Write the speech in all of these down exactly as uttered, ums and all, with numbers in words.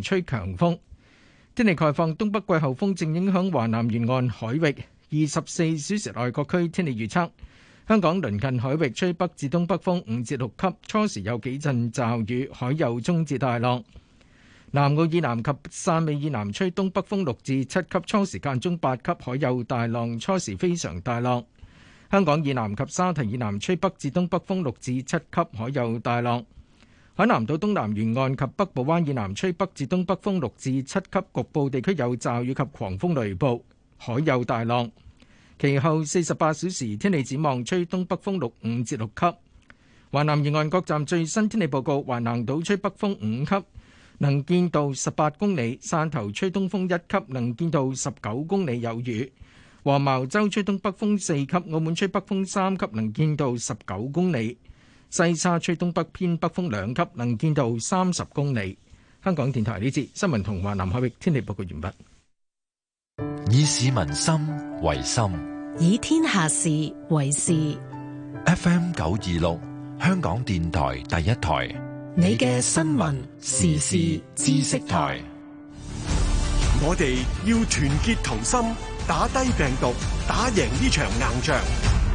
南吹強風。天氣概況，東北季候風正影響華南沿岸海域。二十四小時內各區天氣預測：香港鄰近海域吹北至東北風五至六級，初時有幾陣驟雨，海有中至大浪。南澳以南及汕尾以南吹東北風六至七級，初時間中八級，海有大浪，初時非常大浪。香港以南及沙堤以南吹北至東北風六至七級，海有大浪。海南島東南沿岸及北部灣以南吹北至東北風六至七級，局部地區有驟雨及狂風雷暴，海有大浪。其後四十八小時天氣展望，吹東北風六五至六級。華南沿岸各站最新天氣報告：橫瀾島吹北風五級，能見度十八公里；汕頭吹東風一級，能見度十九公里，有雨。黃茅洲吹東北風四級，澳門吹北風三級，能見度十九公里。西沙吹東北偏北風兩級，能見度三十公里。香港電台呢節新聞同華南海域天氣報告完畢。 以市民心為心， 以天下事為事。 F M 九二六，香港電台第一台， 你嘅新聞時事知識台。 我哋要團結同心，打低病毒，打贏呢場硬仗。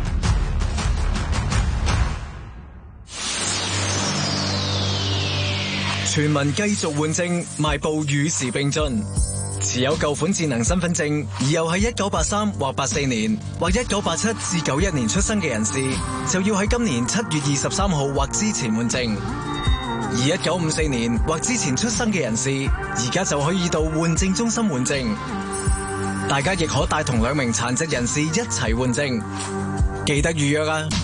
全民繼續換證，邁步與時並進。持有舊款智能身份證而又喺一九八三或八四年或一九八七至九一年出生嘅人士，就要喺今年七月二十三號或之前換證。而一九五四年或之前出生嘅人士，而家就可以到換證中心換證。大家亦可帶同兩名殘疾人士一齊換證，記得預約啊！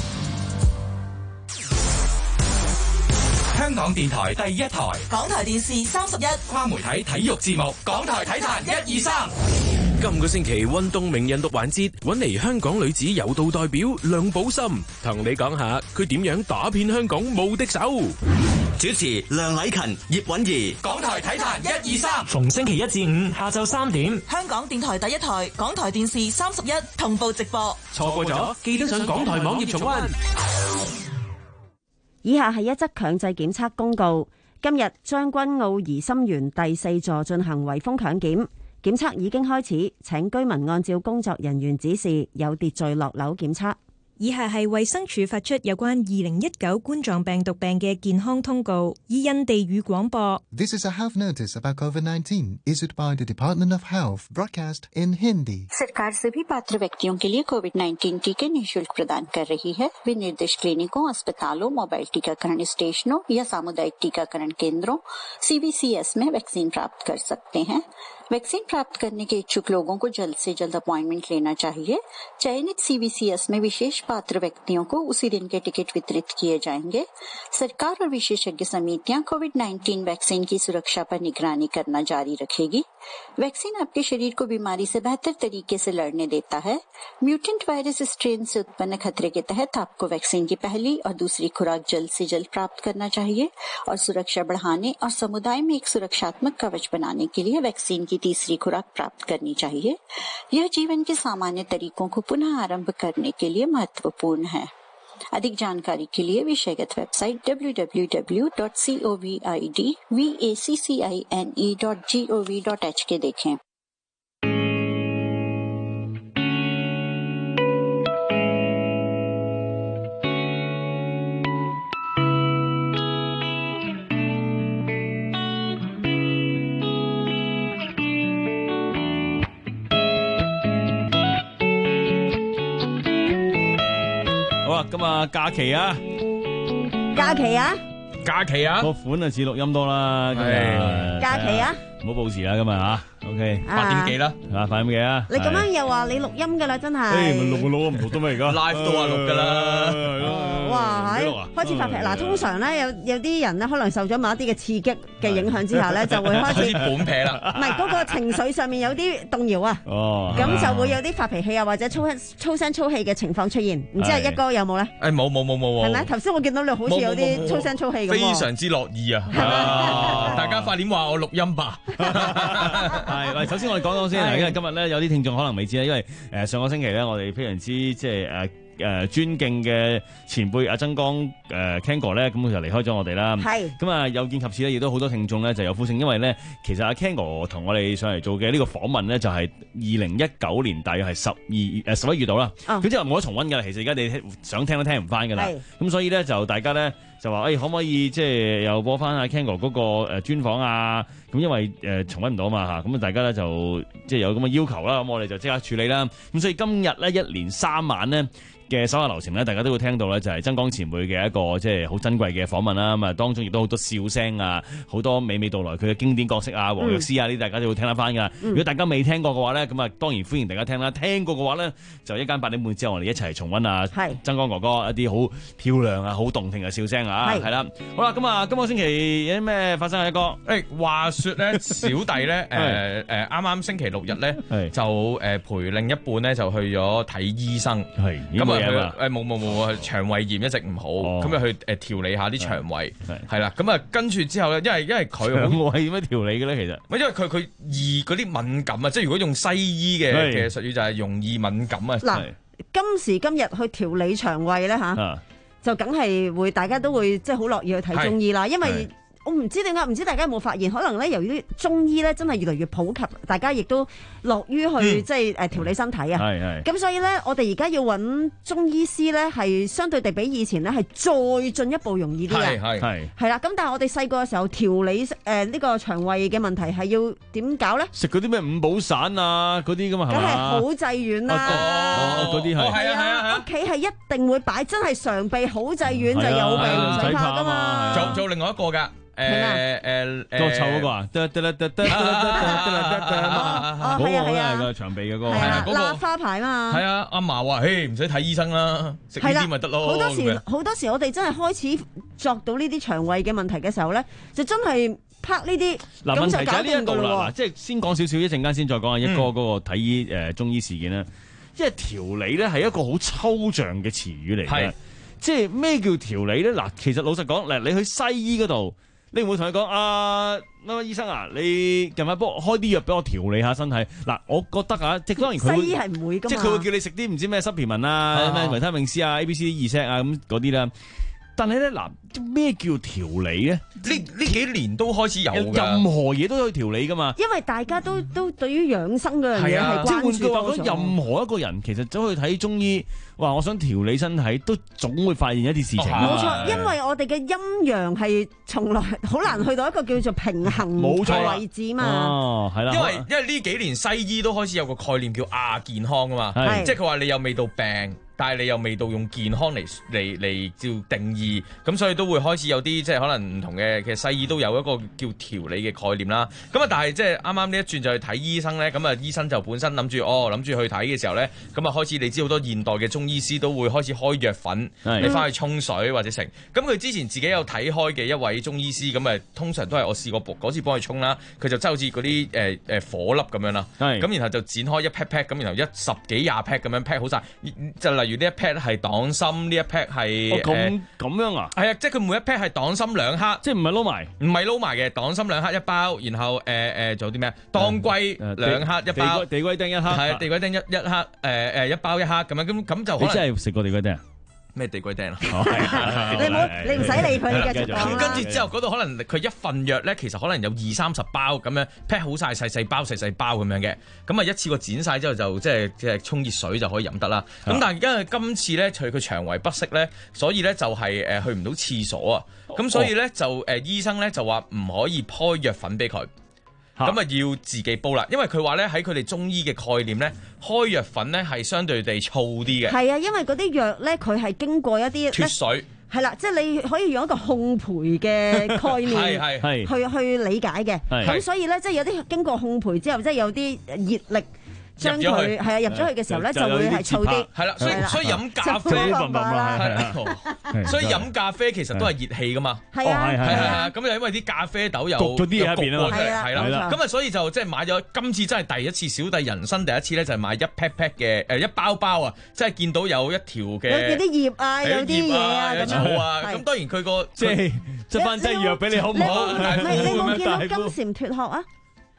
香港電台第一台， 港台電視三十一， 跨媒體體育節目，港台體壇一二三。 今個星期運動名人錄環節，搵嚟香港女子柔道代表梁寶森，同你講下佢點樣打遍香港無敵手。 主持梁禮勤、葉韻儀， 港台體壇一二三。 逢星期一至五下晝三點， 香港電台第一台，港台電視三十一同步直播。 錯過咗，記得上港台網頁重溫。 以下係一則強制檢測公告。今日將軍澳怡心園第四座進行圍封強檢，檢測已經開始，請居民按照工作人員指示有秩序落樓檢測。 以下係衛生署發出有關二零一九冠狀病毒病嘅健康通告，以印地語廣播。 This is a health notice about COVID nineteen issued by the Department of Health, broadcast in Hindi. सरकार सभी पात्र व्यक्तियों के लिए Covid nineteen टीके निःशुल्क प्रदान कर रही है। वे निर्दिष्ट क्लिनिकों, अस्पतालों, मोबाइल टीकाकरण स्टेशनों या सामुदायिक टीकाकरण केंद्रों सीबीसीएस में वैक्सीन प्राप्त कर सकते हैं। वैक्सीन प्राप्त करने के इच्छुक लोगों को जल्द से जल्द अपॉइंटमेंट लेना चाहिए। चयनित सीबीसीएस में विशेष पात्र व्यक्तियों को उसी दिन के टिकट वितरित किए जाएंगे। सरकार और विशेषज्ञ समितियां कोविड नाइन्टीन वैक्सीन की सुरक्षा पर निगरानी करना जारी रखेगी। वैक्सीन आपके शरीर को बीमारी से बेहतर तरीके से लड़ने देता है। म्यूटेंट वायरस स्ट्रेन से उत्पन्न खतरे के तहत आपको वैक्सीन की पहली और दूसरी खुराक जल्द से जल्द प्राप्त करना चाहिए और सुरक्षा बढ़ाने और समुदाय में एक सुरक्षात्मक कवच बनाने के लिए वैक्सीन की तीसरी खुराक प्राप्त करनी चाहिए। यह जीवन के सामान्य तरीकों को पुनः आरंभ करने के लिए महत्वपूर्ण है। अधिक जानकारी के लिए विषयगत website W W W dot COVID dot gov dot H K देखें। 咁啊，假期啊， 假期啊， 假期啊，個款啊似錄音多啦，今日假期啊， 唔好報時啦，今日啊 ，OK， 八點幾啦，啊，八點幾啊， 你咁樣又話你錄音噶啦，真係， 誒，咪錄個錄唔錄得咩而家 ？live 都話錄噶啦， 哇，開始發脾，嗱，通常咧有有啲人咧可能受咗某一啲嘅刺激嘅影響之下咧，就會開始本撇啦， 唔係嗰個情緒上面有啲動搖啊，哦，咁就會有啲發脾氣啊，或者粗粗聲粗氣嘅情況出現，唔知係一哥有冇咧？ 誒，冇冇冇冇， 係咪？頭先我見到你好似有啲粗聲粗氣咁， 非常之樂意啊！大家快點話我錄音吧。 係，喂，首先我哋講講先，因為今日咧有啲聽眾可能未知咧，因為誒上個星期咧我哋非常之即係誒誒尊敬嘅前輩阿曾江誒 Ken 哥咧，咁佢就離開咗我哋啦。 係咁啊，有見及此咧，亦都好多聽眾咧就有呼聲，因為咧其實阿 Ken 哥同我哋上嚟做嘅呢個訪問咧，就係二零一九年大約係十二誒十一月度啦。佢之後冇得重溫㗎啦，其實而家你想聽都聽唔翻㗎啦。咁所以咧就大家咧就話誒、欸、可唔可以即係又播翻阿 Ken 哥嗰個誒專訪啊？咁因為誒、呃、重溫唔到嘛嚇，咁大家咧就即係有咁嘅要求啦，咁我哋就即刻處理啦。咁所以今日咧一連三晚咧嘅手下留情咧，大家都會聽到咧，就係曾江前輩嘅一個即係好珍貴嘅訪問啦。咁啊，當中亦都好多笑聲啊，好多娓娓道來佢嘅經典角色啊，黃藥師啊呢啲，大家都會聽得翻噶。嗯、如果大家未聽過嘅話咧，咁啊當然歡迎大家聽啦。聽過嘅話咧，就一間八點半之後，我哋一齊重溫啊，曾江哥哥一啲好漂亮啊、好動聽嘅笑聲啊，係啦。好啦，咁啊，今個星期有啲咩發生啊？一哥， 誒話説咧，小弟咧，誒誒啱啱星期六日咧，就誒陪另一半咧就去咗睇醫生，係咁啊。誒冇冇冇，腸胃炎一直唔好，咁啊、哦、去誒調理下啲腸胃，係啦，咁啊跟住之後咧，因為因為佢腸胃點樣調理嘅咧？其實， 因為佢佢易嗰啲敏感啊，即係如果用西醫嘅嘅術語就係容易敏感啊。 嗱，今時今日去調理腸胃咧嚇，啊、就梗係會大家都會即係好樂意去睇中醫啦，因為。我唔知點解，唔知大家有冇發現，可能咧由於中醫咧真係越嚟越普及，大家亦都樂於去、嗯、即係誒調理身體啊。係係。咁所以咧，我哋而家要揾中醫師咧，係相對地比以前咧係再進一步容易啲嘅。係係係啦。咁但係我哋細個嘅時候調理誒呢、呃呢個腸胃嘅問題係要點搞咧？ 食嗰啲咩五寶散啊嗰啲㗎嘛係嘛？ 梗係好濟丸啦。 嗰啲係。 係啊係啊。屋企係一定會擺，真係常備好濟丸就有備唔使怕㗎嘛。 做做另外一個㗎。誒誒誒， 多臭嗰個啊，得得得得得得得得得，嗰個咧係個長鼻嘅嗰個， 係啊，辣花牌嘛。 係啊，阿嫲話，嘿，唔使睇醫生啦，食呢啲咪得咯。 好多時，好多時我哋真係開始作到呢啲腸胃嘅問題嘅時候咧，就真係拍呢啲。 嗱，問題就喺呢一度啦。嗱，即係先講少少，一陣間先再講下一哥嗰個睇醫誒中醫事件啦。因為調理咧係一個好抽象嘅詞語嚟嘅，即係咩叫調理咧？嗱，其實老實講，嗱，你去西醫嗰度。你唔會同佢講啊乜乜醫生啊，你近排幫我開啲藥俾我調理下身體。嗱，我覺得啊，即係當然佢西醫係唔會㗎嘛， 即係佢會叫你食啲唔知咩濕皮文啊、咩維他命 C 啊、A B C D 二 set 啊咁嗰啲啦。但係咧嗱，咩叫調理咧？ 呢呢幾年都開始有㗎， 任何嘢都可以調理㗎嘛。 因為大家都都對於養生嗰樣嘢係關注多咗。 任何一個人其實走去睇中醫，話我想調理身體，都總會發現一啲事情。 冇錯，因為我哋嘅陰陽係從來好難去到一個叫做平衡嘅位置嘛。 哦，係啦。 因為因為呢幾年西醫都開始有個概念叫亞健康㗎嘛，即係佢話你又未到病。但係你又未到用健康嚟嚟嚟照定義，咁所以都會開始有啲即係可能唔同嘅嘅西醫都有一個叫調理嘅概念啦。咁啊，但係即係啱啱呢一轉就去睇醫生咧，咁啊醫生就本身諗住哦諗住去睇嘅時候咧，咁啊開始你知好多現代嘅中醫師都會開始開藥粉，你翻去沖水或者成。咁佢之前自己有睇開嘅一位中醫師，咁啊通常都係我試過嗰次幫佢沖啦，佢就真係好似嗰啲誒誒火粒咁樣啦，咁然後就剪開一 pat pat 咁，然後一十幾廿 pat 咁樣 pat 好晒，就例如呢一 pat 係黨參，呢一 pat 係咁咁樣啊？ 係啊，即係佢每一 pat 係黨參兩克， 即係唔係撈埋？ 唔係撈埋嘅，黨參兩克一包，然後誒誒仲有啲咩？當歸兩克一包， 地龜丁一克， 係地龜丁一一克，誒誒一包一克咁樣，咁咁就可能你真係食過地龜丁啊？ 咩地龜釘啊？ 你唔好，你唔使理佢嘅繼續講啦。 跟住之後嗰度可能佢一份藥咧，其實可能有二三十包咁樣 pack 好晒細細包細細包咁樣嘅，咁啊一次過剪晒之後就即係即係沖熱水就可以飲得啦。咁但係因為今次咧，佢佢腸胃不適咧，所以咧就係誒去唔到廁所啊。咁所以咧就誒醫生咧就話唔可以開藥粉俾佢。咁啊要自己煲啦，因為佢話咧喺佢哋中醫嘅概念咧，開藥粉咧係相對地燥啲嘅。 係啊，因為嗰啲藥咧佢係經過一啲脫水。 係啦，即係你可以用一個烘焙嘅概念係係去去理解嘅。咁所以咧，即係有啲經過烘焙之後，即係有啲熱力。將佢係啊入咗去嘅時候咧，就會係燥啲。 係啦，所以所以飲咖啡，所以飲咖啡其實都係熱氣噶嘛。 係啊係係係，咁就因為啲咖啡豆有焗咗啲喺邊啊嘛。 係啦，咁啊所以就即係買咗今次真係第一次，小弟人生第一次咧，就係買一 pack pack 嘅誒一包包啊，即係見到有一條嘅有啲葉啊，有啲嘢啊， 有草啊。咁當然佢個即係執翻劑藥俾你好唔好？ 你冇見到金蟬脫殼啊？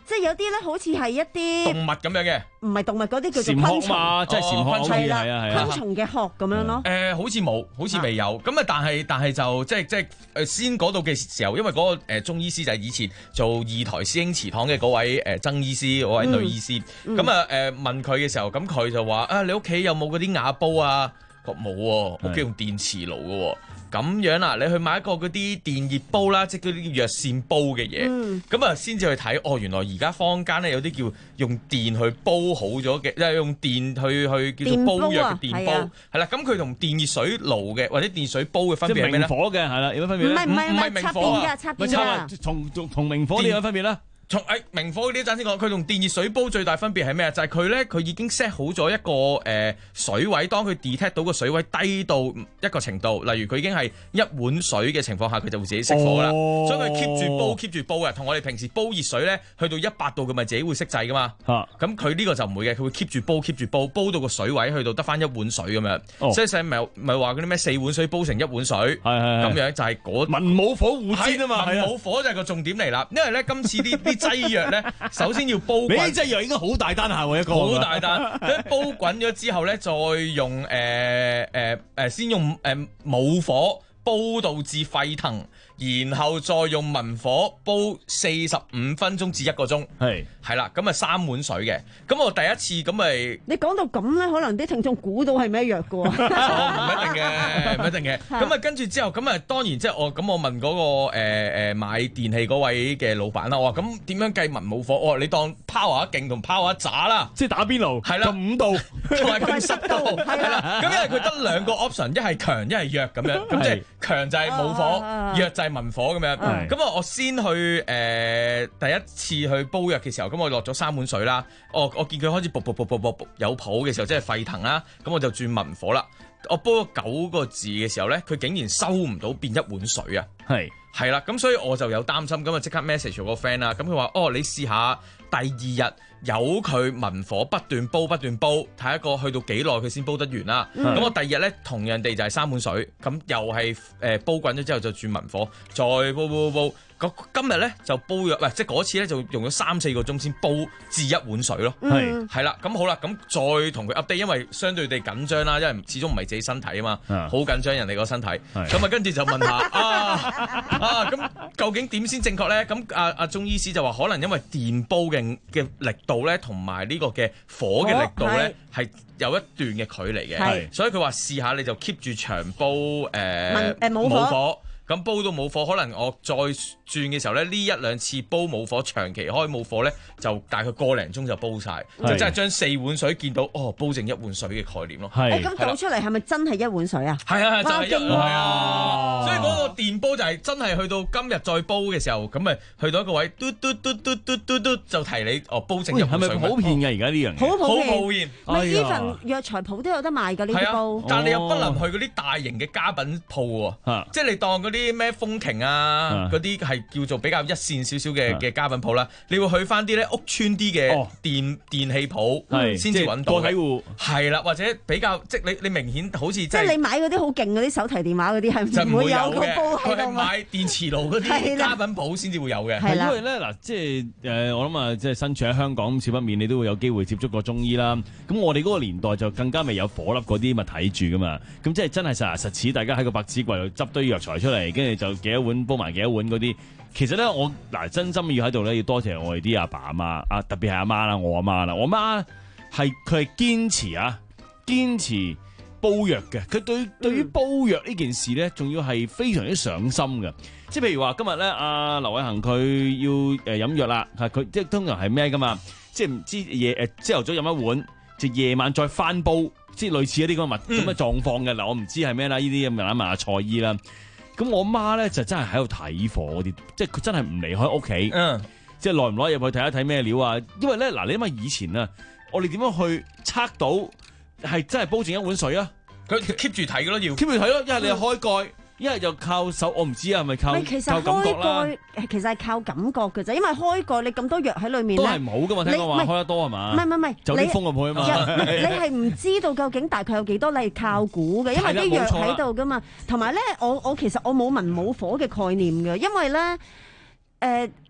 即係有啲咧好似係一啲動物咁樣嘅， 唔係動物嗰啲叫做蟬昆蟲殼嘛，即係蟬殼係啦， 係啊係啊， 昆蟲嘅殼咁樣咯。 誒，好似冇，好似未有。咁啊，但係但係就即係即係誒先嗰度嘅時候，因為嗰個誒中醫師就係以前做二台師兄祠堂嘅嗰位誒曾醫師，嗰位女醫師。咁啊誒問佢嘅時候，咁佢就話啊，你屋企有冇嗰啲瓦煲啊？冇喎，屋企用電磁爐嘅喎。咁樣啊，你去買一個嗰啲電熱煲啦，即係嗰啲藥膳煲嘅嘢，咁啊先至去睇，哦，原來而家坊間咧有啲叫用電去煲好咗嘅，即係用電去去叫做煲藥嘅電煲，係啦，咁佢同電熱水爐嘅或者電水煲嘅分別係咩咧？ 明火嘅係啦，有乜分別咧？ 唔係唔係唔係明火啊， 插電㗎， 同同同明火呢有乜分別咧？ 從誒明火嗰啲陣先講，佢同電熱水煲最大分別係咩啊？就係佢咧，佢已經 set 好咗一個誒、呃、水位，當佢 detect 到個水位低到一個程度，例如佢已經係一碗水嘅情況下，佢就會自己熄火啦。哦、所以佢 keep 住煲 keep 住煲嘅，同我哋平時煲熱水咧，去到一百度佢咪自己會熄掣噶嘛。咁佢呢個就唔會嘅，佢會 keep 住煲 keep 住煲，煲到個水位去到得翻一碗水咁樣。哦、所以細咪咪話嗰啲咩四碗水煲成一碗水，咁樣就係嗰文武火互煎啊嘛。 文武火就係個重點嚟啦，因為咧今次呢啲劑藥咧，首先要煲滾。 你呢劑藥應該好大單下喎，一個好大單。咁煲滾咗之後咧，再用誒誒誒，先用誒、呃、武火煲到至沸騰，然後再用文火煲四十五分鐘至一個鐘。係係啦，咁啊三碗水嘅。咁我第一次咁咪你講到咁咧，可能啲聽眾估到係咩藥嘅喎？ 唔一定嘅，唔一定嘅。咁啊跟住之後，咁啊當然即係我咁我問嗰、那個誒誒、呃、買電器嗰位嘅老闆啦，我話咁點樣計文武火？我話你當 power 勁同 power 渣啦， 即係打邊爐， 係啦， 五度同埋佢濕度，係啦。咁因為佢得兩個 option，一係強一係弱咁樣，咁即係強就係武火，弱就係文火咁樣。咁啊我先去誒、呃、第一次去煲藥嘅時候，咁我落咗三碗水啦。我我見佢開始卜卜卜卜卜有泡嘅時候，即係沸騰啦。咁我就轉文火啦。我煲咗九個字嘅時候咧，佢竟然收唔到變一碗水啊！係係啦，咁所以我就有擔心，咁啊即刻 message 個 friend 啦。咁佢話：哦，你試下第二日由佢文火不斷煲不斷煲，睇一個去到幾耐佢先煲得完啦。咁、嗯、我第二日咧同樣地就係三碗水，咁又係誒、呃、煲滾咗之後就轉文火，再煲煲煲煲。今日咧就煲咗，唔係即係嗰次咧就用咗三四個鐘先煲至一碗水咯。係係啦，咁好啦，咁再同佢 update，因為相對地緊張啦，因為始終唔係自己身體啊嘛，好緊張人哋個身體。咁啊跟住就問下啊啊，咁究竟點先正確咧？咁阿阿中醫師就話可能因為電煲嘅嘅力度咧，同埋呢個嘅火嘅力度咧係有一段嘅距離嘅，所以佢話試下你就 keep 住長煲誒誒冇火。咁煲到冇火，可能我再轉嘅時候咧，呢一兩次煲冇火，長期開冇火咧，就大概個零鐘就煲晒，就真係將四碗水見到哦，煲剩一碗水嘅概念咯。係， 咁倒出嚟係咪真係一碗水啊？ 係啊，就係一碗，係啊。所以嗰個電煲就係真係去到今日再煲嘅時候，咁咪去到一個位，嘟嘟嘟嘟嘟嘟嘟就提你哦，煲剩一碗水。係咪普遍嘅而家呢樣嘢？ 好普遍， 好普遍。 咪呢份藥材鋪都有得賣㗎呢啲煲， 但係你又不能去嗰啲大型嘅家品鋪喎，即係你當嗰啲咩風瓊啊，嗰啲係叫做比較一線少少嘅嘅家品鋪啦，你會去翻啲咧屋村啲嘅電電器鋪，先至揾到。個體戶係啦，或者比較即係你你明顯好似即係你買嗰啲好勁嗰啲手提電話嗰啲係唔會有個煲喺度。佢係買電磁爐嗰啲家品鋪先至會有嘅。 係因為咧嗱，即係誒我諗啊，即係身處喺香港，少不免你都會有機會接觸過中醫啦。咁我哋嗰個年代就更加未有火粒嗰啲物體住噶嘛。咁即係真係實牙實齒，大家喺個百子櫃度執堆藥材出嚟，跟住就幾多碗煲埋幾多碗嗰啲。其實咧，我嗱真心要喺度咧，要多謝我哋啲阿爸阿媽啊，特別係阿媽啦，我阿媽啦，我媽係佢係堅持啊，堅持煲藥嘅。佢對對於煲藥呢件事咧，仲要係非常之上心嘅。即係譬如話今日咧，阿劉偉恒佢要誒飲藥啦，係佢即係通常係咩噶嘛？即係唔知夜誒朝頭早飲一碗，就夜晚再翻煲，即係類似一啲咁嘅物咁嘅狀況嘅。嗱，我唔知係咩啦，呢啲咁嘅問下蔡醫啦。咁我媽咧就真係喺度睇火嗰啲，即係佢真係唔離開屋企，嗯、即係耐唔耐入去睇一睇咩料啊？因為咧嗱，你因為以前啊，我哋點樣去測到係真係煲剩一碗水啊？ 佢 keep 住睇嘅咯，要 keep 住睇咯，一係你開蓋，一係就靠手，我唔知啊，係咪靠靠感覺啦？ 其實係靠感覺嘅啫，因為開蓋你咁多藥喺裏面都係冇噶嘛，聽講話開得多係嘛？ 唔係唔係唔係， 就啲風入去啊嘛。 你係唔知道究竟大概有幾多，你係靠估嘅，因為啲藥喺度噶嘛。同埋咧，我我其實我冇文冇火嘅概念嘅，因為咧。誒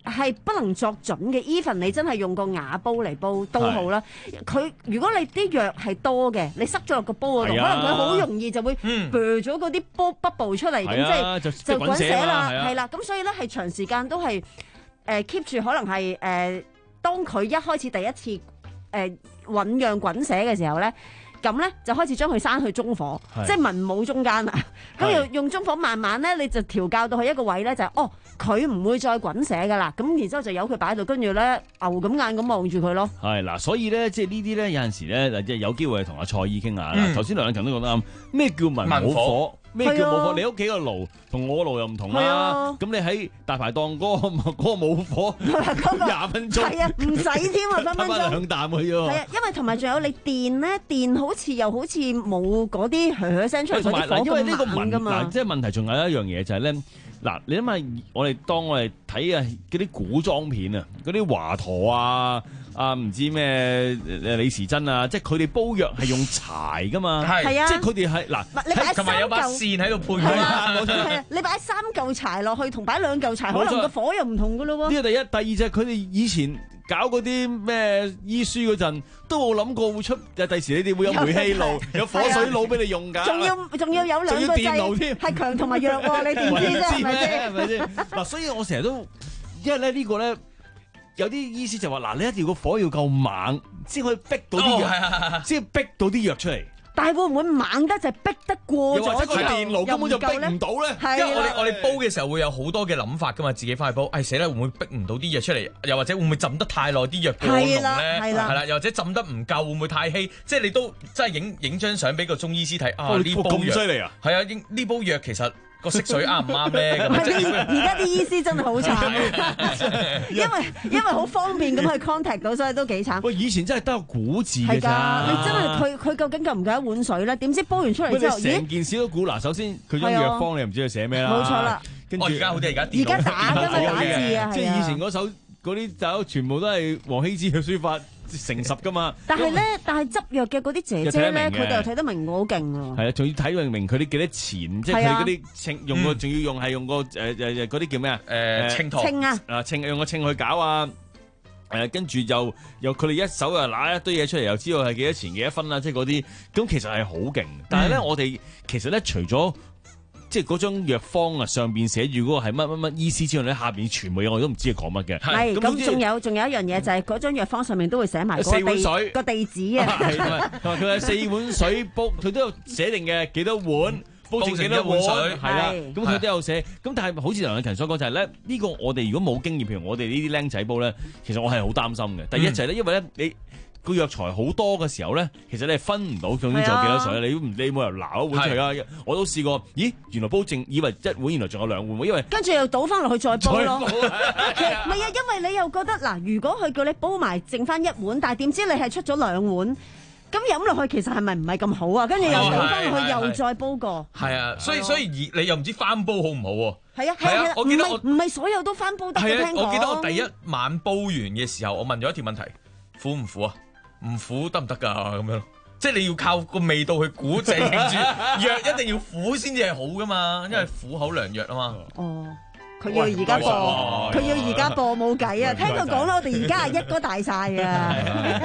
係不能作準嘅。even 你真係用個瓦煲嚟煲都好啦。佢如果你啲藥係多嘅，你塞咗落個煲嗰度，可能佢好容易就會啵咗嗰啲煲 bubble 出嚟，咁、啊、即係就滾瀉啦，係啦。咁、啊、所以咧係長時間都係誒 keep 住，可能係誒、呃、當佢一開始第一次誒醞釀滾瀉嘅時候咧。咁咧就開始將佢閂去中火，即係文武中間啊。咁要用中火慢慢咧，你就調校到去一個位咧，就係、哦，佢唔會再滾瀉噶啦。咁然之後就由佢擺喺度，跟住咧牛咁眼咁望住佢咯。係嗱，所以咧即係呢啲咧有陣時咧，即係有機會同阿蔡姨傾下啦。頭先梁禮勤都講得啱，咩叫文武火？咩叫武火？你屋企個爐同我個爐又唔同啦。咁你喺大排檔嗰個嗰個武火廿分鐘，係啊，唔使添啊，分分鐘兩啖嘅啫。係啊，因為同埋仲有你電咧，電好似又好似冇嗰啲噓噓聲出嚟嗰啲火咁猛㗎嘛。即係問題仲有一樣嘢就係咧，嗱，你諗下，我哋當我哋睇啊嗰啲古裝片啊，嗰啲華佗啊。啊，唔知咩李時珍啊，即係佢哋煲藥係用柴噶嘛，係啊，即係佢哋係嗱，同埋有把扇喺度配佢啦，係啊，你擺三嚿柴落去，同擺兩嚿柴，可能個火又唔同噶咯喎。呢個第一，第二就係佢哋以前搞嗰啲咩醫書嗰陣，都冇諗過會出，第時你哋會有煤氣爐，有火水爐俾你用㗎，仲要仲要有兩個掣，係強同埋弱喎，你點知啫？係咪先？係咪先？嗱，所以我成日都，因為咧呢個咧。有啲醫師就話：嗱，你一定要個火要夠猛，先可以逼到啲藥，先、哦、逼到啲藥出嚟。但係會唔會猛得就逼得過咗？又或者個電爐根本就逼唔到咧？因為我哋我哋煲嘅時候會有好多嘅諗法噶嘛，自己翻去煲，誒死啦，會唔會逼唔到啲藥出嚟？又或者會唔會浸得太耐啲藥過濃咧？係啦，又或者浸得唔夠，會唔會太稀？即係你都真係影影張相俾個中醫師睇啊！呢煲藥咁犀利啊！係啊，呢煲藥其實。個色水啱唔啱咧？咁而家啲醫師真係好慘，因為因為好方便咁去 contact 到，所以都幾慘。喂，以前真係得個估字嘅咋，你真係佢佢究竟夠唔夠一碗水咧？點知煲完出嚟之後，成件事都估嗱。首先佢張藥方你又唔知佢寫咩啦，冇錯啦。跟住而家好啲，而家而家打㗎嘛，打字啊，即係以前嗰首嗰啲就全部都係王羲之嘅書法。誠實噶嘛？但係咧，但係執藥嘅嗰啲姐姐咧，佢哋又睇得明，我好勁喎。係啊，仲要睇明佢啲幾多錢，即係佢嗰啲稱用個，仲要用係用個誒誒誒嗰啲叫咩啊？誒稱砣稱啊，啊稱用個稱去搞啊，誒跟住就又佢哋一手又揦一堆嘢出嚟，又知道係幾多錢幾多分啦，即係嗰啲咁其實係好勁。但係咧，我哋其實咧除咗即係嗰張藥方啊，上邊寫住嗰個係乜乜乜醫師之外咧，下邊全部嘢我都唔知佢講乜嘅。係咁，仲有仲有一樣嘢就係嗰張藥方上面都會寫埋四碗水個地址啊。係同埋佢係四碗水煲，佢都有寫定嘅幾多碗，煲成幾多碗水係啦。咁佢都有寫。咁但係好似梁禮勤所講就係咧，呢個我哋如果冇經驗，譬如我哋呢啲僆仔煲咧，其實我係好擔心嘅。第一就係咧，因為咧你。個藥材好多嘅時候咧，其實你係分唔到究竟做幾多水，你你冇人撈一碗出嚟啊！我都試過，咦，原來煲淨以為一碗，原來仲有兩碗，因為跟住又倒翻落去再煲咯。唔係啊，因為你又覺得嗱，如果佢叫你煲埋剩翻一碗，但係點知你係出咗兩碗，咁飲落去其實係咪唔係咁好啊？跟住又倒翻落去又再煲過。係啊，所以所以你又唔知翻煲好唔好喎？係啊係啊，我記得我唔係所有都翻煲得嘅。聽講我記得我第一晚煲完嘅時候，我問咗一條問題：苦唔苦啊？唔苦得唔得噶咁樣？即係你要靠個味道去估，記住藥一定要苦先至係好噶嘛，因為苦口良藥啊嘛。哦，佢要而家播，佢要而家播冇計啊！聽佢講啦，我哋而家係一哥大晒啊！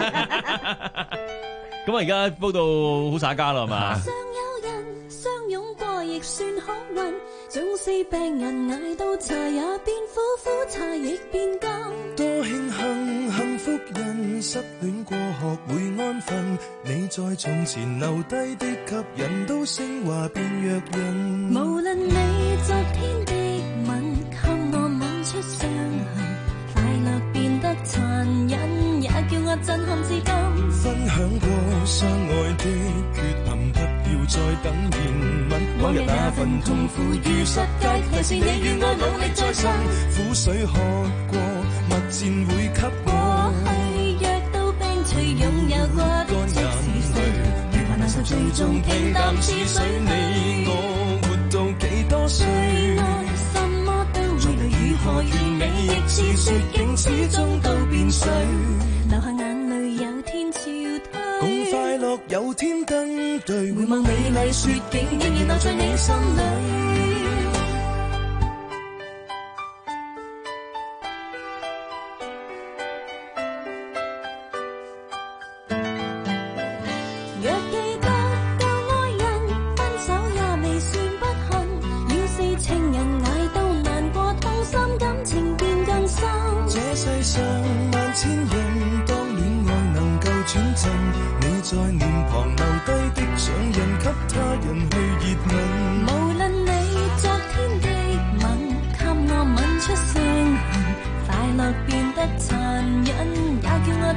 咁啊，而家煲到好耍家啦，係嘛？尚有人相擁過，亦算好運。縱使病人捱到茶也變苦，苦茶亦變甘。多慶幸幸福人失戀過學會安分，你在從前留低的吸引都升華變弱人。無論你昨天的吻給我吻出傷痕，快樂變得殘忍，也叫我震撼至今。分享過相愛的缺陷，不要再等憐憫。往日那份痛苦與失計，提示你與我努力再生。苦水喝過，蜜餞會給我。過去藥到病除，擁有過的即是誰？如患難受最終平淡似水，你我活到幾多歲？什麼都會累，如何完美亦似雪景，始終都變碎。流下眼淚有天潮退，共快樂有天登對，回望美麗雪景，仍然留在你心裏。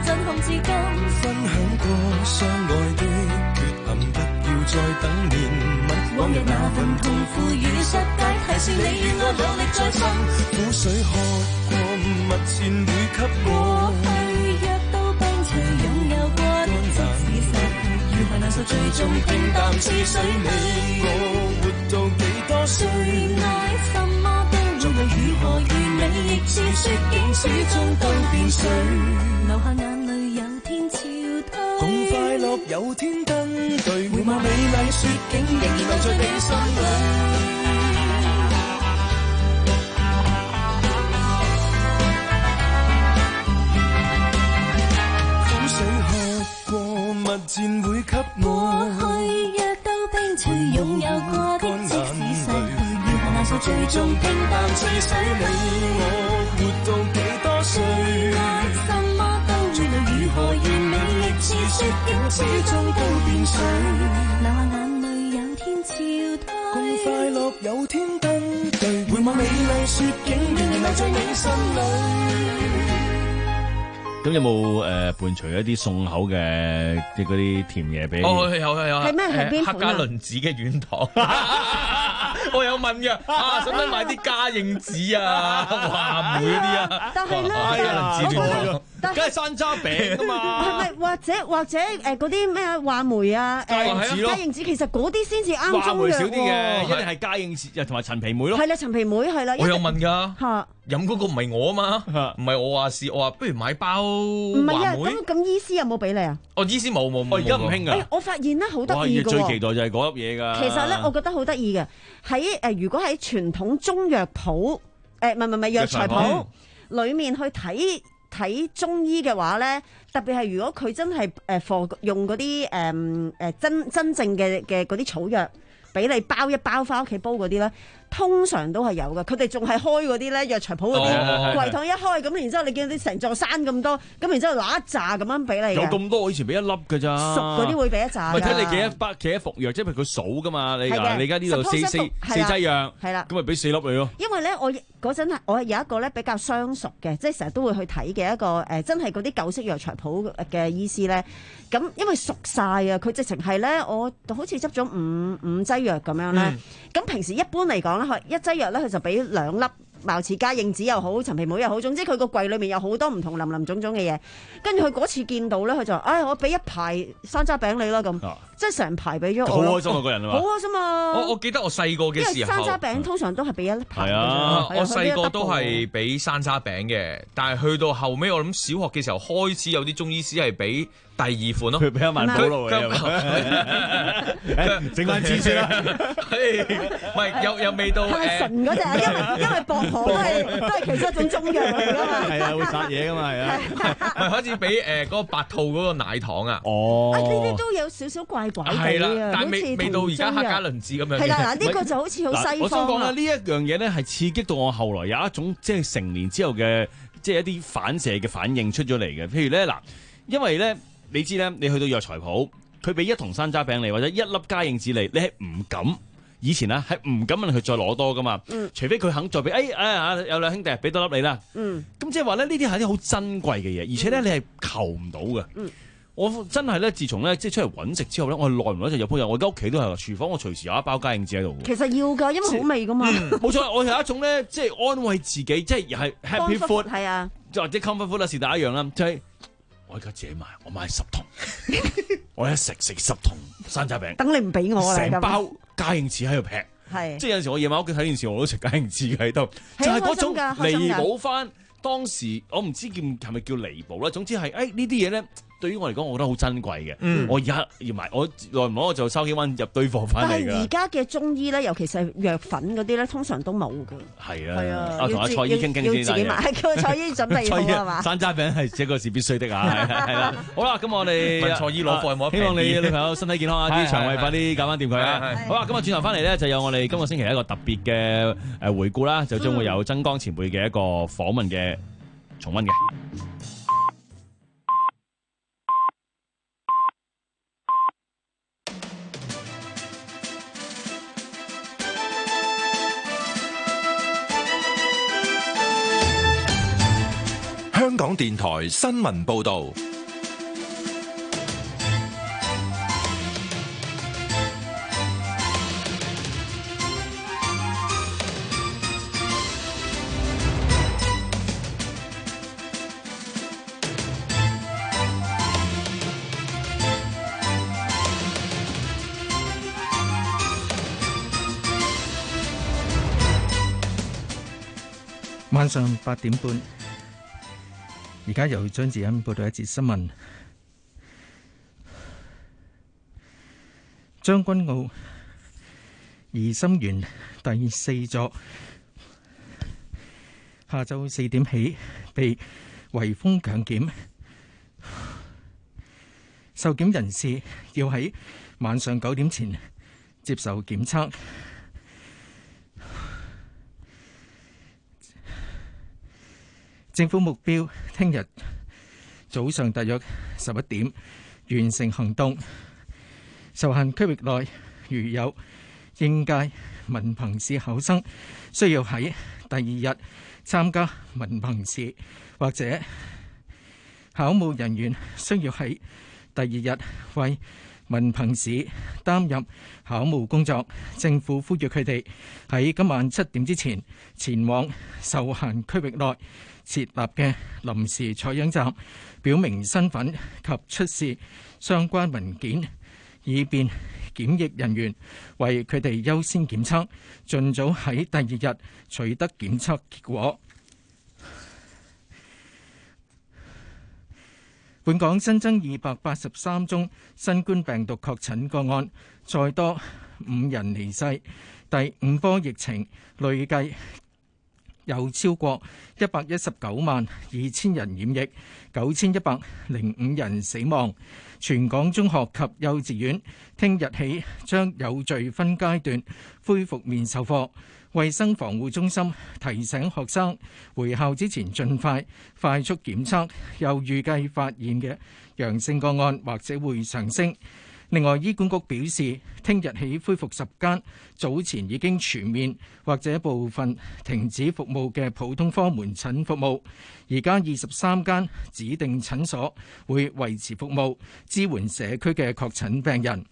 震撼至今。 分享過相愛的缺陷，不要再等年密。 往日那份痛苦與失敗，提示你與我努力再生。 苦水喝過，蜜餞會給我。 過去若到病除擁有過，即使失去，如何難受，最終平淡似水。 你我活到幾多歲？ 愛什麼都無論如何完美，亦似雪景，始終都變水。流下眼淚有天潮退， 共快樂有天登對，回望美麗雪景，仍然留在你心裏。苦水喝過，蜜餞會給我。 過去若到冰除擁有過的，即使失去，如何難受，最終平淡似水。 你我活到幾多歲？ 愛什麼都無論如何完美，亦似雪景，始終都變水。流下眼淚有天潮退， 共快樂有天登對，回望美麗雪景，仍然留在你心裏。 咁有冇誒、呃、伴隨一啲送口嘅即係嗰啲甜嘢俾？ 哦，有有有。 係咩？係邊款啊？ 黑加侖子嘅軟糖。我有問嘅，啊，使唔使買啲嘉應子啊、話梅嗰啲啊？ 但係咧， 梗係山楂餅㗎嘛。 係咪或者或者誒嗰啲咩啊話梅啊嘉應子咯？ 嘉應子其實嗰啲先至啱中藥喎。 話梅少啲嘅，一定係嘉應子同埋陳皮梅咯。 係啦，陳皮梅係啦。 我有問㗎。 嚇。 飲嗰個唔係我啊嘛，唔係我話事，我話不如買包唔係啊，咁咁醫師有冇俾你啊？ 哦，醫師冇冇冇。 我而家唔興㗎。 我發現咧好得意㗎喎。 最期待就係嗰粒嘢㗎。 其實咧，我覺得好得意嘅喺誒，如果喺傳統中藥鋪誒，唔係唔係藥材鋪裡面去睇睇中醫嘅話咧，特別係如果佢真係誒貨用嗰啲誒誒真真正嘅嘅嗰啲草藥俾你包一包翻屋企煲嗰啲咧。通常都係有嘅，佢哋仲係開嗰啲咧藥材鋪嗰啲櫃桶一開，咁然之後你見到啲成座山咁多，咁然之後拿一紮咁樣俾你嘅。 有咁多，我以前俾一粒㗎咋。 熟嗰啲會俾一紮。 咪睇你幾多包幾多服藥，即係佢數㗎嘛。你嗱，你而家呢度四四四劑藥， 係啦， 咁咪俾四粒你咯。 因為咧，我嗰陣係我有一個咧比較相熟嘅，即係成日都會去睇嘅一個誒，真係嗰啲舊式藥材鋪嘅醫師咧。咁因為熟晒啊，佢直情係咧，我好似執咗五五劑藥咁樣咧。咁、嗯、平時一般嚟講咧，一劑藥咧佢就俾兩粒，貌似嘉應子又好，陳皮梅又好，總之佢個櫃裏面有好多唔同林林種種嘅嘢。跟住佢嗰次見到咧，佢就話：唉、哎，我俾一排山楂餅你啦咁，啊、即係成排俾咗我。 好開心啊！個人啊， 好開心啊！ 我我記得我細個嘅時候， 因為山楂餅通常都係俾一排。 係啊， 我細個都係俾山楂餅嘅，但係去到後尾，我諗小學嘅時候開始有啲中醫師係俾第二款咯， 佢俾一萬寶路嚟，整翻支先啦。 唔係又又未到誒純嗰隻，因為因為薄荷都係都係其中一種中藥嚟㗎嘛。 係啊，會殺嘢㗎嘛，係啊。 咪開始俾誒嗰個白兔嗰個奶糖啊。 哦。 啊，呢啲都有少少怪怪地啊。 係啦，但係未未到而家黑加侖子咁樣。 係啦，嗱呢個就好似好西方。 我想講啦，呢一樣嘢咧係刺激到我後來有一種即係成年之後嘅即係一啲反射嘅反應出咗嚟嘅。譬如咧嗱，因為咧。你知咧，你去到藥材鋪，佢俾一筒山楂餅你，或者一粒嘉應子你，你係唔敢。以前啊，係唔敢問佢再攞多噶嘛。嗯、除非佢肯再俾，哎哎啊，有兩兄弟俾多粒你啦。嗯，咁即係話咧，呢啲係啲好珍貴嘅嘢，而且咧你係求唔到嘅。嗯，我真係咧，自從咧即係出嚟揾食之後咧，我耐唔耐就入鋪入，我而家屋企都係廚房，我隨時有一包嘉應子喺度。 其實要㗎，因為好味㗎嘛。 冇錯，我有一種咧，即係安慰自己，即係係 happy food， 係啊， 或者 comfort food 啦，是但一樣啦，就係。我而家自己買，我買十桶，我一食食十桶山楂餅。 等你唔俾我啦， 成包嘉應子喺度劈，係即係有陣時我夜晚屋企睇電視，我都食嘉應子喺度，就係嗰種彌補翻當時我唔知叫係咪叫彌補啦。總之係誒呢啲嘢咧。對於我嚟講，我覺得好珍貴嘅。嗯、我而家要買，我耐唔耐我就收幾蚊入堆貨翻嚟㗎。但係而家嘅中醫咧，尤其是係藥粉嗰啲咧，通常都冇㗎。 係啊，係啊，我同阿蔡姨傾傾先。 要自己買，叫蔡姨準備好係嘛？ 山楂餅係這個是必須的啊！係啦，好啦，咁我哋問蔡姨攞貨有冇得平啲？ 希望你女朋友身體健康啊，啲腸胃快啲搞翻掂佢啊！好啦，咁啊轉頭翻嚟咧，就有我哋今個星期一個特別嘅誒回顧啦，就將會有曾江前輩嘅一個訪問嘅重溫嘅。 香港電台新聞報道， 晚上八點半，而家由張智恩報道一節新聞。將軍澳怡心園第四座下晝四點起被圍封強檢，受檢人士要喺晚上九點前接受檢測。政府目標聽日早上大約十一點完成行動。受限區域內如有應屆文憑試考生需要喺第二日參加文憑試，或者考務人員需要喺第二日為文憑試擔任考務工作，政府呼籲佢哋喺今晚七點之前前往受限區域內設立嘅臨時採樣站，表明身份及出示相關文件，以便檢疫人員為佢哋優先檢測，盡早喺第二日取得檢測結果。本港新增二百八十三宗新冠病毒確診個案，再多五人離世。第五波疫情累計有超過一百一十九萬二千人染疫，九千一百零五人死亡。全港中學及幼稚園聽日起將有序分階段恢復面授課。衛生防護中心提醒學生回校之前盡快快速檢測，又預計發現嘅陽性個案或者會上升。另外，醫管局表示，聽日起恢復十間早前已經全面或者部分停止服務嘅普通科門診服務，而家二十三間指定診所會維持服務，支援社區嘅確診病人。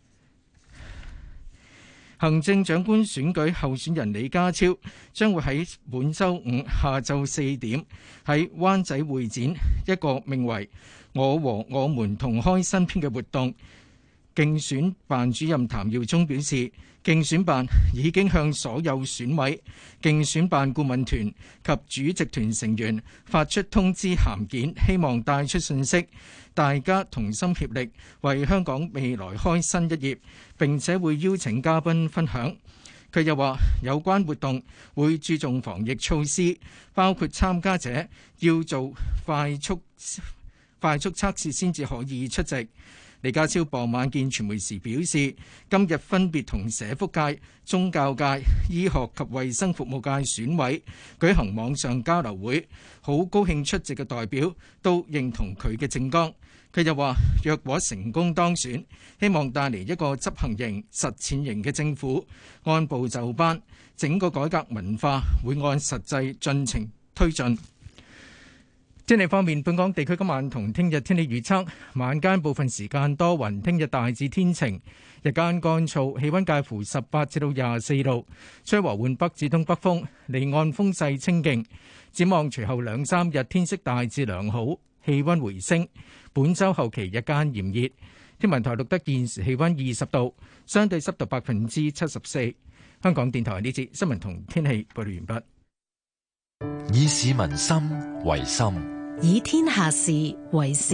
行政長官選舉候選人李家超將會喺本週五下晝四點喺灣仔會展一個名為《我和我們同開新篇》嘅活動。競選辦主任譚耀宗表示，競選辦已經向所有選委、競選辦顧問團及主席團成員發出通知函件，希望帶出信息，大家同心協力，為香港未來開新一頁，並且會邀請嘉賓分享。佢又話，有關活動會注重防疫措施，包括參加者要做快速快速測試先至可以出席。李家超傍晚見傳媒時表示，今日分別同社福界、宗教界、醫學及衛生服務界選委舉行網上交流會，好高興出席嘅代表都認同佢嘅政綱。佢又話，若果成功當選，希望帶嚟一個執行型、實踐型嘅政府，按部就班，整個改革文化會按實際進程推進。天氣方面，本港地區今晚同聽日天氣預測：晚間部分時間多雲，聽日大致天晴，日間乾燥，氣溫介乎十八至到廿四度，吹和緩北至東北風，離岸風勢清勁。展望隨後兩三日天色大致良好，氣溫回升。本週後期日間炎熱。天文台錄得現時氣溫二十度，相對濕度百分之七十四。香港電台呢節新聞同天氣報道完畢。 以市民心為心， 以天下事為事。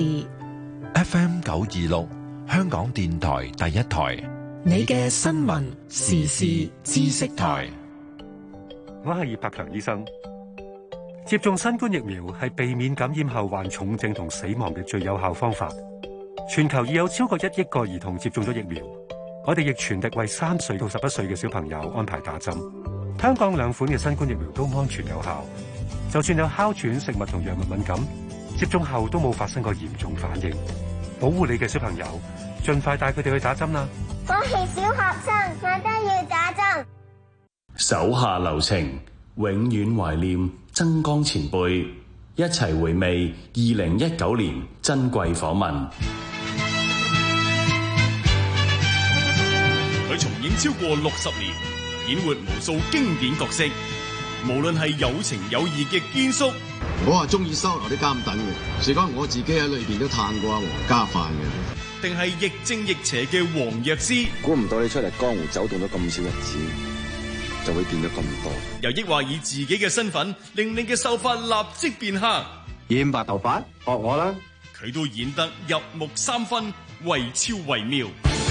F M 九二六，香港電台第一台， 你嘅新聞時事知識台。 我係葉柏強醫生。接種新冠疫苗係避免感染後患重症同死亡嘅最有效方法。全球已有超過一億個兒童接種咗疫苗，我哋亦全力為三歲到十一歲嘅小朋友安排打針。香港兩款嘅新冠疫苗都安全有效，就算有哮喘、食物同藥物敏感，接種後都冇發生過嚴重反應。保護你嘅小朋友，盡快帶佢哋去打針啦！ 我係小學生，我都要打針。 手下留情，永遠懷念曾江前輩，一齊回味二零一九年珍貴訪問。 佢重演超過六十年，演活無數經典角色。無論係有情有義嘅堅叔， 我係中意收留啲監躉嘅，事關我自己喺裏邊都嘆過阿黃家飯嘅。 定係亦正亦邪嘅黃藥師， 估唔到你出嚟江湖走動咗咁少日子。 就會變咗咁多。 又抑或以自己嘅身份令你嘅秀髮立即變黑？ 染白頭髮，學我啦！ 佢都演得入木三分，惟肖惟妙。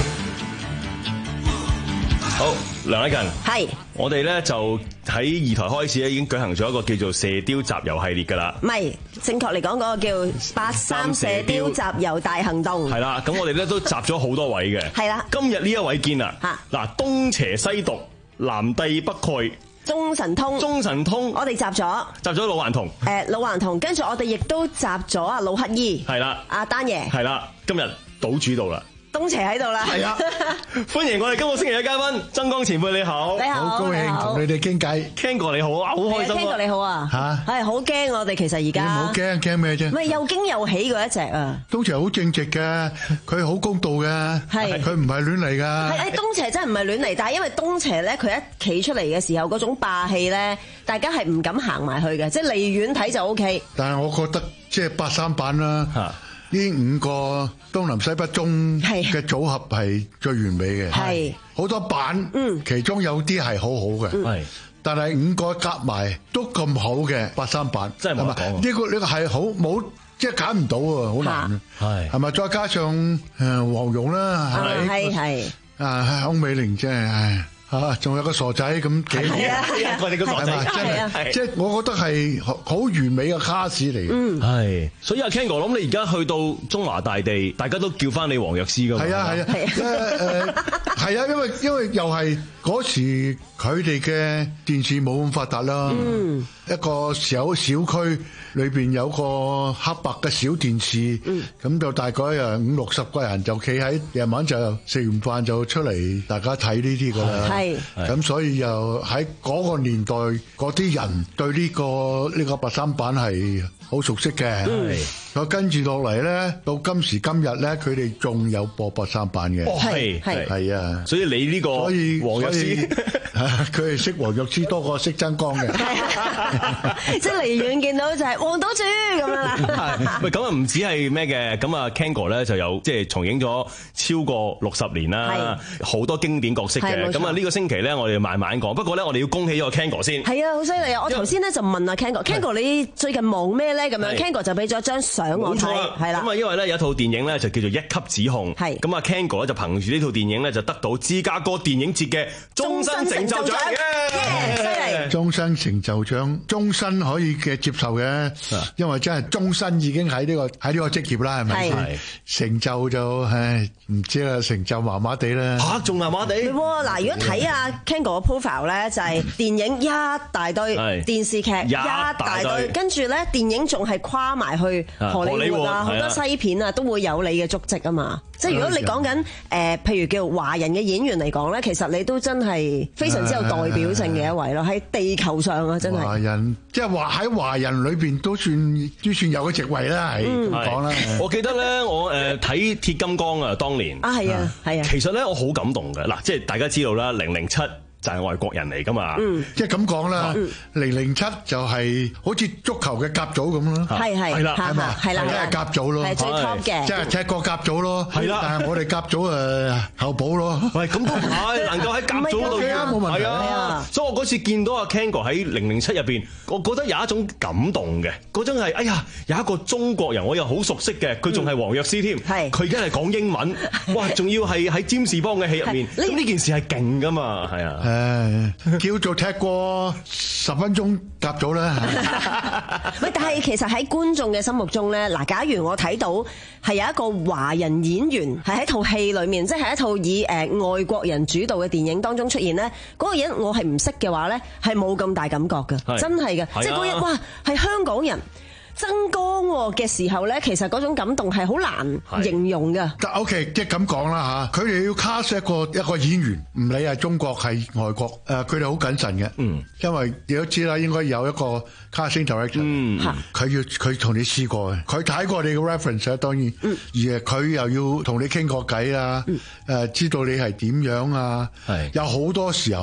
好，梁禮勤， 係我哋咧就喺二台開始咧，已經舉行咗一個叫做射雕集郵系列噶啦。 唔係，正確嚟講嗰個叫八三射雕集郵大行動。 係啦，咁我哋咧都集咗好多位嘅。 係啦， 今日呢一位見啦，嗱，東邪西毒，南帝北丐， 中神通， 中神通， 我哋集咗， 集咗老頑童， 誒老頑童，跟住我哋亦都集咗啊老乞衣， 係啦， 阿丹爺， 係啦，今日島主到啦。 東邪喺度啦， 係啊！歡迎我哋今個星期嘅嘉賓，曾江前輩你好， 你好， 好高興同你哋傾偈。 Ken 哥你好啊，好開心啊 Ken 哥你好啊， 嚇， 係好驚我哋其實而家， 你唔好驚，驚咩啫？ 唔係又驚又喜嗰一隻啊！ 東邪好正直嘅，佢好公道嘅， 係佢唔係亂嚟㗎。 係誒，東邪真係唔係亂嚟，但係因為東邪咧，佢一企出嚟嘅時候嗰種霸氣咧，大家係唔敢行埋去嘅，即係離遠睇就 O K。 但係我覺得即係八三版啦。呢五個東南西北中嘅組合係最完美嘅，係好多版，嗯，其中有啲係好好嘅，係，但係五個夾埋都咁好嘅八三版， 真係冇得講。 呢個呢個係好冇，即係揀唔到喎，好難，係係咪？再加上誒黃蓉啦，係咪？係係啊，歐美玲真係唉。啊，仲有個傻仔咁幾好， 我哋個傻仔真係，即係我覺得係好完美嘅卡士嚟嘅。 嗯， 係。所以阿 Ken 哥，諗你而家去到中華大地，大家都叫翻你黃藥師㗎嘛？ 係啊係啊，誒誒係啊，因為因為又係嗰時佢哋嘅電視冇咁發達啦。嗯，一個小小區裏邊有個黑白嘅小電視，咁就大概啊五六十個人就企喺夜晚就食完飯就出嚟，大家睇呢啲㗎啦。係，咁所以又喺嗰個年代，嗰啲人對呢個呢個八三版係好熟悉嘅。係，咁跟住落嚟咧，到今時今日咧，佢哋仲有播八三版嘅。 係係係啊， 所以你呢個所以黃藥師， 佢係識黃藥師多過識曾江嘅。 即係離遠見到就係黃島主咁樣啦。 喂，咁啊唔止係咩嘅，咁啊 Ken 哥咧就有即係重影咗超過六十年啦，好多經典角色嘅。咁啊呢個星期咧，我哋慢慢講。不過咧，我哋要恭喜咗個 Ken 哥先。係啊，好犀利啊！我頭先咧就問阿 Ken 哥，Ken 哥你最近忙咩咧？咁樣 Ken 哥就俾咗張相我睇，係啦。 咁啊，因為咧有一套電影咧就叫做《一級指控》，係咁啊 Ken 哥咧就憑住呢套電影咧就得到芝加哥電影節嘅終身成就獎嘅， 犀利！終身成就獎，終身可以嘅接受嘅，因為真係終身已經喺呢個喺呢個職業啦，係咪？係成就就唉唔知啦，成就麻麻地啦。 嚇，仲麻麻地？ 嗱，如果睇阿 Ken 哥嘅 profile 咧，就係電影一大堆，電視劇一大堆，跟住咧電影仲係跨埋去荷里活啊，好多西片啊都會有你嘅足跡啊嘛。即係如果你講緊誒，譬如叫華人嘅演員嚟講咧，其實你都真係非常之有代表性嘅一位咯，喺地球上啊，真係。 華人即係話喺華人裏邊都算都算有個席位啦，係咁講啦。 我記得咧，我誒睇《鐵金剛》啊，當年啊係啊係啊， 其實咧我好感動嘅。嗱，即係大家知道啦，零零七就係外國人嚟噶嘛， 嗯，即係咁講啦。零零七就係好似足球嘅甲組咁咯， 係係係啦，係嘛， 係啦， 即係甲組咯， 係最 top 嘅， 即係踢過甲組咯，係啦。但係我哋甲組誒後補咯， 喂，咁都唔係能夠喺甲組度嘅， 冇問題啊。所以我嗰次見到阿 Ken 哥喺零零七入邊，我覺得有一種感動嘅，嗰種係哎呀有一個中國人我又好熟悉嘅，佢仲係黃藥師添，係佢而家係講英文，哇，仲要係喺占士邦嘅戲入面，咁呢件事係勁噶嘛，係啊。 誒，叫做踢過十分鐘甲組啦。 喂，但係其實喺觀眾嘅心目中咧，嗱，假如我睇到係有一個華人演員係喺套戲裏面，即係一套以誒外國人主導嘅電影當中出現咧，嗰個人我係唔識嘅話咧，係冇咁大感覺嘅，真係嘅，即係嗰人哇係香港人。曾江嘅時候咧，其實嗰種感動係好難形容㗎。 但 OK， 即係咁講啦嚇，佢哋要 cast 一個一個演員，唔理係中國係外國，誒佢哋好謹慎嘅。嗯，因為你都知啦，應該有一個 casting director。嗯，佢要佢同你試過嘅，佢睇過你嘅 reference 啊，當然。嗯，而係佢又要同你傾過偈啊，誒知道你係點樣啊。係有好多時候。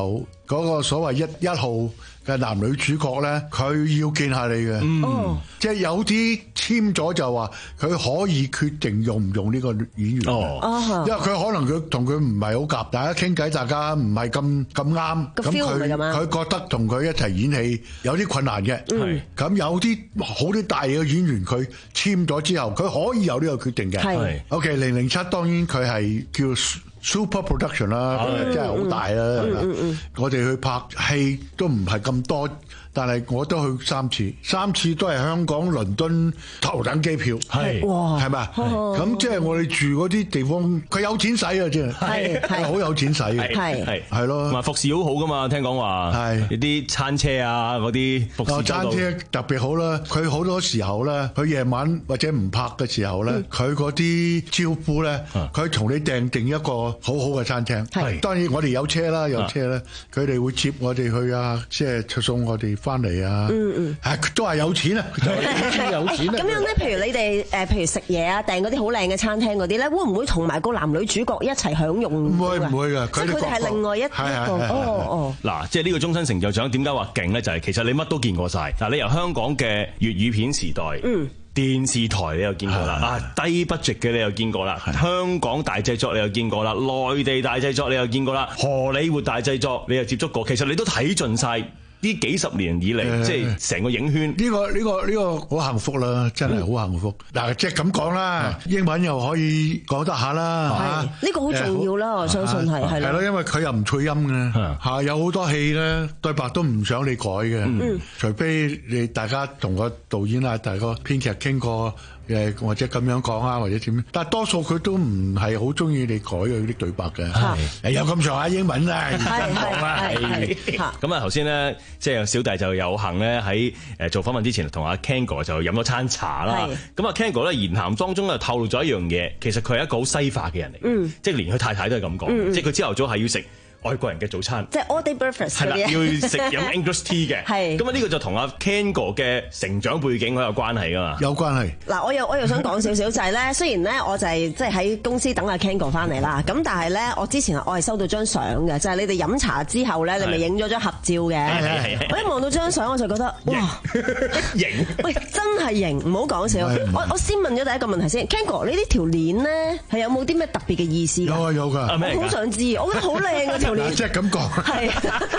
嗰個所謂一一號嘅男女主角咧，佢要見下你嘅，嗯、即係有啲簽咗就話佢可以決定用唔用呢個演員，哦、因為佢可能佢同佢唔係好夾，大家傾偈，大家唔係咁咁啱，咁佢佢覺得同佢一齊演戲有啲困難嘅，咁、嗯、有啲好啲大嘅演員佢簽咗之後，佢可以有呢個決定嘅。係 OK 零零七當然佢係叫Super production 啦，真係好大啦！嗯嗯嗯、我哋去拍戲都唔係咁多，但係我都去三次，三次都係香港、倫敦頭等機票，係哇，係咪？咁即係我哋住嗰啲地方，佢有錢使啊！真係係係好有錢使嘅，係係係咯， 同埋服侍好好噶嘛，聽講話係有啲餐車啊嗰啲服侍。 餐車特別好啦，佢好多時候咧，佢夜晚或者唔拍嘅時候咧，佢嗰啲招呼咧，佢同你訂定一個好好嘅餐廳，係當然我哋有車啦，有車咧，佢哋會接我哋去啊，即係送我哋翻嚟啊，嗯嗯，係都係有錢啊，有錢啊！ 咁樣咧，譬如你哋誒，譬如食嘢啊，訂嗰啲好靚嘅餐廳嗰啲咧，會唔會同埋個男女主角一齊享用？ 唔會唔會㗎， 即係佢哋係另外一個哦哦。 嗱，即係呢個終身成就獎點解話勁咧？就係其實你乜都見過晒。嗱，你由香港嘅粵語片時代，嗯。電視台你又見過啦，啊低 budget 嘅你又見過啦，香港大製作你又見過啦，內地大製作你又見過啦，荷里活大製作你又接觸過，其實你都睇盡晒呢幾十年以嚟，呃、即係成個影圈。 呢個呢個呢個好幸福啦，真係好幸福。嗱、嗯，即係咁講啦，嗯、英文又可以講得下啦，係呢、 呢個好重要啦，呃、我相信係係係咯，因為佢又唔配音嘅嚇，嗯、有好多戲咧對白都唔想你改嘅，嗯、除非你大家同個導演啊、大個編劇傾過。誒或者咁樣講啊，或者點？但係多數佢都唔係好中意你改佢啲對白嘅。係有咁上下英文啦，咁講啦。係咁啊，頭先咧，即係小弟就有幸咧喺誒做訪問之前，同阿 Ken 哥就飲咗餐茶啦。咁啊 Ken 哥咧言談當中啊透露咗一樣嘢，其實佢係一個好西化嘅人嚟。嗯，即係連佢太太都係咁講，即係佢朝頭早係要食外國人嘅早餐， 即係 all day breakfast 係啦，要食飲 English tea 嘅。係咁啊，呢個就同阿 Ken 哥嘅成長背景好有關係噶嘛。 有關係。 嗱，我又我又想講少少就係咧，雖然咧我就係即係喺公司等阿 Ken 哥翻嚟啦，咁但係咧我之前我係收到張相嘅，就係你哋飲茶之後咧，你咪影咗張合照嘅。我一望到張相我就覺得哇， 型！ 喂，真係型，唔好講笑。我我先問咗第一個問題先 ，Ken 哥，你呢條鏈咧係有冇啲咩特別嘅意思？ 有啊有㗎， 我好想知，我覺得好靚啊條鏈。 即係咁講。係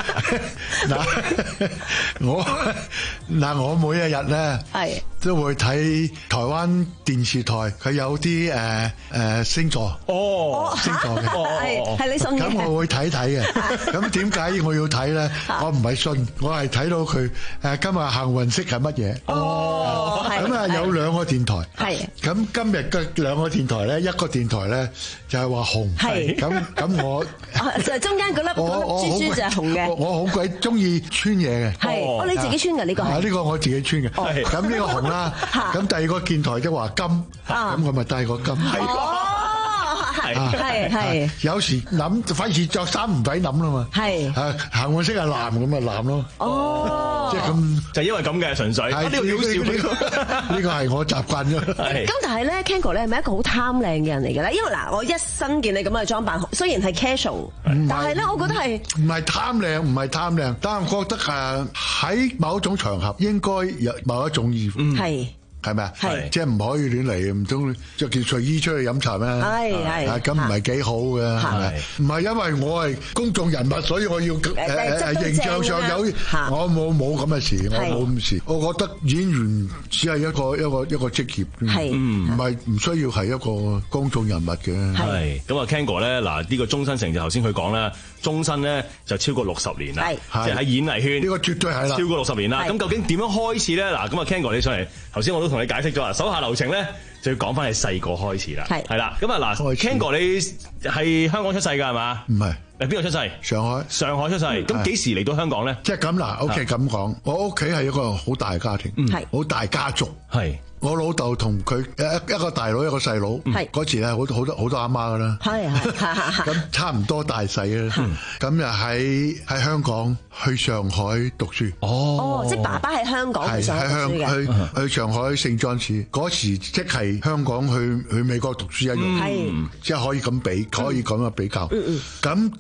嗱，我嗱我每一日咧，係都會睇台灣電視台，佢有啲誒誒星座哦，星座嘅， 係係你信嘅。 咁我會睇睇嘅。咁點解我要睇咧？我唔係信，我係睇到佢誒今日幸運色係乜嘢。哦，咁啊有兩個電台，係咁今日嘅兩個電台咧，一個電台咧就係話紅，係咁咁我就係中間嗰粒。珠珠就係紅嘅， 我好鬼中意穿嘢嘅。係， 哦，你自己穿嘅呢個係？ 呢個我自己穿嘅。係，咁呢個紅啦。咁第二個電台就話金，咁我咪戴個金。 哦，係係係。有時諗，費事着衫唔使諗啦嘛。係。啊，幸運色係藍咁咪藍咯。哦。即係咁， 就因為咁嘅純粹。係呢個好笑， 呢個係我習慣咗。 咁但係咧 Ken 哥咧係咪一個好貪靚嘅人嚟嘅咧？因為嗱，我一身見你咁嘅裝扮，雖然係 casual，但係咧，我覺得係唔係貪靚，唔係貪靚，但係我覺得誒喺某一種場合應該有某一種衣服。係。係咪啊？係，即係唔可以亂嚟，唔通着件睡衣出去飲茶咩？係係，咁唔係幾好嘅，係咪？唔係因為我係公眾人物，所以我要誒誒形象上有，我冇冇咁嘅事，我冇咁事。我覺得演員只係一個一個一個職業，係唔係唔需要係一個公眾人物嘅。 係咁啊，Ken 哥咧，嗱呢個終身成就頭先佢講啦，終身咧就超過六十年啦，即係喺演藝圈呢個絕對係啦， 超過六十年啦。咁究竟點樣開始咧？嗱，咁啊，Ken 哥你上嚟，頭先我都同你解釋咗啦，手下留情咧就要講翻你細個開始啦，係係啦，咁啊嗱 Ken 哥你係香港出世㗎係嘛？唔係，誒邊度出世？上海，上海出世，咁幾時嚟到香港咧？ 即係咁嗱，OK 咁講，我屋企係一個好大家庭，係好大家族，係。我老豆同佢一一個大佬一個細佬，嗰時咧好多好多好多阿媽噶啦，係係咁差唔多大細啦，咁又喺喺香港去上海讀書。哦， 即係爸爸喺香港去上海讀書嘅， 去去上海聖莊市嗰時即係香港去去美國讀書一樣，係即係可以咁比，可以咁樣比較。咁佢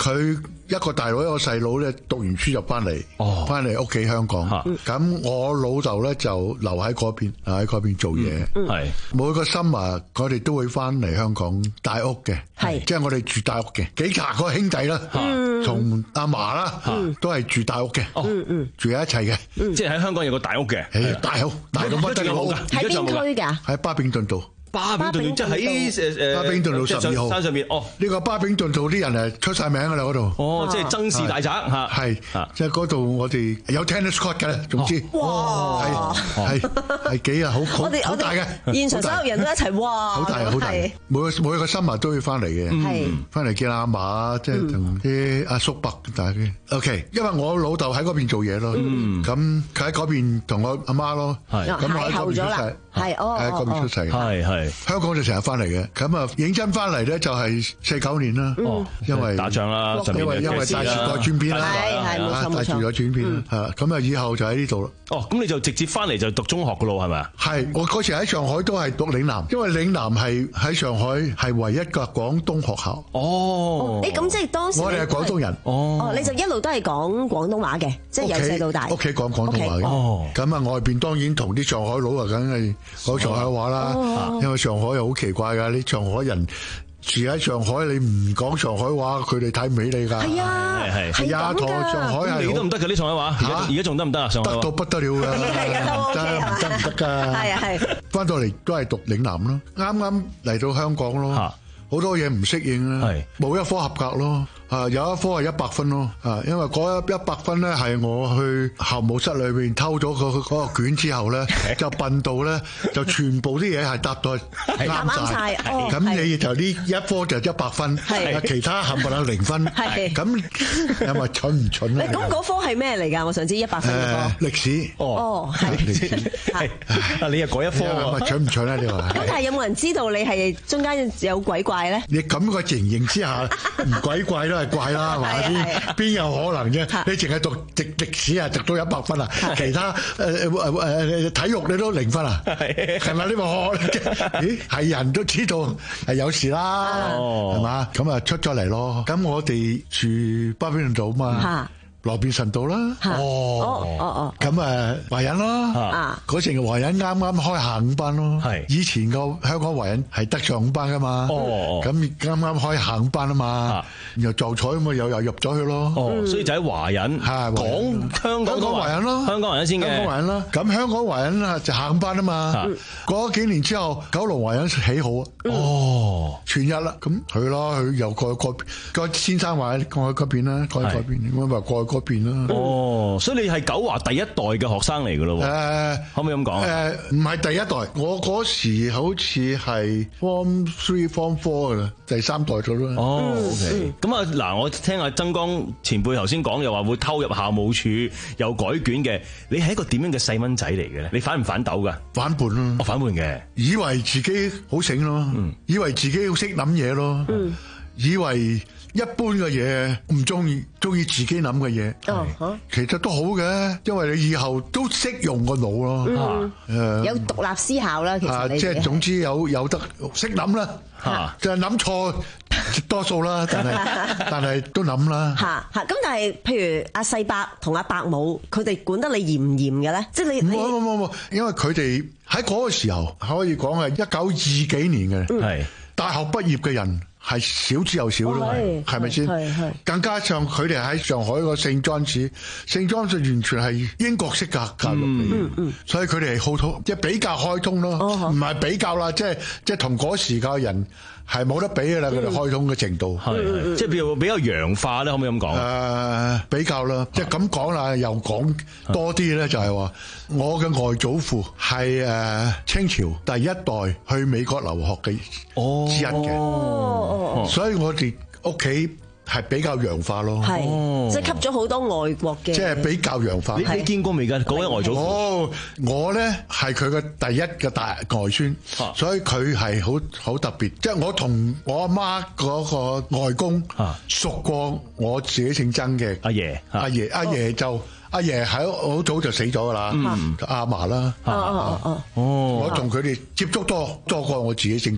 佢一個大佬一個細佬咧讀完書就翻嚟，翻嚟屋企香港。咁我老豆咧就留喺嗰邊，喺嗰邊做嘢。係每個 summer 我哋都會翻嚟香港大屋嘅，係即係我哋住大屋嘅，幾廿個兄弟啦，同阿嫲啦，都係住大屋嘅，住喺一齊嘅。 即係喺香港有個大屋嘅， 大屋大到不得了。 喺邊區㗎？ 喺巴比頓道。 巴比頓即係喺誒巴比頓道十二號山上面。哦， 呢個巴比頓道啲人係出晒名㗎啦嗰度。 哦，即係曾氏大宅嚇。 係，即係嗰度我哋有 tennis court 嘅啦。總之， 哇， 係係係幾啊，好好好大嘅。 現場所有人都一齊，哇， 好大好大。每個每個 summer 都要翻嚟嘅，係翻嚟見阿嫲，即係同啲阿叔伯大嘅。OK，因為我老豆喺嗰邊做嘢咯，咁佢喺嗰邊同我阿媽咯，咁我喺嗰邊出世，係哦，喺嗰邊出世，係係。香港就成日翻嚟嘅，咁啊認真翻嚟咧就係四九年啦，因為打仗啦， 因為因為大時代轉變啦， 係係冇錯冇錯， 大時代轉變啦，嚇咁啊以後就喺呢度啦。 哦，咁你就直接翻嚟就讀中學噶咯，係咪啊？ 係，我嗰時喺上海都係讀嶺南，因為嶺南係喺上海係唯一嘅廣東學校。 哦， 誒咁即係當時我哋係廣東人。 哦，你就一路都係講廣東話嘅，即係由細到大。 屋企講廣東話嘅。哦，咁啊外邊當然同啲上海佬啊，梗係講上海話啦，因為上海又好奇怪㗎，啲上海人住喺上海，你唔講上海話，佢哋睇唔起你㗎。係啊， 係係啊，同上海係你都唔得㗎啲上海話，而家而家仲得唔得啊？上海話得到不得了㗎，唔得唔得唔得㗎。係啊係。翻到嚟都係讀嶺南咯，啱啱嚟到香港咯，好多嘢唔適應啦，冇一科合格咯。啊，有一科係一百分咯，啊，因為嗰一一百分咧係我去校務室裏邊偷咗個嗰個卷之後咧，就笨到咧就全部啲嘢係答到啱晒，咁你就呢一科就一百分，其他冚唪唥零分，咁有咪蠢唔蠢咧？ 咁嗰科係咩嚟㗎？我想知一百分嗰科。 歷史。 哦，係歷史。 啊，你又改一科喎？蠢唔蠢咧？你話？ 咁但係有冇人知道你係中間有鬼怪咧？ 你咁個情形之下，唔鬼怪咯。係怪啦，係嘛？邊邊有可能啫？你淨係讀歷歷史啊，讀到一百分啊，其他誒誒誒體育你都零分啊？係咪呢個？咦，係人都知道係有事啦，係嘛？咁啊出咗嚟咯。咁我哋住巴比頓道嘛。羅便臣道啦， 哦哦哦， 咁啊華仁咯，嗰時華仁啱啱開下午班咯，以前個香港華仁係得上午班噶嘛，咁啱啱開下午班啊嘛，然後就彩咁啊又又入咗去咯， 所以就喺華仁，講香港華仁咯， 香港華仁先嘅， 香港華仁啦，咁香港華仁啊就下午班啊嘛，過咗幾年之後九龍華仁起好啊，哦，全日啦，咁去咯，佢又過過個先生話過去嗰邊啦，過去嗰邊，咁咪過去嗰邊啦。 哦，所以你係九華第一代嘅學生嚟噶咯？誒，可唔可以咁講？ 誒，唔係第一代，我嗰時好似係 Form Three、Form Four 噶啦，第三代咗啦。 哦 ，OK。咁啊，嗱，我聽阿曾江前輩頭先講，又話會偷入校務處，又改卷嘅。你係一個點樣嘅細蚊仔嚟嘅咧？你反唔反斗噶？ 反叛咯， 我反叛嘅， 以為自己好醒咯，以為自己好識諗嘢咯，以為。一般嘅嘢唔中意，中意自己諗嘅嘢，哦、其實都好嘅，因為你以後都識用個腦咯，誒、嗯呃， 有獨立思考啦，其實你、啊、 即係總之有有得識諗啦，嚇、啊，就係諗錯多數啦，但係但係都諗啦， 嚇嚇。咁但係譬如阿細伯同阿伯母，佢哋管得你嚴唔嚴嘅咧？即係你冇冇冇冇，因為佢哋喺嗰個時候可以講係一九二幾年嘅，係、嗯、大學畢業嘅人。係少之又少咯，係咪先？更加上佢哋喺上海個聖莊子，聖莊子完全係英國式教教育嚟嘅，嗯嗯、所以佢哋係好通，即係比較開通咯，唔係、哦、比較啦，即係即係同嗰時嘅人係冇得比嘅啦，佢哋開通嘅程度，係、 嗯、即係比較比較洋化咧，可唔可以咁講？誒、 呃，比較啦，即係咁講啦，又講多啲咧，就係話我嘅外祖父係誒清朝第一代去美國留學嘅之一嘅。哦哦、所以我哋屋企係比較洋化咯， 係即係吸咗好多外國嘅， 即係比較洋化。 你你見過未㗎？嗰位外祖父？ 哦，我咧係佢嘅第一嘅大外孫，啊、所以佢係好好特別。即係我同我阿媽嗰個外公熟過我自己姓曾嘅阿爺， 阿爺阿爺就。阿爺喺好早就死咗噶啦，阿嫲啦，哦哦哦，我同佢哋接觸多多過我自己姓曾嘅。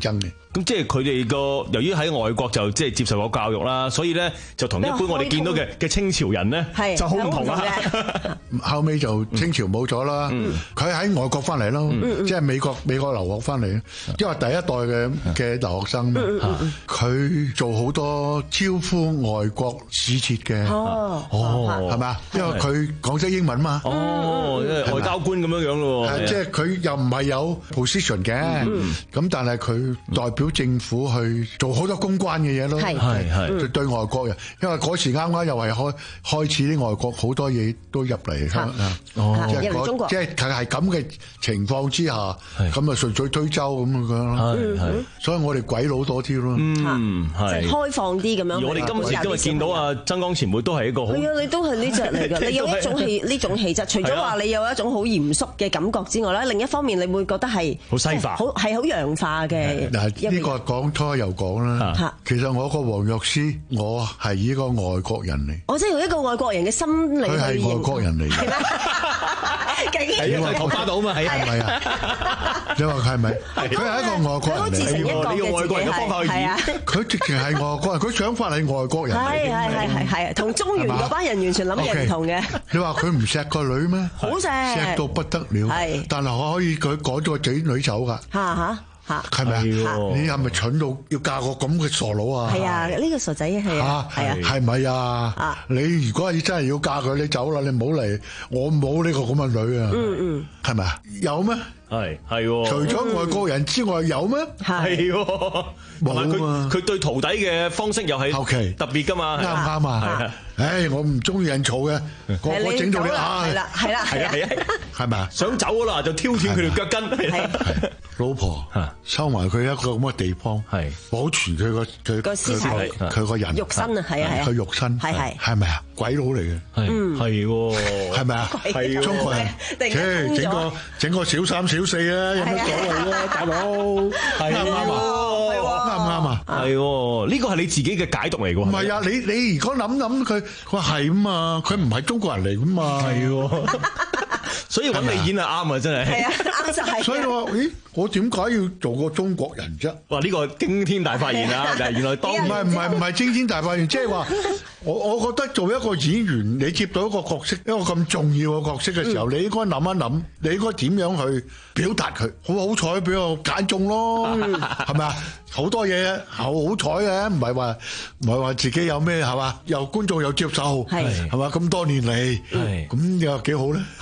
咁即係佢哋個由於喺外國就即係接受過教育啦，所以咧就同一般我哋見到嘅嘅清朝人咧就好唔同啦。 後尾就清朝冇咗啦，佢喺外國翻嚟咯，即係美國美國留學翻嚟，因為第一代嘅嘅留學生，佢做好多招呼外國使節嘅，哦，係咪啊？因為佢講識英文嘛， 哦，外交官咁樣樣咯， 即係佢又唔係有 position 嘅，咁但係佢代表政府去做好多公關嘅嘢咯，係係對外國人，因為嗰時啱啱又係開開始啲外國好多嘢都入嚟。哦，即係中國，即係係咁嘅情況之下，咁啊順水推舟咁樣咯，係係，所以我哋鬼佬多啲咯， 嗯，係開放啲咁樣。 而我哋今次因為見到啊曾江前輩都係一個好， 係啊，你都係呢隻嚟㗎，你有一種氣呢種氣質，除咗話你有一種好嚴肅嘅感覺之外咧，另一方面你會覺得係好西化， 好係好洋化嘅。 嗱，呢個講初又講啦，其實我個黃藥師，我係一個外國人嚟， 我即係用一個外國人嘅心理去， 佢係外國人嚟。係咩？ 竟然學花到嘛？係係咪啊？你話佢係咪？佢係一個外國人嚟， 你用外國人嘅方法去演。 佢直情係外國人，佢想法係外國人嚟。 係係係係係，同中原嗰班人完全諗嘅唔同嘅。 你話佢唔錫個女咩？ 好錫， 錫到不得了。係，但係我可以佢趕咗個仔女走㗎。 嚇嚇。 係咪啊？你係咪蠢到要嫁個咁嘅傻佬啊？ 係啊，呢個傻仔係啊，係啊， 係咪啊？你如果係真係要嫁佢，你走啦，你唔好嚟，我冇呢個咁嘅女啊。嗯嗯，係咪啊？有咩？ 係係。 除咗外國人之外，有咩？ 係。冇啊！佢佢對徒弟嘅方式又係特別㗎嘛？ 啱唔啱啊？係啊。唉，我唔中意人嘈嘅，個個整到你啊！ 係啦，係啦，係啊，係啊， 係咪啊？ 想走啦，就挑斷佢條腳筋。係老婆收埋佢一個咁嘅地方，係保存佢個佢個屍體， 佢個人肉身啊，係啊， 佢肉身係係係咪啊？鬼佬嚟嘅， 係係喎， 係咪啊？係中國人，即係整個整個小三小四啊，有乜所謂啊？大佬係啱唔啱啊？啱唔啱啊？ 係喎，呢個係你自己嘅解讀嚟㗎。 唔係啊，你你如果諗諗佢，佢話係啊嘛，佢唔係中國人嚟㗎嘛，係喎。 所以揾你演係啱啊，真係。係啊， 啱就係。 所以話，咦，我點解要做個中國人啫？ 哇！呢個驚天大發現啊！但係原來當唔係唔係唔係驚天大發現，即係話我我覺得做一個演員，你接到一個角色，一個咁重要嘅角色嘅時候，嗯、你應該諗一諗，你應該點樣去表達佢？好好彩俾我揀中咯，係咪啊？好多嘢好好彩嘅，唔係話唔係話自己有咩係嘛？又觀眾又接受，係係嘛？咁多年嚟，咁又幾好咧？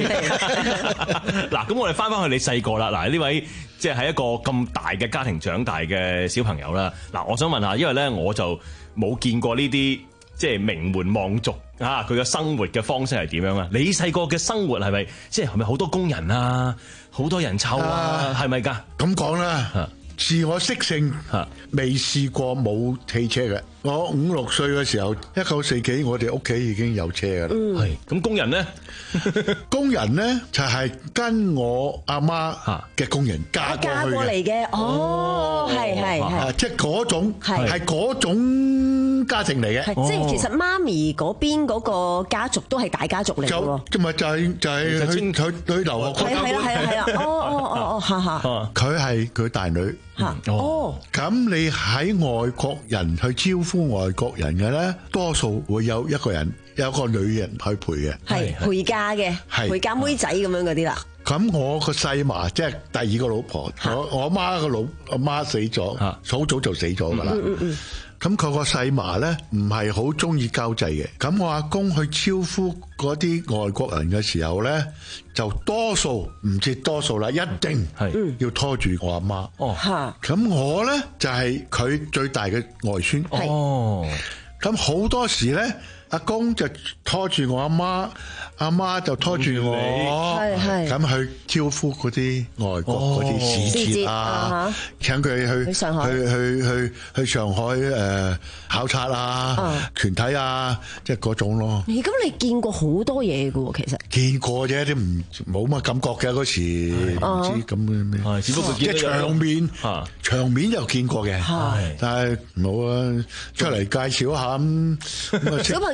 嗱，咁我哋翻翻去你細個啦。嗱，呢位即係喺一個咁大嘅家庭長大嘅小朋友啦。嗱，我想問下，因為咧我就冇見過呢啲即係名門望族啊，佢嘅生活嘅方式係點樣啊？你細個嘅生活係咪即係係咪好多工人啊，好多人湊啊？係咪㗎？ 咁講啦。自我識性，未試過冇汽車嘅。我五六歲嘅時候，一九四幾，我哋屋企已經有車嘅啦。 係咁，工人咧， 工人咧就係跟我阿媽嘅工人嫁過去嘅。 嫁過嚟嘅，哦，係係係， 即係嗰種係嗰種家庭嚟嘅。 即係其實媽咪嗰邊嗰個家族都係大家族嚟嘅喎。 就咪就係就係去去去留學。 係係啦係啦係啦，哦哦哦哦，嚇嚇。 佢係佢大女。 哦， 咁你喺外國人去招呼外國人嘅咧，多數會有一個人，有一個女人去陪嘅， 係陪嫁嘅，陪嫁妹仔咁樣嗰啲啦。 咁我個細嫲即係第二個老婆，我我阿媽個老阿媽死咗，好早就死咗噶啦。嗯嗯咁佢個細嫲咧唔係好中意交際嘅，咁我阿公去招呼嗰啲外國人嘅時候咧，就多數唔知多數啦，一定係要拖住我阿媽。哦，咁我咧就係佢最大嘅外孫。哦，咁好多時咧，阿公就拖住我阿媽，阿媽就拖住我，係係咁去招呼嗰啲外國嗰啲使節啊，請佢去去去去去上海誒考察啊，團體啊，即係嗰種咯。 咁你見過好多嘢㗎喎，其實見過啫，啲唔冇乜感覺嘅嗰時，唔知咁咩， 只不過見即係場面，場面又見過嘅，但係冇啊，出嚟介紹下咁。 小朋友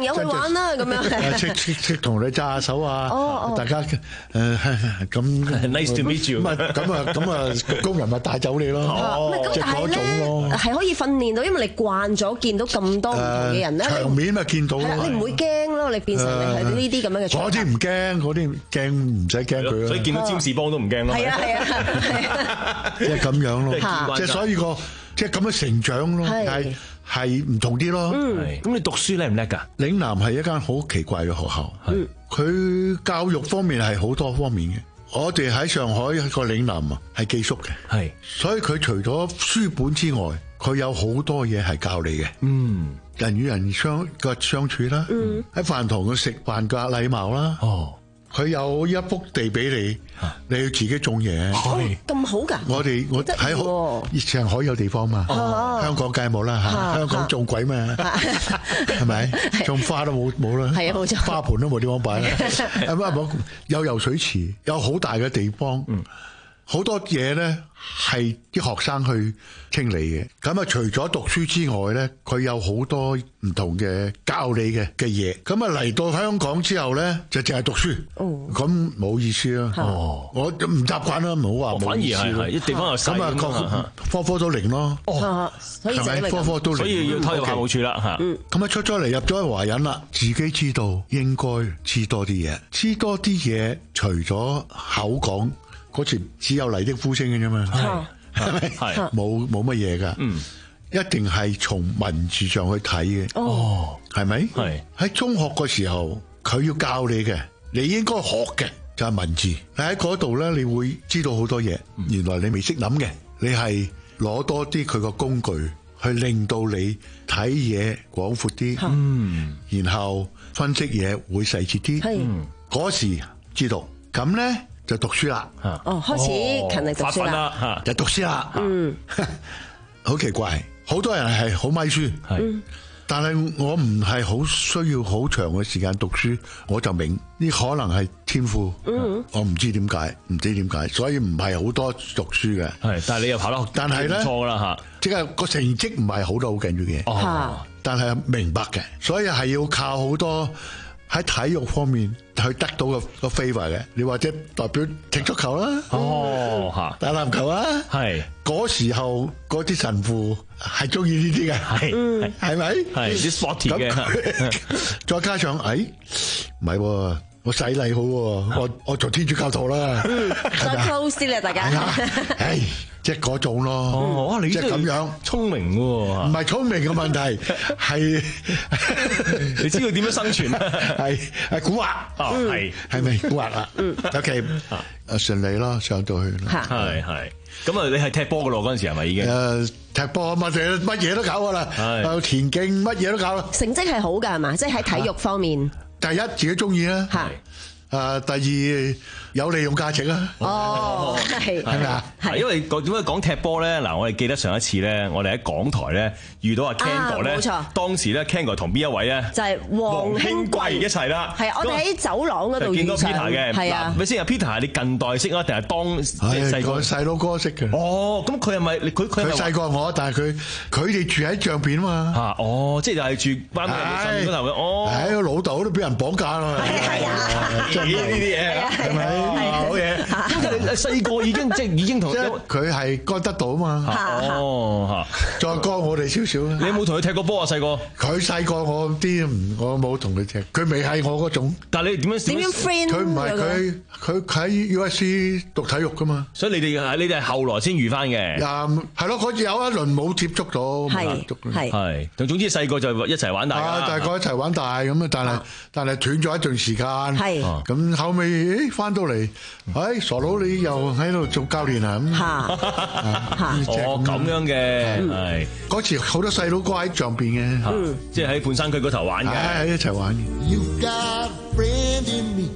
友去玩啦咁樣。 識識識同你揸下手啊！ 哦哦大家誒咁 nice to meet you。 唔係咁啊咁啊，工人咪帶走你咯。 咁但係咧係可以訓練到，因為你慣咗見到咁多唔同嘅人咧， 場面咪見到咯。 你唔會驚咯，你變成你係呢啲咁樣嘅。 嗰啲唔驚，嗰啲驚唔使驚佢咯。 所以見到占士邦都唔驚咯。 係啊係啊， 即係咁樣咯。即係所以個即係咁樣成長咯，係係唔同啲咯。 咁你讀書叻唔叻㗎？ 嶺南係一間好奇怪嘅學校，佢教育方面係好多方面嘅。我哋喺上海個嶺南啊，係寄宿嘅， 係， 所以佢除咗書本之外，佢有好多嘢係教你嘅。 嗯， 人與人相個相處啦，嗯，喺飯堂嘅食飯嘅禮貌啦。 哦。 佢有一幅地俾你，你要自己種嘢。 咁好㗎！ 我哋我喺上海有地方嘛，香港梗係冇啦嚇，香港種鬼嘛，係咪？種花都冇冇啦， 係啊冇錯， 花盆都冇地方擺啦。咁啊冇有游水池，有好大嘅地方，好多嘢咧係啲學生去清理嘅。咁啊，除咗讀書之外咧，佢有好多唔同嘅教你嘅嘅嘢。咁啊嚟到香港之後咧，就淨係讀書。哦，咁冇意思啦。哦，我唔習慣啦，唔好話冇意思。反而係係啲地方又細咁啊，科科都零咯。哦，係咪科科都零？ 所以要推入校務處啦嚇。嗯， 咁啊出咗嚟入咗去華仁啦，自己知道應該知多啲嘢，知多啲嘢，除咗口講。嗰次只有麗的呼聲嘅啫嘛，係咪？係冇冇乜嘢噶，嗯，一定係從文字上去睇嘅。哦，係咪？係喺中學嘅時候，佢要教你嘅，你應該學嘅就係文字。你喺嗰度咧，你會知道好多嘢。原來你未識諗嘅，你係攞多啲佢個工具，去令到你睇嘢廣闊啲。嗯，然後分析嘢會細節啲。係嗰時知道，咁咧。就讀書啦， 哦，開始勤力讀書啦， 就讀書啦，嗯，好奇怪，好多人係好咪書，係，但係我唔係好需要好長嘅時間讀書，我就明呢可能係天賦，嗯，我唔知點解，唔知點解，所以唔係好多讀書嘅，係，但係你又跑得，但係咧錯啦吓，即係個成績唔係好到好緊要嘅，哦，但係明白嘅，所以係要靠好多。喺體育方面去得到個個 favor 嘅，你或者代表踢足球啦，哦嚇，打籃球啊，係嗰時候嗰啲神父係中意呢啲嘅，係係咪？係啲 sporty 嘅，再加上誒唔係喎，我洗禮好喎，我我做天主教徒啦， 再 close 啲咧，大家。 誒。即係嗰種咯， 哦，你即係咁樣聰明喎， 唔係聰明嘅問題，係你知道點樣生存啊？ 係係蠱惑，哦係係咪蠱惑啊？嗯 ，OK，啊順利咯，上到去啦， 係係，咁啊你係踢波嘅咯嗰陣時係咪已經？ 誒踢波啊嘛，乜嘢都搞噶啦，係田徑乜嘢都搞啦。 成績係好㗎係嘛？即係喺體育方面， 第一自己中意啦，係。誒，第二有利用價值啊！ 哦，係係咪啊？ 係因為點解講踢波咧？嗱，我哋記得上一次咧，我哋喺港台咧遇到阿 Ken 哥咧，冇錯。當時咧 Ken 哥同邊一位咧？ 就係黃興貴一齊啦。係我哋喺走廊嗰度見到 Peter 嘅。係啊，咪先啊 Peter 係你近代識啊，定係當細個細佬哥識嘅？ 哦，咁佢係咪佢佢佢細過我，但係佢佢哋住喺象邊啊嘛。 嚇，哦，即係就係住班上邊嗰頭嘅。哦， 係老豆都俾人綁架啦。 係啊。 呢啲嘢係咪好嘢？咁你細個已經即係已經同佢係幹得到啊嘛。哦，再過我哋少少啦。 你有冇同佢踢過波啊？細個佢細個我啲唔，我冇同佢踢。佢未係我嗰種。 但係你點樣點樣 friend？ 佢唔係佢佢喺 U S C 讀體育噶嘛。 所以你哋係你哋係後來先遇翻嘅。 啊，係咯，嗰次有一輪冇接觸到， 係係係。總之細個就一齊玩大。 啊，大個一齊玩大咁啊！但係但係斷咗一段時間。係。咁後尾誒翻到嚟，誒傻佬你又喺度做教練啊？咁哦咁樣嘅，係嗰次好多細佬哥喺上邊嘅， 即係喺半山區嗰頭玩嘅， 喺一齊玩嘅。You got a friend in me.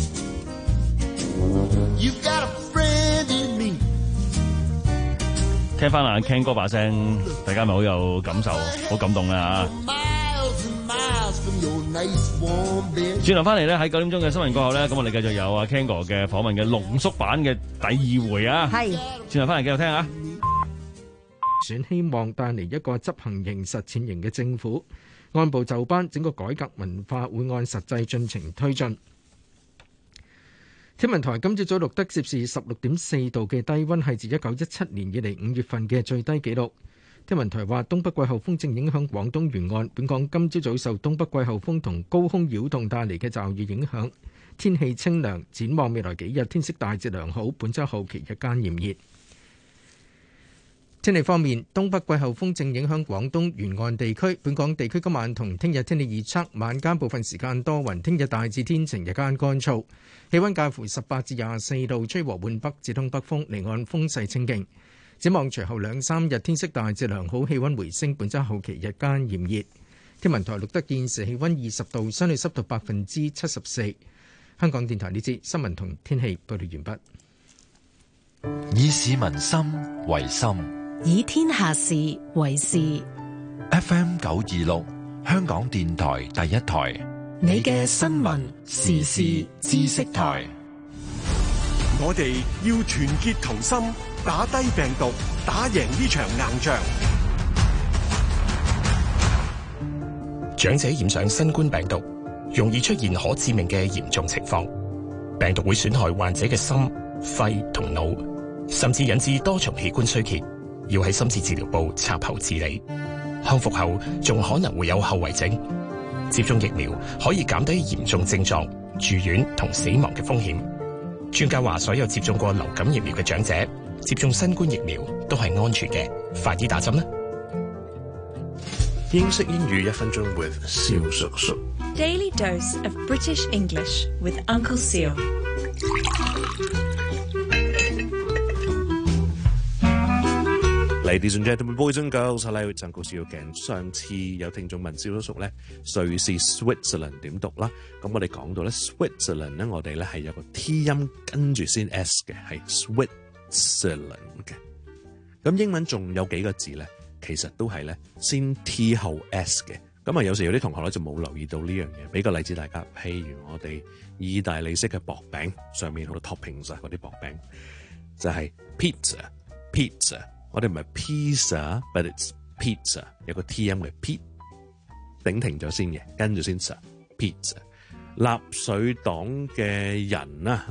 You got a friend in me. 聽翻阿 Ken 哥把聲，大家咪好有感受，好感動啊嚇！轉頭翻嚟咧，喺九點鐘嘅新聞過後咧，咁我哋繼續有阿 Ken 哥嘅訪問嘅濃縮版嘅第二回啊！係轉頭翻嚟繼續聽下。選希望帶嚟一個執行型、實踐型嘅政府。 按部就班，整個改革文化會按實際進程推進。天文台今朝早錄得攝氏十六點四度嘅低溫，係自一九一七年以嚟五月份嘅最低紀錄。天文台話，東北季候風正影響廣東沿岸，本港今朝早受東北季候風同高空擾動帶嚟嘅驟雨影響，天氣清涼。展望未來幾日，天色大致良好，本週後期日間炎熱。天氣方面，東北季候風正影響廣東沿岸地區，本港地區今晚同聽日天氣預測，晚間部分時間多雲，聽日大致天晴，日間乾燥，氣溫介乎十八至廿四度，吹和緩北至東北風，離岸風勢清勁。展望隨後兩三日天色大致良好，氣溫回升，本週後期日間炎熱。天文台錄得現時氣溫二十度，相對濕度百分之七十四。香港電台呢節新聞同天氣報道完畢。以市民心為心， 以天下事為事。 F M 九二六，香港電台第一台， 你嘅新聞時事知識台。 我哋要團結同心，打低病毒，打贏呢場硬仗。 長者染上新冠病毒，容易出現可致命嘅嚴重情況，病毒會損害患者嘅心、肺同腦，甚至引致多重器官衰竭，要喺深切治療部插喉治理。康復後仲可能會有後遺症。接種疫苗可以減低嚴重症狀、住院同死亡嘅風險。專家話，所有接種過流感疫苗嘅長者接種新冠疫苗都係安全嘅，快啲打針啦！ 英式英語一分鐘 with 蕭叔叔。 Daily dose of British English with Uncle Seal。 Ladies and gentlemen, boys and girls, hello, it's Uncle Seal again。上次有聽眾問蕭叔叔咧，瑞士 Switzerland 點讀啦？咁我哋講到咧 Switzerland 咧，我哋咧係有個 T 音跟住先 S 嘅，係 Switzerland 嘅。咁英文仲有幾個字咧，其實都係咧先 T 後 S 嘅。咁啊，有時有啲同學咧就冇留意到呢樣嘢。俾個例子大家，譬如我哋意大利式嘅薄餅，上面好多 toppings 啊，嗰啲薄餅就係 pizza，pizza。我哋唔係 pizza，but it's pizza， 有個 T 音嘅 P， 頂停咗先嘅，跟住先 pizza。納粹黨嘅人啊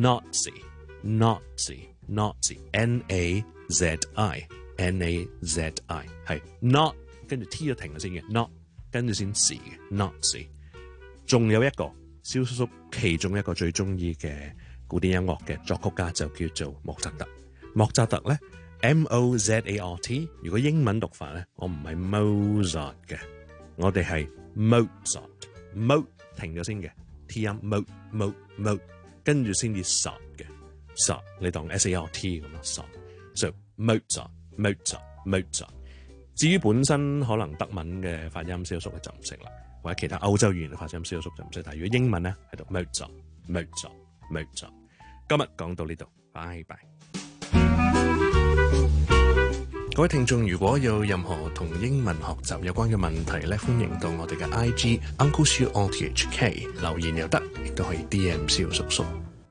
，OK，Nazi，Nazi，Nazi，N A Z I，N A Z I 係 not， 跟住 T 咗停咗先嘅 ，not 跟住先 C 嘅 Nazi。仲有一個蕭叔叔其中一個最中意嘅古典音樂嘅作曲家就叫做莫扎特。莫扎特咧。M O Z A R T， 如果英文讀法咧，我唔係 Mozart 嘅，我哋係 Mozart，Mo 停咗先嘅 T 音 Mo Mo Mo， 跟住先至 Sart 嘅 Sart， 你當 S A R T 咁咯 Sart，so Mozart Mozart Mozart。至於本身可能德文嘅發音，蕭叔就唔識啦，或者其他歐洲語言嘅發音，蕭叔就唔識。但係如果英文咧，喺度 Mozart Mozart Mozart。今日講到呢度，拜拜。各位聽眾，如果有任何同英文學習有關嘅問題咧，歡迎到我哋嘅 I G Uncle Siu O T H K 留言又得，亦都可以 D M 蕭叔叔。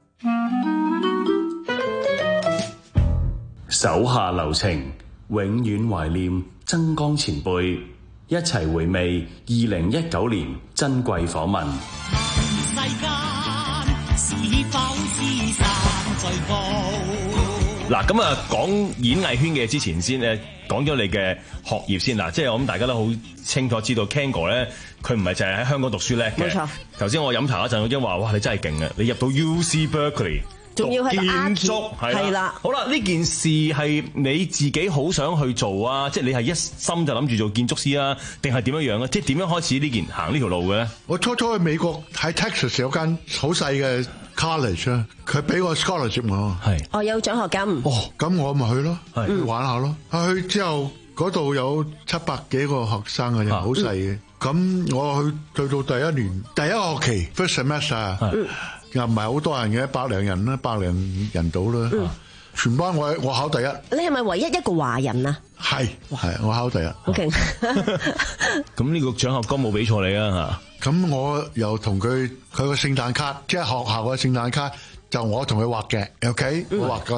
手下留情，永遠懷念曾江前輩，一齊回味二零一九年珍貴訪問。 世間是否知山最高？ 嗱，咁啊，講演藝圈嘅之前先誒，講咗你嘅學業先嗱，即係我諗大家都好清楚知道 Ken 哥咧，佢唔係淨係喺香港讀書叻嘅。冇錯。頭先我飲茶嗰陣，我已經話：哇，你真係勁啊！你入到 U C Berkeley， 仲要係建築，係啦。好啦，呢件事係你自己好想去做啊？即係你係一心就諗住做建築師啊？定係點樣樣啊？即係點樣開始呢件行呢條路嘅咧？ 我初初去美國喺 Texas 有間好細嘅 college 啊，佢俾個 scholarship 我，係哦有獎學金， 哦咁我咪去咯，去玩下咯。去之後嗰度有七百幾個學生嘅，又好細嘅。咁我去去到第一年第一個學期 first semester，又唔係好多人嘅，百零人啦，百零人到啦。全班我我考第一。 你係咪唯一一個華人啊？ 係係我考第一。 好勁！ 咁呢個獎學金冇俾錯你啊嚇！ 咁我又同佢佢個聖誕卡，即係學校嘅聖誕卡，就我同佢畫嘅 ，OK，、嗯、我畫嘅。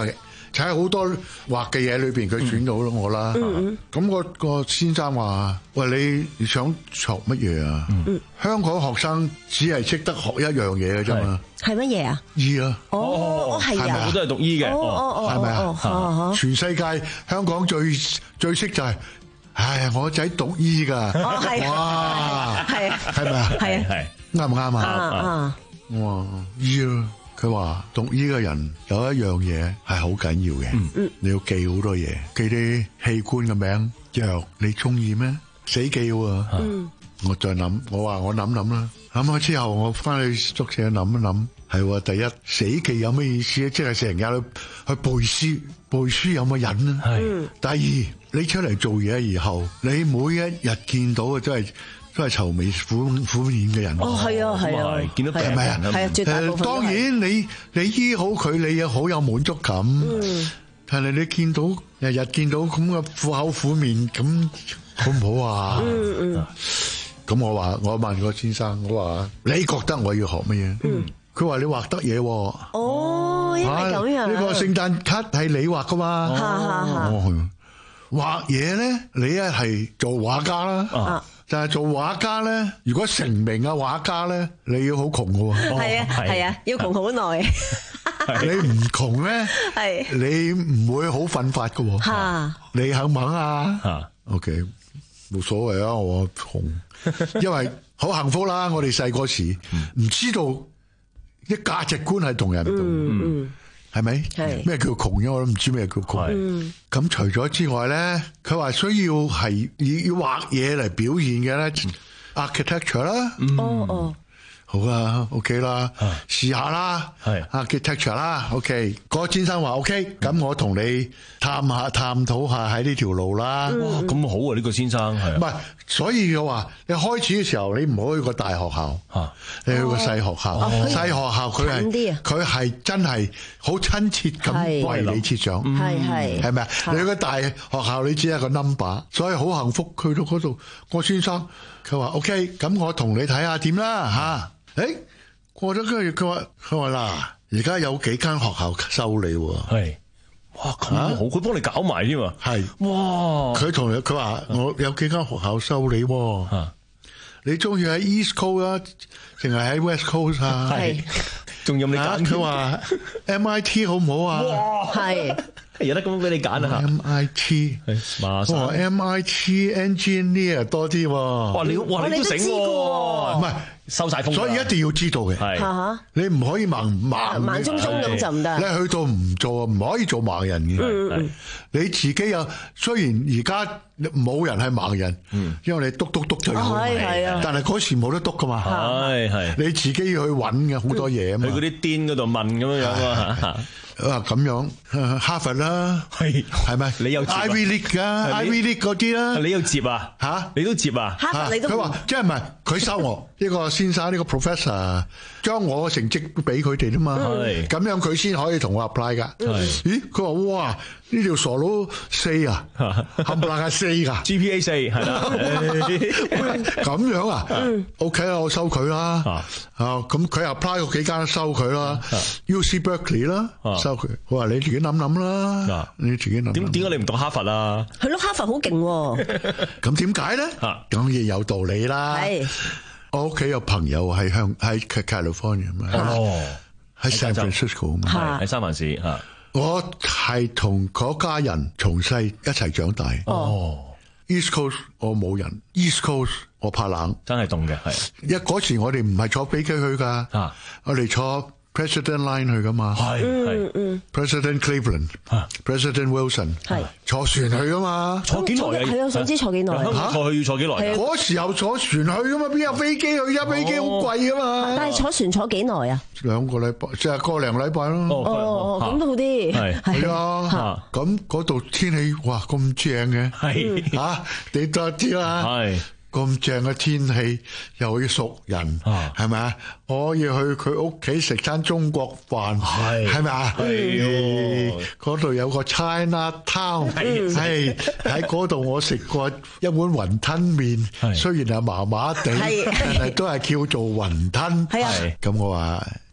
喺好多畫嘅嘢裏邊，佢選到咗我啦。咁我個先生話：喂，你想學乜嘢啊？香港學生只係識得學一樣嘢嘅啫嘛。 係乜嘢啊？ 醫啊！ 哦，係啊， 我都係讀醫嘅。 係咪啊？全世界香港最最識就係。唉，我仔讀醫㗎，哇，係係咪啊？係啊，啱唔啱啊？哇，醫啊！佢話讀醫嘅人有一樣嘢係好緊要嘅，嗯、你要記好多嘢，記啲器官嘅名、藥，你中意咩？死記喎！嗯、我再諗，我話我諗諗啦，諗咗之後我翻去宿舍諗一諗，係喎，第一死記有咩意思咧？即係成日去去背書，背書有乜癮咧？係。第二。你出嚟做嘢以後，你每一日見到嘅都係都係愁眉苦苦面嘅人。 哦，係啊，係啊， 見到係咪啊？ 係啊，絕大部分。當然你你醫好佢，你又好有滿足感。嗯。但係你見到日日見到咁嘅苦口苦面，咁好唔好啊？嗯嗯。咁我話我問個先生，我話你覺得我要學乜嘢？嗯。佢話你畫得嘢喎。 哦，因為咁樣。 呢個聖誕卡係你畫噶嘛？ 嚇嚇嚇。 畫嘢咧，你一係做畫家啦，啊、但係做畫家咧，如果成名嘅畫家咧，你要好窮嘅喎。 係啊係啊，要窮好耐。 你唔窮咧， 係你唔會好奮發嘅喎。 嚇， 你肯唔肯啊 ？OK，冇所謂啊，我窮，因為好幸福啦。我哋細個時唔知道啲價值觀係同人唔同。嗯嗯係咪？咩叫窮嘅？我都唔知咩叫窮。咁除咗之外咧，佢話需要係要要畫嘢嚟表現嘅咧 ，architecture 啦。哦哦。好啦 ，OK 啦，試下啦，係 architecture 啦 ，OK。嗰個先生話 OK，咁我同你探下探討下喺呢條路啦。 哇，咁好啊！呢個先生係。 唔係，所以我話你開始嘅時候，你唔好去個大學校，你去個細學校。細學校佢係佢係真係好親切咁為你設想， 係係係咪啊？你去個大學校，你只係個 number，所以好幸福。去到嗰度，個先生佢話 OK，咁我同你睇下點啦嚇。誒，過咗個月，佢話佢話嗱，而家有幾間學校收你喎。係， 哇咁好，佢幫你搞埋添啊。係，哇！ 佢同佢話我有幾間學校收你喎。你中意喺 East Coast 啊，定係喺 West Coast 啊？係， 仲有你揀。 佢話 M I T 好唔好啊？ 哇，係。 有得咁俾你揀啊 ！M I T， 馬上 M I T engineer 多啲喎。 哇！你哇你都醒喎， 唔係收晒風， 所以一定要知道嘅。係，你唔可以盲盲盲中中咁就唔得。 你去到唔做，唔可以做盲人嘅。你自己有，雖然而家冇人係盲人，因為你篤篤篤就有。係係啊，但係嗰時冇得篤噶嘛。係係，你自己要去揾嘅好多嘢啊嘛。 去嗰啲癲嗰度問咁樣樣啊。 啊咁樣，哈佛啦，係係咪？你有 Ivy League 噶 ，Ivy League 嗰啲啦， 你有接啊？吓，你都接啊？ 哈佛你都佢話即係唔係？佢收我呢個先生呢個 professor，將我嘅成績俾佢哋啦嘛，咁樣佢先可以同我 apply 噶。咦？佢話哇，呢條傻佬四啊，冚唪唥係四噶 ，G P A 四係啦。 咁樣啊？OK 啦，我收佢啦。啊，咁佢 apply 嗰幾間收佢啦 ，U C Berkeley 啦。收佢，我話你自己諗諗啦，你自己諗。 點點解你唔讀哈佛啊？ 係咯，哈佛好勁喎。 咁點解咧？當然有道理啦。係，我屋企有朋友係向喺 California 嘛，喺 San Francisco 嘛， 喺三藩市嚇。 我係同嗰家人從細一齊長大。哦 ，East Coast 我冇人 ，East Coast 我怕冷， 真係凍嘅係。 因為嗰時我哋唔係坐飛機去噶，我哋坐President Line 去噶嘛，係係嗯 President Cleveland、President Wilson 係坐船去噶嘛， 坐幾耐啊？ 係啊，想知坐幾耐？ 嚇，坐去要坐幾耐？ 嗰時候坐船去噶嘛，邊有飛機去啫？飛機好貴噶嘛。 但係坐船坐幾耐啊？ 兩個禮拜，即係個零禮拜咯。 哦哦，咁都好啲。係係啊，咁嗰度天氣哇咁正嘅，係嚇你都知啦。係。咁正嘅天氣，又可以熟人，係咪啊？我可以去佢屋企食餐中國飯，係咪啊？嗰度有個 China Town，係喺嗰度我食過一碗雲吞麵，雖然係麻麻地，但係都係叫做雲吞。咁我話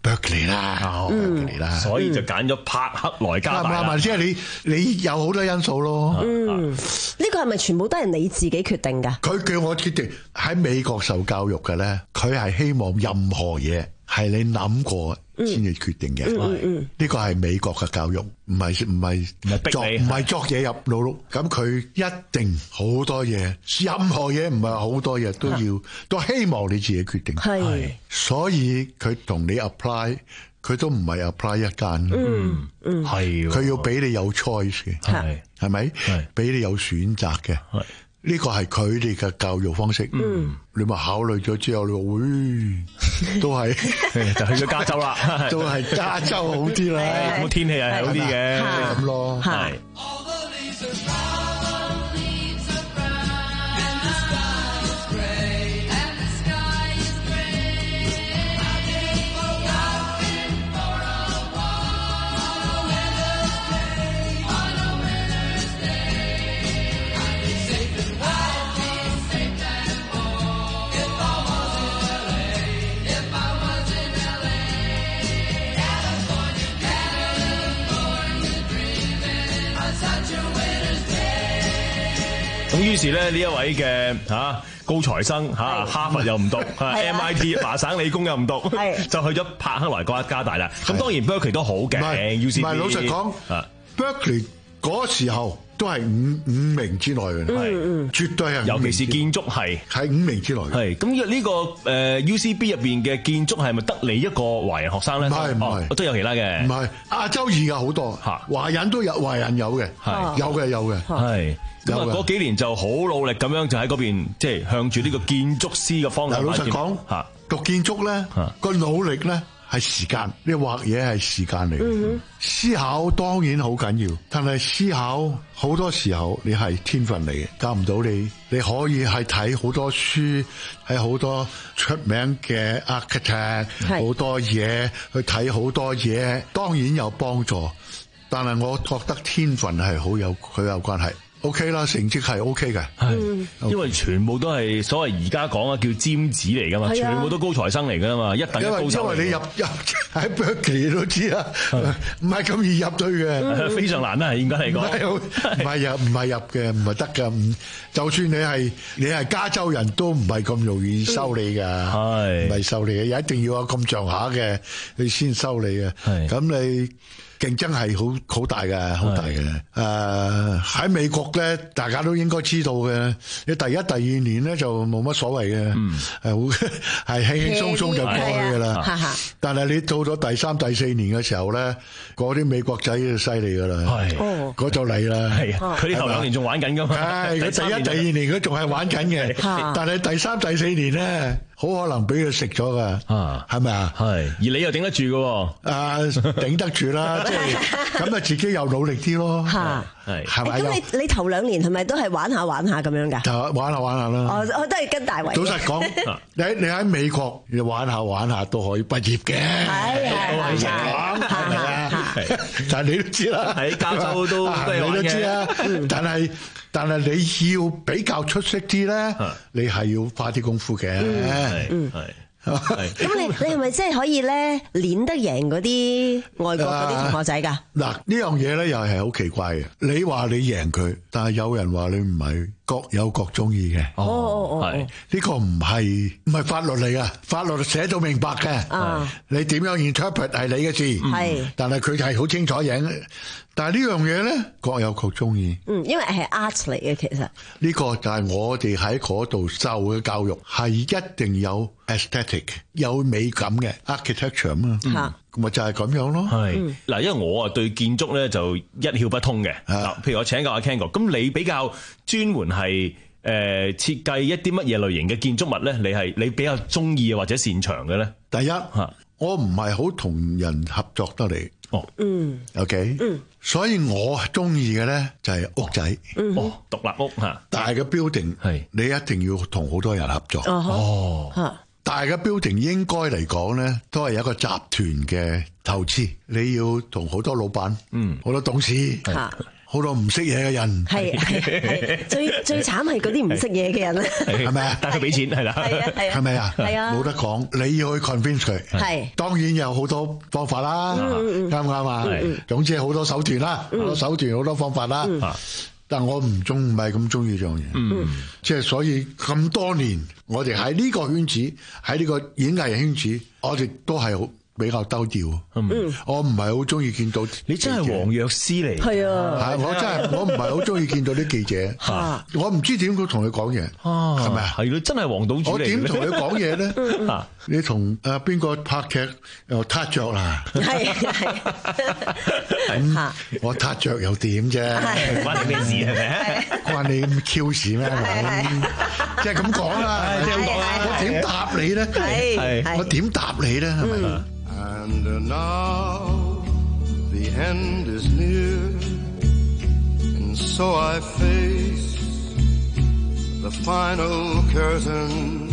Berkeley 啦，Berkeley 啦， 所以就揀咗柏克萊加大啦。 即係你你有好多因素咯。 嗯，呢個係咪全部都係你自己決定㗎？ 佢叫我決定。喺美國受教育嘅咧，佢係希望任何嘢係你諗過先至決定嘅。 嗯嗯， 呢個係美國嘅教育，唔係唔係唔係逼你， 唔係作嘢入腦碌。咁佢一定好多嘢，任何嘢唔係好多嘢都要，都希望你自己決定。 係， 所以佢同你 apply， 佢都唔係 apply 一間。 嗯嗯， 係， 佢要俾你有 choice 嘅， 係係咪？係俾你有選擇嘅。呢個係佢哋嘅教育方式。嗯，你咪考慮咗之後，你話會都係就去咗加州啦， 都係加州好啲啦。 咁天氣係好啲嘅， 咁咯。係。 咁於是咧呢一位嘅嚇高材生嚇，哈佛又唔讀，M I T 麻省理工又唔讀，就去咗柏克萊加大啦。咁當然 Berkeley 都好嘅，U C B。唔係老實講，Berkeley 嗰時候都係五五名之內嘅，係絕對係。尤其是建築系係五名之內嘅。係咁呢個誒 U C B 入邊嘅建築係咪得你一個華人學生咧？唔係唔係，都有其他嘅。唔係亞洲裔嘅好多嚇，華人都有，華人有嘅，係有嘅有嘅，係。咁啊，嗰幾年就好努力咁樣，就喺嗰邊即係向住呢個建築師嘅方向。老實講，嚇讀建築咧個努力咧係時間，你畫嘢係時間嚟嘅。思考當然好緊要，但係思考好多時候你係天分嚟嘅，教唔到你。你可以係睇好多書，喺好多出名嘅 architect， 好多嘢去睇好多嘢，當然有幫助。但係我覺得天分係好有佢有關係。O K 啦，成績係 O K 嘅，係，因為全部都係所謂而家講啊叫尖子嚟噶嘛，全部都高材生嚟噶嘛，一等一高手。因為你入入喺 Berkeley 都知啦，唔係咁易入對嘅，非常難啦，應該嚟講。唔係入唔係入嘅，唔係得噶。就算你係你係加州人都唔係咁容易收你噶，係唔係收你嘅？一定要有咁上下嘅，你先收你嘅。咁你。競爭係好好大嘅，好大嘅。誒喺美國咧，大家都應該知道嘅。你第一、第二年咧就冇乜所謂嘅，係好係輕輕鬆鬆就過去㗎啦。但係你到咗第三、第四年嘅時候咧，嗰啲美國仔就犀利㗎啦。係，嗰就嚟啦。係，佢呢頭兩年仲玩緊㗎嘛。係，佢第一、第二年佢仲係玩緊嘅。但係第三、第四年咧，好可能俾佢食咗㗎。啊，係咪啊？係，而你又頂得住㗎喎。啊，頂得住啦。即係咁啊！自己又努力啲咯，係係咪？咁你你頭兩年係咪都係玩下玩下咁樣㗎？就玩下玩下啦。我我都係跟大圍。老實講，你你喺美國你玩下玩下都可以畢業嘅，係係老實講係咪啊？但係你都知啦，喺加州都你都知啦。但係但係你要比較出色啲咧，你係要花啲功夫嘅。嗯係。咁你你係咪真係可以咧練得贏嗰啲外國嗰啲同學仔㗎？嗱、啊、呢樣嘢咧又係好奇怪嘅。你話你贏佢，但係有人話你唔係，各有各中意嘅。哦哦哦，係呢、呢個唔係唔係法律嚟㗎，法律寫到明白嘅。啊，你點樣 interpret 係你嘅事。係、嗯，但係佢係好清楚贏。但係呢樣嘢咧，各有各中意。嗯，因為係 art 嚟嘅，其實呢個就係我哋喺嗰度受嘅教育，係一定有 aesthetic 有美感嘅 architecture 嘛。嚇、嗯，咁咪就係咁樣咯。係嗱，因為我啊對建築咧就一竅不通嘅。嗱，譬如我請教阿 Ken 哥，咁你比較專門係誒設計一啲乜嘢類型嘅建築物咧？你係你比較中意或者擅長嘅咧？第一嚇，我唔係好同人合作得嚟。哦，嗯 ，OK，嗯，所以我中意嘅咧就係屋仔，嗯，哦，獨立屋嚇，大嘅 building 係你一定要同好多人合作，哦，嚇，大嘅 building 應該嚟講咧都係有一個集團嘅投資，你要同好多老闆，嗯，好多董事，嚇， 好多唔識嘢嘅人， 係係最最慘係嗰啲唔識嘢嘅人咧， 係咪啊？ 但係佢俾錢係啦， 係啊係啊， 係咪啊？ 係啊， 冇得講，你要去 convince 佢， 係當然有好多方法啦，啱唔啱啊？總之係好多手段啦，好多手段好多方法啦。但我唔中唔係咁中意呢樣嘢，即係所以咁多年，我哋喺呢個圈子，喺呢個演藝圈子，我哋都係好比較低調。嗯，我唔係好中意見到你真係黃藥師嚟， 係啊， 係我真係我唔係好中意見到啲記者，我唔知點樣同佢講嘢，係咪啊？ 係咯，真係黃島主嚟。 我點同佢講嘢咧？你同誒邊個拍劇又撻着啦？係係，咁我撻着又點啫？ 關你咩事係咪？ 關你咁 Q 事咩？即係咁講啦，我點答你咧？係我點答你咧？係咪？ And now the end is near, and so I face the final curtain.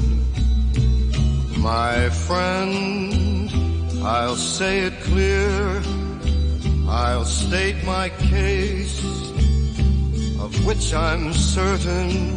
My friend, I'll say it clear, I'll state my case, of which I'm certain.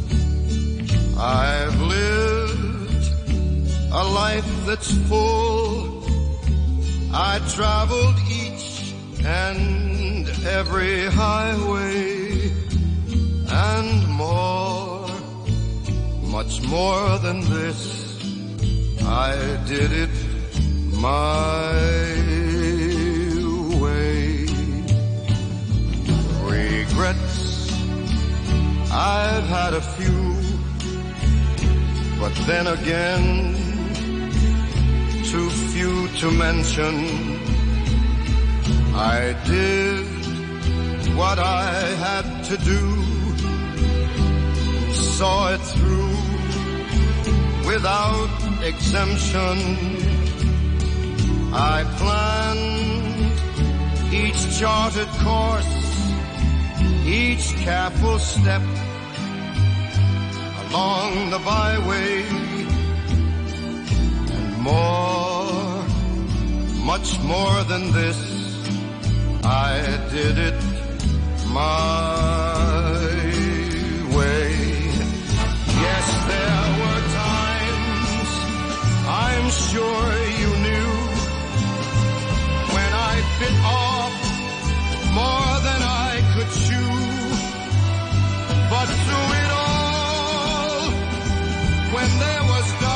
I've lived a life that's full. I traveled each and every highway and more, much more than this. I did it my way. Regrets, I've had a few, but then again, too few to mention. I did what I had to do, saw it through without exemption. I planned each charted course, each careful step along the byway. More, much more than this, I did it my way. Yes, there were times, I'm sure you knew, when I bit off more than I could chew. But through it all, when there was doubt,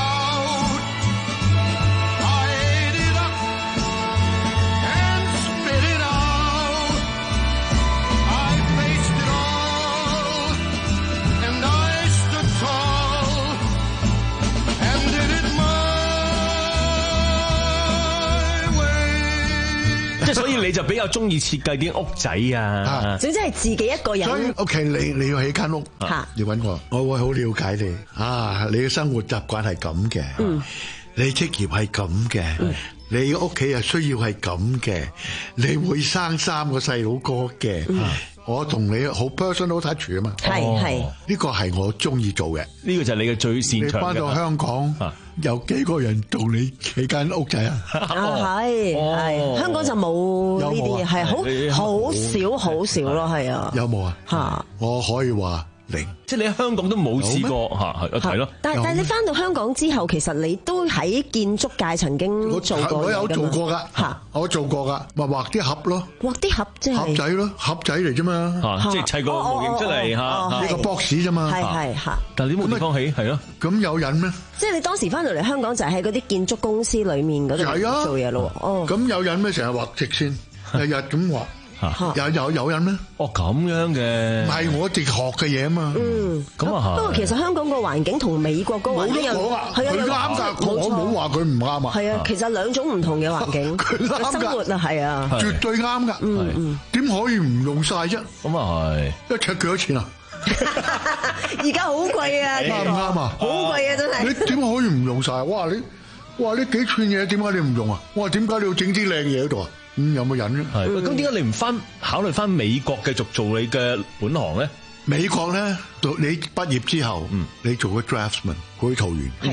即係所以你就比較中意設計啲屋仔啊， 總之係自己一個人。 所以 OK， 你你要起間屋，你揾我，我會好了解你啊！你嘅生活習慣係咁嘅，嗯、你職業係咁嘅，嗯、你屋企又需要係咁嘅，你會生三個細佬哥嘅。嗯我同你好 personal touch 啊嘛， 係係呢個係我中意做嘅， 呢個就係你嘅最擅長嘅。你翻到香港有幾個人同你起間屋仔啊？ 係係香港就冇呢啲，係好好少好少咯，係啊。 有冇啊？嚇，我可以話零， 即係你喺香港都冇試過嚇，係咯。 但係但係你翻到香港之後，其實你都喺建築界曾經做過。 我有做過㗎嚇，我做過㗎，咪畫啲盒咯， 畫啲盒即係盒仔咯，盒仔嚟啫嘛， 即係砌個模型出嚟嚇， 呢個 box 啫嘛， 係係嚇。 但係點冇地方起係咯？ 咁有癮咩？ 即係你當時翻到嚟香港就係喺嗰啲建築公司裡面嗰度做嘢咯。哦， 咁有癮咩？成日畫直線，日日咁畫。有有有人咩？ 哦咁樣嘅， 唔係我哋學嘅嘢啊嘛。 嗯，咁啊。不過其實香港個環境同美國個環境有係啊， 佢啱㗎，我冇話佢唔啱啊。 係啊，其實兩種唔同嘅環境， 佢啱㗎， 生活啊係啊， 絕對啱㗎。嗯嗯，點可以唔用晒啫？ 咁啊係， 一尺幾多錢啊？ 而家好貴啊！ 啱唔啱啊？ 好貴啊！真係。 你點可以唔用晒？哇！你哇！呢幾寸嘢點解你唔用啊？哇！點解你要整啲靚嘢喺度啊？咁有冇癮咧？ 係，咁點解你唔翻考慮翻美國繼續做你嘅本行咧？ 美國咧，你畢業之後，嗯，你做個 draftsman 繪圖員，係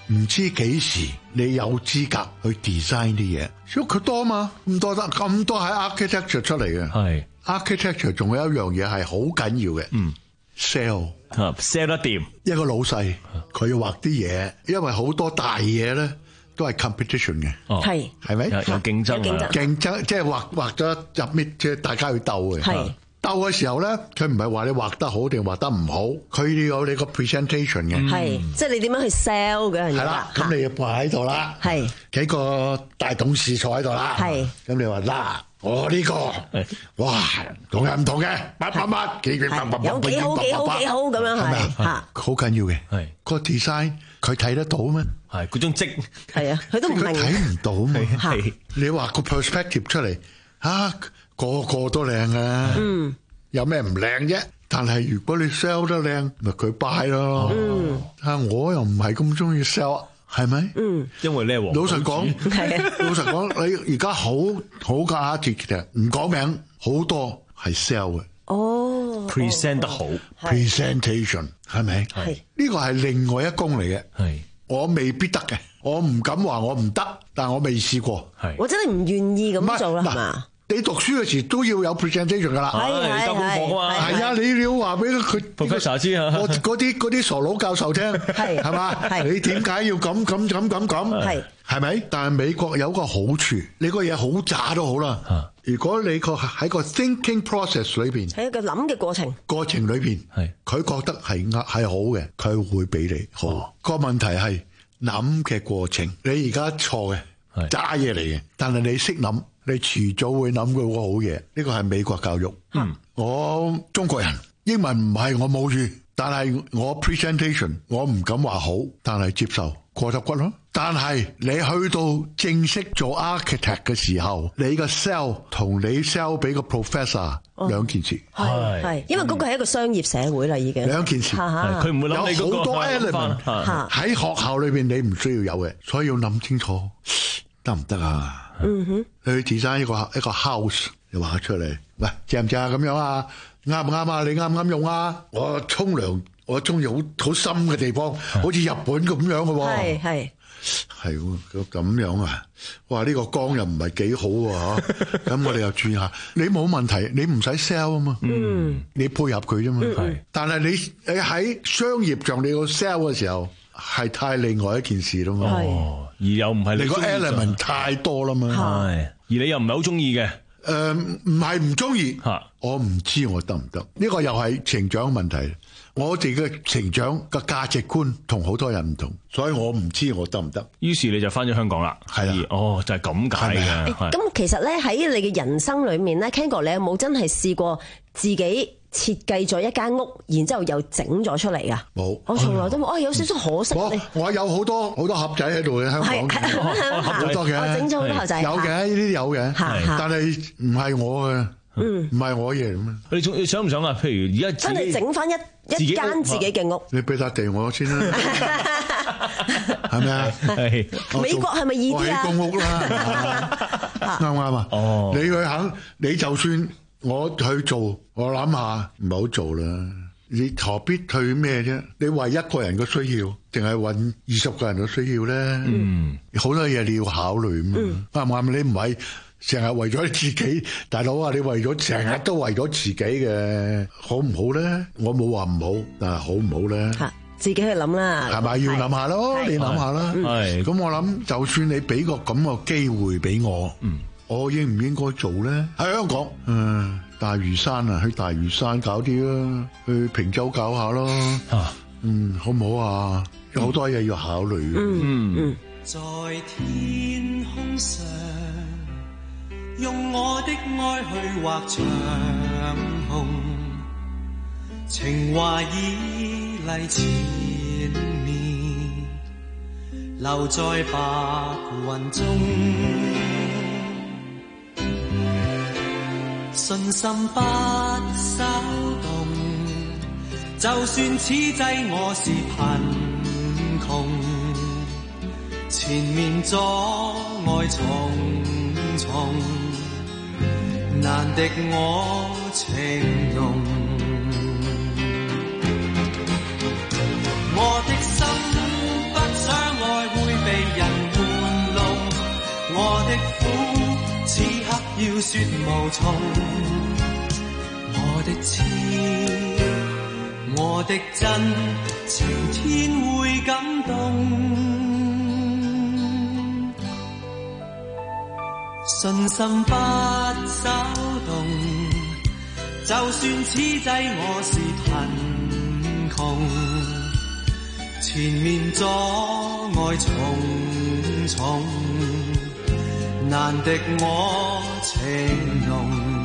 唔知幾時你有資格去 design 啲嘢，因為佢多嘛，咁多得咁多喺 architecture 出嚟嘅。係 architecture 仲有一樣嘢係好緊要嘅，嗯 sell sell 得掂。 一個老細佢要畫啲嘢，因為好多大嘢咧都係 competition 嘅，係係咪有競爭啊？競爭即係畫畫咗入面，即係大家去鬥嘅。係鬥嘅時候咧，佢唔係話你畫得好定畫得唔好，佢要有你個 presentation 嘅。係即係你點樣去 sell 嗰樣嘢。係啦， 咁你要擺喺度啦。係幾個大董事坐喺度啦。係咁你話嗱，我呢個哇同人唔同嘅，乜乜乜幾幾乜乜乜， 有幾好幾好幾好咁樣係嚇， 好緊要嘅。係個 design 佢睇得到咩？ 係嗰種積係啊，佢都唔明睇唔到嘛。係你話個 perspective 出嚟啊，個個都靚啊。嗯，有咩唔靚啫？但係如果你 sell 得靚，咪佢 buy 咯。嗯，啊我又唔係咁中意 sell。係咪？嗯，因為咧，老實講，老實講，你而家好好嘅 architect 唔講名，好多係 sell 嘅。哦 ，present 得好 ，presentation 係咪？係呢個係另外一功嚟嘅。係我未必得嘅，我唔敢話我唔得，但我未試過。係我真係唔願意咁做啦，係嘛？ 你讀書嘅時都要有 presentation 噶啦， 係交功課噶嘛， 係啊，你要話俾佢 professor 知啊， 嗰啲嗰啲傻佬教授聽，係係嘛，你點解要咁咁咁咁咁，係係咪？但係美國有個好處，你個嘢好渣都好啦，如果你個喺個 thinking process 裏邊， 喺一個諗嘅過程， 過程裏邊，係佢覺得係啱係好嘅，佢會俾你好。個問題係諗嘅過程，你而家錯嘅渣嘢嚟嘅，但係你識諗。你遲早會諗佢個好嘢，呢個係美國教育。嗯，我中國人英文唔係我母語，但係我 presentation 我唔敢話好，但係接受過得骨咯。但係你去到正式做 architect 嘅時候，你個 sell 同你 sell 俾個 professor 兩件事。 係係，因為嗰個係一個商業社會啦，已經兩件事。 佢唔會諗你嗰個。 有好多 element 喺學校裏邊你唔需要有嘅，所以要諗清楚得唔得啊？嗯哼，你去 design 一個一個 house， 你畫出嚟，喂，正唔正啊？咁樣啊，啱唔啱啊？你啱唔啱用啊？我沖涼，我中意好好深嘅地方，好似日本咁樣嘅喎。係係係喎，咁樣啊？哇！呢個光又唔係幾好喎，咁我哋又轉下。你冇問題，你唔使 sell 啊嘛。嗯，你配合佢啫嘛。係，但係你你喺商業上你要 sell 嘅時候，係太另外一件事啦嘛。係。 而又唔係你個 element 太多啦嘛， 係，而你又唔係好中意嘅， 誒唔係唔中意，我唔知我得唔得，呢個又係成長問題。我哋嘅成長嘅價值觀同好多人唔同，所以我唔知我得唔得。 於是你就翻咗香港啦，係啦，哦就係咁解嘅。 咁其實咧喺你嘅人生裏面咧 Ken 哥，你有冇真係試過自己設計咗一間屋，然之後又整咗出嚟噶？冇，我從來都冇。哦，有少少可惜。 我我有好多好多盒仔喺度嘅，香港好多嘅， 我整咗好多盒仔， 有嘅呢啲有嘅，但係唔係我嘅。嗯，唔係我嘢咁啊！ 你仲想唔想啊？譬如而家真係整翻一一間自己嘅屋， 你俾笪地我先啦，係咪啊？ 美國係咪易啲啊？ 我起公屋啦，啱唔啱啊？哦，你去肯，你就算我去做，我諗下唔好做啦。你何必去咩啫？你為一個人嘅需要，定係為二十個人嘅需要咧？嗯，好多嘢你要考慮嘛。啱唔啱？你唔係。成日為咗自己，大佬啊！你為咗成日都為咗自己嘅，好唔好咧？我冇話唔好，但係好唔好咧？ 嚇，自己去諗啦， 係咪要諗下咯？你諗下啦。係咁，我諗就算你俾個咁嘅機會俾我，嗯，我應唔應該做咧？喺香港，嗯，大嶼山啊，去大嶼山搞啲啦，去坪洲搞下咯。啊，嗯，好唔好啊？有好多嘢要考慮嘅。嗯嗯， 在天空上。用我的愛去畫長虹，情話已嚟前面，留在白雲中，信心不稍動，就算此際我是貧窮，前面阻礙重重，難敵我情濃，我的心不想愛說無從。我的痴，我的真，晴天會感動。信心不稍動，就算此際我是貧窮，前面阻礙重重，難敵我情濃。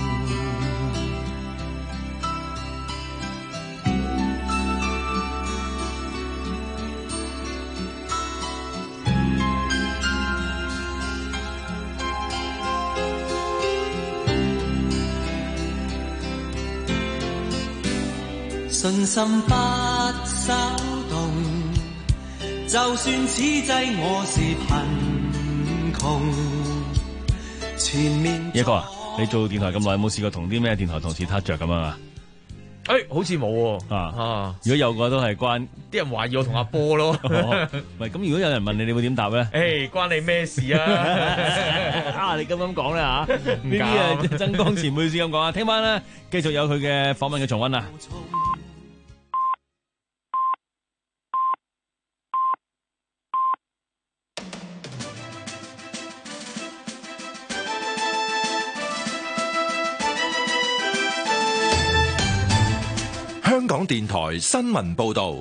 信心不稍動，就算此際我是貧窮，前面一哥啊，你做電台咁耐，有冇試過同啲咩電台同事撻着咁啊？ 誒、欸，好似冇喎。 啊啊！如果有嘅話，都係關啲人懷疑我同阿波咯。 唔係咁，如果有人問你，你會點答咧？ 誒、欸，關你咩事啊？ 啊，你咁咁講咧嚇，呢啲啊，曾江前輩先咁講啊。聽晚咧，繼續有佢嘅訪問嘅重溫啊！ 香港電台新聞報道，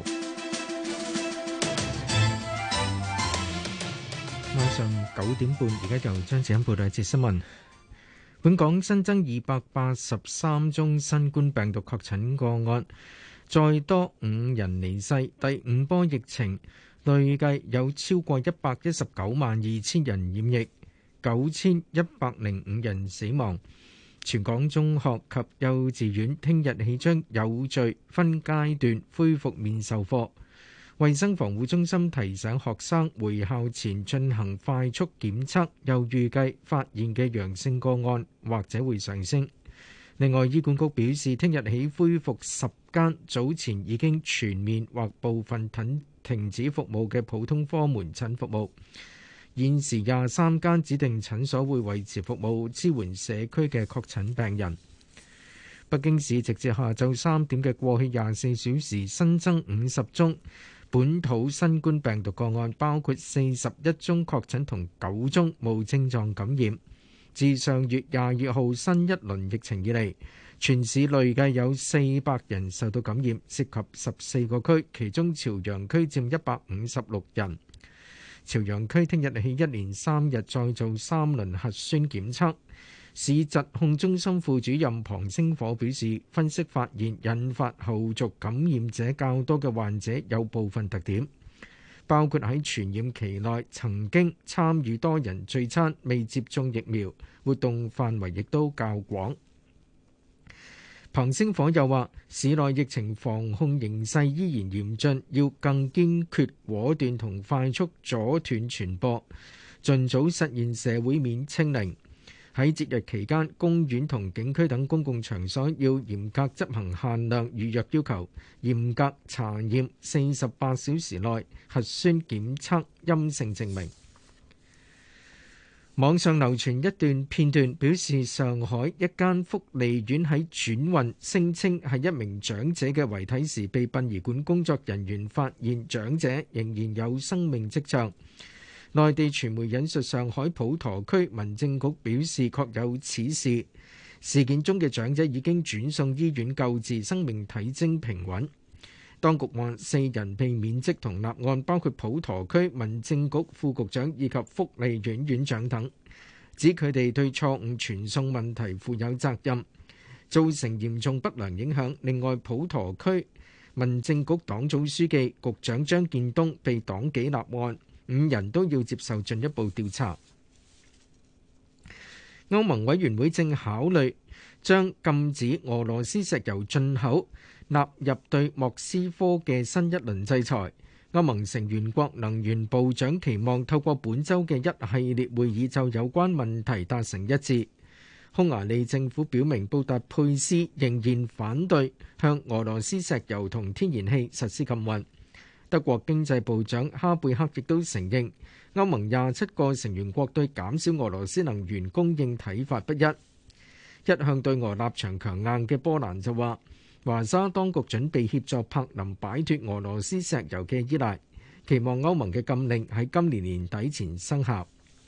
晚上九點半，而家由張子欣報道一節新聞。本港新增二百八十三宗新冠病毒確診個案，再多五人離世。第五波疫情累計有超過一百一十九萬二千人染疫，九千一百零五人死亡。全港中學及幼稚園聽日起將有序分階段恢復面授課。衛生防護中心提醒學生回校前進行快速檢測，又預計發現嘅陽性個案或者會上升。另外，醫管局表示，聽日起恢復十間早前已經全面或部分停停止服務嘅普通科門診服務。現時廿三間指定診所會維持服務，支援社區嘅確診病人。北京市直至下晝三點嘅過去廿四小時新增五十宗本土新冠病毒個案，包括四十一宗確診同九宗無症狀感染。自上月廿二號新一輪疫情以嚟，全市累計有四百人受到感染，涉及十四個區，其中朝陽區佔一百五十六人。朝陽區聽日起一連三日再做三輪核酸檢測。市疾控中心副主任龐星火表示，分析發現引發後續感染者較多嘅患者有部分特點，包括喺傳染期內曾經參與多人聚餐、未接種疫苗、活動範圍亦都較廣。彭星火又話，市內疫情防控形勢依然嚴峻，要更堅決果斷同快速阻斷傳播，盡早實現社會面清零。喺節日期間，公園同景區等公共場所要嚴格執行限量預約要求，嚴格查驗四十八小時內核酸檢測陰性證明。網上流傳一段片段，表示上海一間福利院喺轉運聲稱係一名長者嘅遺體時，被殯儀館工作人員發現長者仍然有生命跡象。內地傳媒引述上海普陀區民政局表示，確有此事。事件中嘅長者已經轉送醫院救治，生命體徵平穩。當局話四人被免職同立案，包括普陀區民政局副局長以及福利院院長等，指佢哋對錯誤傳送問題負有責任，造成嚴重不良影響。另外，普陀區民政局黨組書記、局長張建東被黨紀立案，五人都要接受進一步調查。歐盟委員會正考慮將禁止俄羅斯石油進口納入對莫斯科嘅新一輪制裁。歐盟成員國能源部長期望透過本週嘅一系列會議就有關問題達成一致。匈牙利政府表明，布達佩斯仍然反對向俄羅斯石油同天然氣實施禁運。 德國經濟部長哈貝克亦都承認，歐盟廿七個成員國對減少俄羅斯能源供應睇法不一。一向對俄立場強硬嘅波蘭就話，華沙當局準備協助柏林擺脫俄羅斯石油嘅依賴，期望歐盟嘅禁令喺今年年底前生效。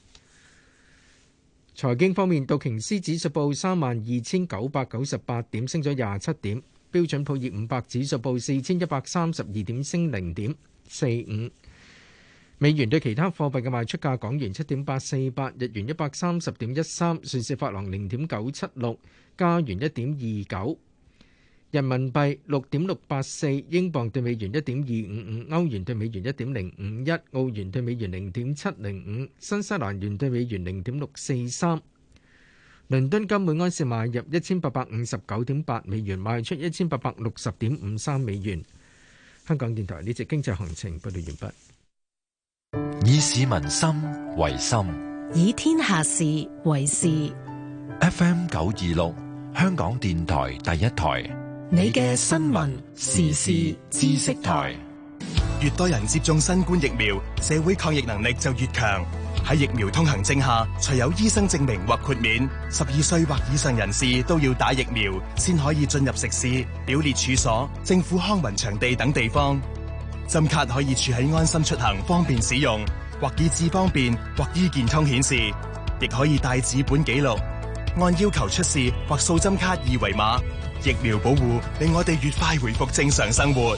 財經方面，道瓊斯指數報三萬二千九百九十八點，升咗廿七點；標準普爾五百指數報四千一百三十二點，升零點四五。美元對其他貨幣嘅賣出價：港元七點八四八，日元一百三十點一三，瑞士法郎零點九七六，加元一點二九，人民幣六點六八四，英鎊對美元一點二五五，歐元對美元一點零五一，澳元對美元零點七零五，新西蘭元對美元零點六四三。倫敦金每安士買入一千八百五十九點八美元，賣出一千八百六十點五三美元。香港電台呢節經濟行情報道完畢。 以市民心為心， 以天下事為事。 F M 九二六，香港電台第一台， 你嘅新聞時事知識台。 越多人接種新冠疫苗，社會抗疫能力就越強。喺疫苗通行證下，除有醫生證明或豁免，十二歲或以上人士都要打疫苗，先可以進入食肆、表列處所、政府康文場地等地方。針卡可以儲喺安心出行，方便使用，或以智方便，或醫健通顯示，亦可以帶紙本記錄，按要求出示或掃針卡二維碼。疫苗保護令我哋越快回復正常生活。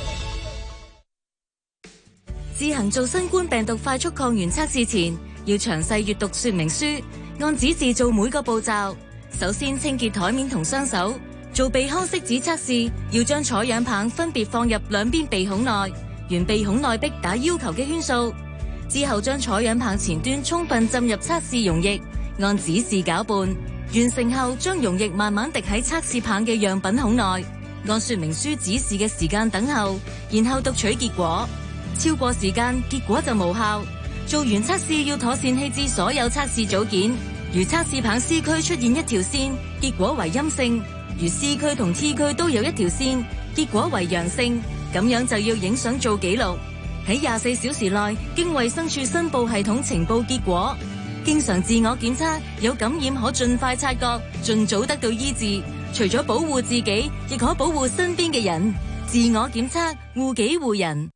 自行做新冠病毒快速抗原測試前，要詳細閱讀說明書，按指示做每個步驟。首先清潔台面同雙手。做鼻腔拭子測試，要將採樣棒分別放入兩邊鼻孔內，沿鼻孔內壁打要求嘅圈數。之後將採樣棒前端充分浸入測試溶液，按指示攪拌。完成後，將溶液慢慢滴喺測試棒嘅樣品孔內，按說明書指示嘅時間等候，然後讀取結果。超過時間，結果就無效。做完測試要妥善棄置所有測試組件。如測試棒 C 區出現一條線，結果為陰性。如 C 區同 T 區都有一條線，結果為陽性，咁樣就要影相做記錄。喺廿四小時內經衛生署申報系統呈報結果。經常自我檢測，有感染可盡快察覺，盡早得到醫治。除咗保護自己，亦可保護身邊嘅人。自我檢測，護己護人。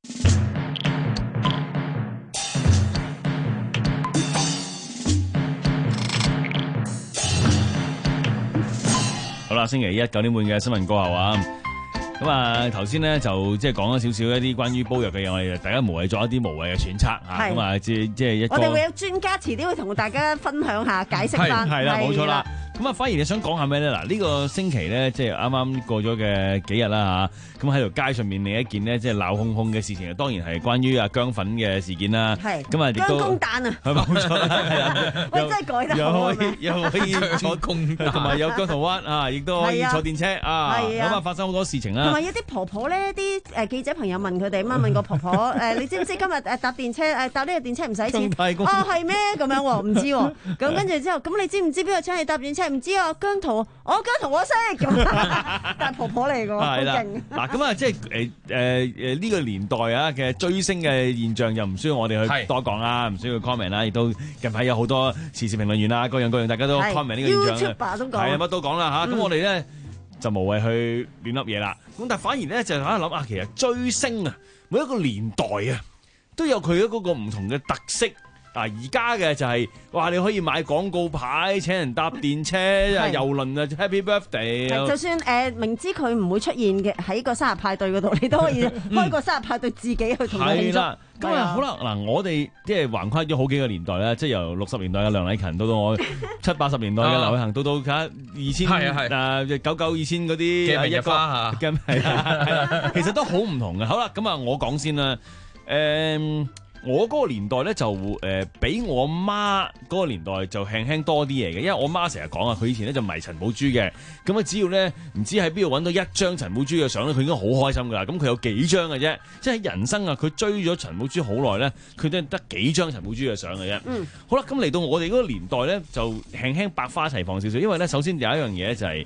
好啦，星期一九點半嘅新聞過後啊，咁啊頭先咧就即係講咗少少一啲關於煲藥嘅嘢，我哋大家無謂作一啲無謂嘅揣測嚇，咁啊即即係一個。我哋會有專家遲啲會同大家分享下解釋翻。係啦，冇錯啦。咁啊，反而你想講下咩咧？嗱，呢個星期咧，即係啱啱過咗嘅幾日啦嚇，咁喺條街上面另一件呢，即係鬧哄哄嘅事情，當然係關於阿姜粉嘅事件啦。係，咁啊亦都姜公蛋啊，係冇錯啦，係啊，喂，真係改得好啊！又可以又可以坐公蛋，同埋有姜濤灣啊，亦都可以坐電車啊，咁啊發生好多事情啦。 同埋有啲婆婆咧，啲誒記者朋友問佢哋啊嘛，問個婆婆誒，你知唔知今日誒搭電車誒搭呢個電車唔使錢？啊係咩？咁樣喎，唔知喎。咁跟住之後，咁你知唔知邊個請你搭電車？唔知啊，姜濤，我姜濤我識咁，但係婆婆嚟㗎喎，好勁。 嗱咁啊，即係誒誒誒呢個年代啊嘅追星嘅現象，又唔需要我哋去多講啦，唔需要 comment 啦，亦都近排有好多時事評論員啊，各樣各樣，大家都 comment 呢個現象啦，係啊，乜都講啦嚇。咁我哋咧就無謂去亂噏嘢啦。咁但係反而咧就喺度諗啊，其實追星啊，每一個年代啊，都有佢嗰個唔同嘅特色。嗱，而家嘅就係、是、哇，你可以買廣告牌，請人搭電車、郵輪啊 ，Happy Birthday。 就算誒、呃、明知佢唔會出現嘅喺個生日派對嗰度，你都可以開個生日派對自己去同佢慶祝。係啦，咁啊好啦，嗱，我哋即係橫跨咗好幾個年代啦，即係由六十年代嘅梁禮勤到到我七八十年代嘅劉偉恒，到到而家二千誒九九二千嗰啲一個嚇，咁係啊，其實都好唔同嘅。好啦，咁啊，我講先啦，誒、嗯。我嗰個年代咧就誒、呃、比我媽嗰個年代就輕輕多啲嘢嘅，因為我媽成日講啊，佢以前咧就迷陳寶珠嘅，咁啊只要咧唔知喺邊度揾到一張陳寶珠嘅相咧，佢應該好開心噶啦。咁佢有幾張嘅啫，即係人生啊，佢追咗陳寶珠好耐咧，佢都係得幾張陳寶珠嘅相嘅啫。嗯，好啦，咁嚟到我哋嗰個年代咧，就輕輕百花齊放少少，因為咧首先有一樣嘢就係、是。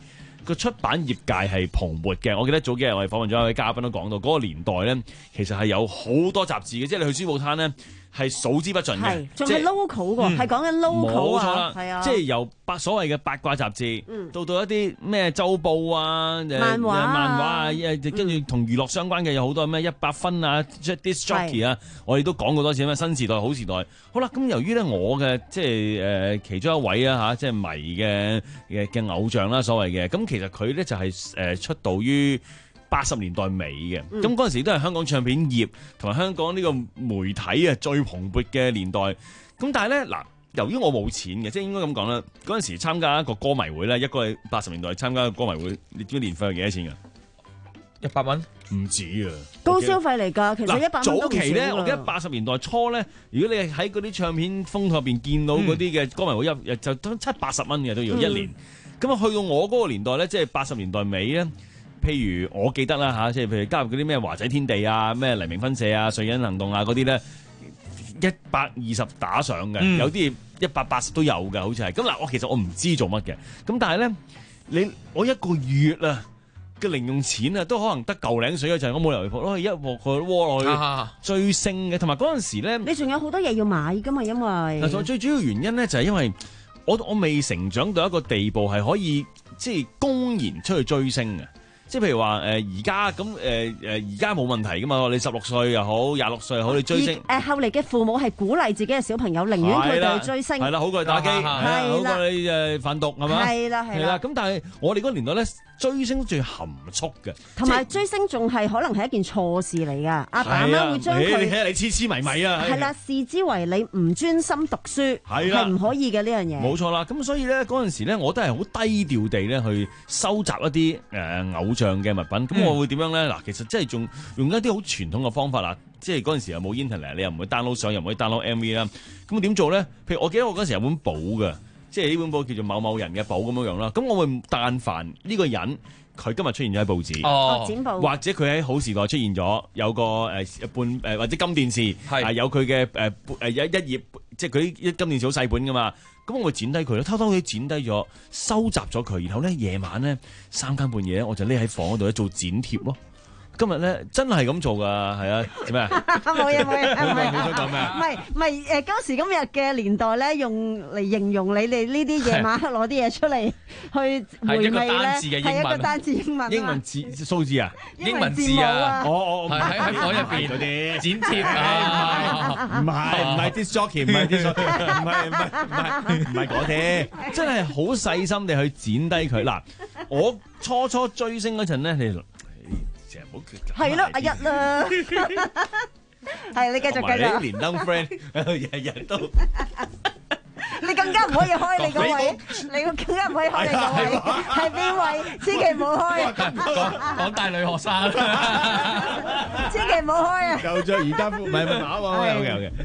個出版業界係蓬勃嘅。我記得早幾日我哋訪問咗一位嘉賓都講到，嗰、那個年代咧其實係有好多雜誌嘅，即係你去書報攤咧係數之不盡嘅， 仲係 local 喎，係講緊 local 啊，係啊， 即係由八所謂嘅八卦雜誌， 嗯、 到到一啲咩週報啊、 漫畫啊、 漫畫啊，跟住同娛樂相關嘅有好多咩一百分啊、disc jockey 啊，我哋都講過多次咩新時代、好時代。好啦，咁由於咧我嘅即係誒其中一位啊嚇，即係迷嘅嘅嘅偶像啦，所謂嘅，咁其實佢咧就係誒出道於八十年代尾嘅，咁嗰陣時都係香港唱片業同埋香港呢個媒體啊最蓬勃嘅年代。咁但係咧嗱，由於我冇錢嘅，即係應該咁講啦。嗰陣時參加一個歌迷會咧，一個係八十年代參加一個歌迷會，你知唔知年費係幾多錢㗎？一百蚊？唔止啊！ 高消費嚟㗎，其實一百蚊都唔少㗎。 早期咧，我記得八十年代初咧，如果你喺嗰啲唱片封套入邊見到嗰啲嘅歌迷會一，嗯、就都七八十蚊嘅都要一年。咁啊、嗯，去到我嗰個年代咧，即係八十年代尾咧。譬如我記得啦嚇，即係譬如加入嗰啲咩華仔天地啊、咩黎明分社啊、瑞恩行動啊嗰啲咧，一百二十打上嘅，嗯、有啲一百八十都有嘅，好似係。咁嗱，我其實我唔知做乜嘅，咁但係咧，你我一個月啊嘅零用錢啊，都可能得嚿零水嘅，就係我冇理由攞去一鑊去窩落去追星嘅，同埋嗰陣時咧， 你仲有好多嘢要買噶嘛，因為嗱，最主要原因咧就係因為我我未成長到一個地步係可以即係公然出去追星嘅。即係譬如話誒而家咁誒誒而家冇問題噶嘛，你十六歲又好，廿六歲又好，你追星誒後嚟嘅父母係鼓勵自己嘅小朋友，寧願佢哋去追星， 係啦，好過去打機，係啦，好過你誒販毒係嘛，係啦係啦，咁但係我哋嗰個年代咧，追星最含蓄嘅， 同埋追星仲係可能係一件錯事嚟㗎，阿爸阿媽會將佢， 你睇下你痴痴迷迷啊， 係啦，視之為你唔專心讀書，係唔可以嘅呢樣嘢， 冇錯啦。咁所以咧嗰陣時咧，我都係好低調地咧去收集一啲誒偶像嘅物品。咁我會點樣咧？嗱，其實真係仲用一啲好傳統嘅方法啦。即係嗰陣時又冇 internet，你又唔會 download 相，又唔可以 download M V 啦。咁點做咧？譬如我記得我嗰陣時有本簿嘅，即係呢本簿叫做某某人嘅簿咁樣樣啦。咁我會但凡呢個人佢今日出現咗喺報紙， 哦，剪報， 或者佢喺好時代出現咗，有個誒半誒或者金電視係有佢嘅誒誒一一頁，即係佢啲金電視好細本噶嘛。咁我會剪低佢咯，偷偷地剪低咗，收集咗佢，然後咧夜晚咧三更半夜咧，我就匿喺房嗰度咧做剪貼咯。今日咧真係咁做㗎，係啊，做咩啊？ 冇嘢冇嘢， 唔係你想講咩啊？ 唔係唔係誒，今時今日嘅年代咧，用嚟形容你哋呢啲夜晚黑攞啲嘢出嚟去回味咧，係一個單字英文， 英文字數字啊， 英文字啊， 我我喺喺房入邊嗰啲剪貼啊，唔係唔係 disc jockey，唔係 disc jockey，唔係唔係唔係唔係嗰啲，真係好細心地去剪低佢。嗱，我初初追星嗰陣咧，你。 係咯，阿一啦，係你繼續繼續。 你連登 friend 日日都， 你更加唔可以開你個位，你更加唔可以開你個位，係邊位？千祈唔好開。 港大女學生， 千祈唔好開啊！ 又着瑜伽褲，唔係唔係打喎。OK OK。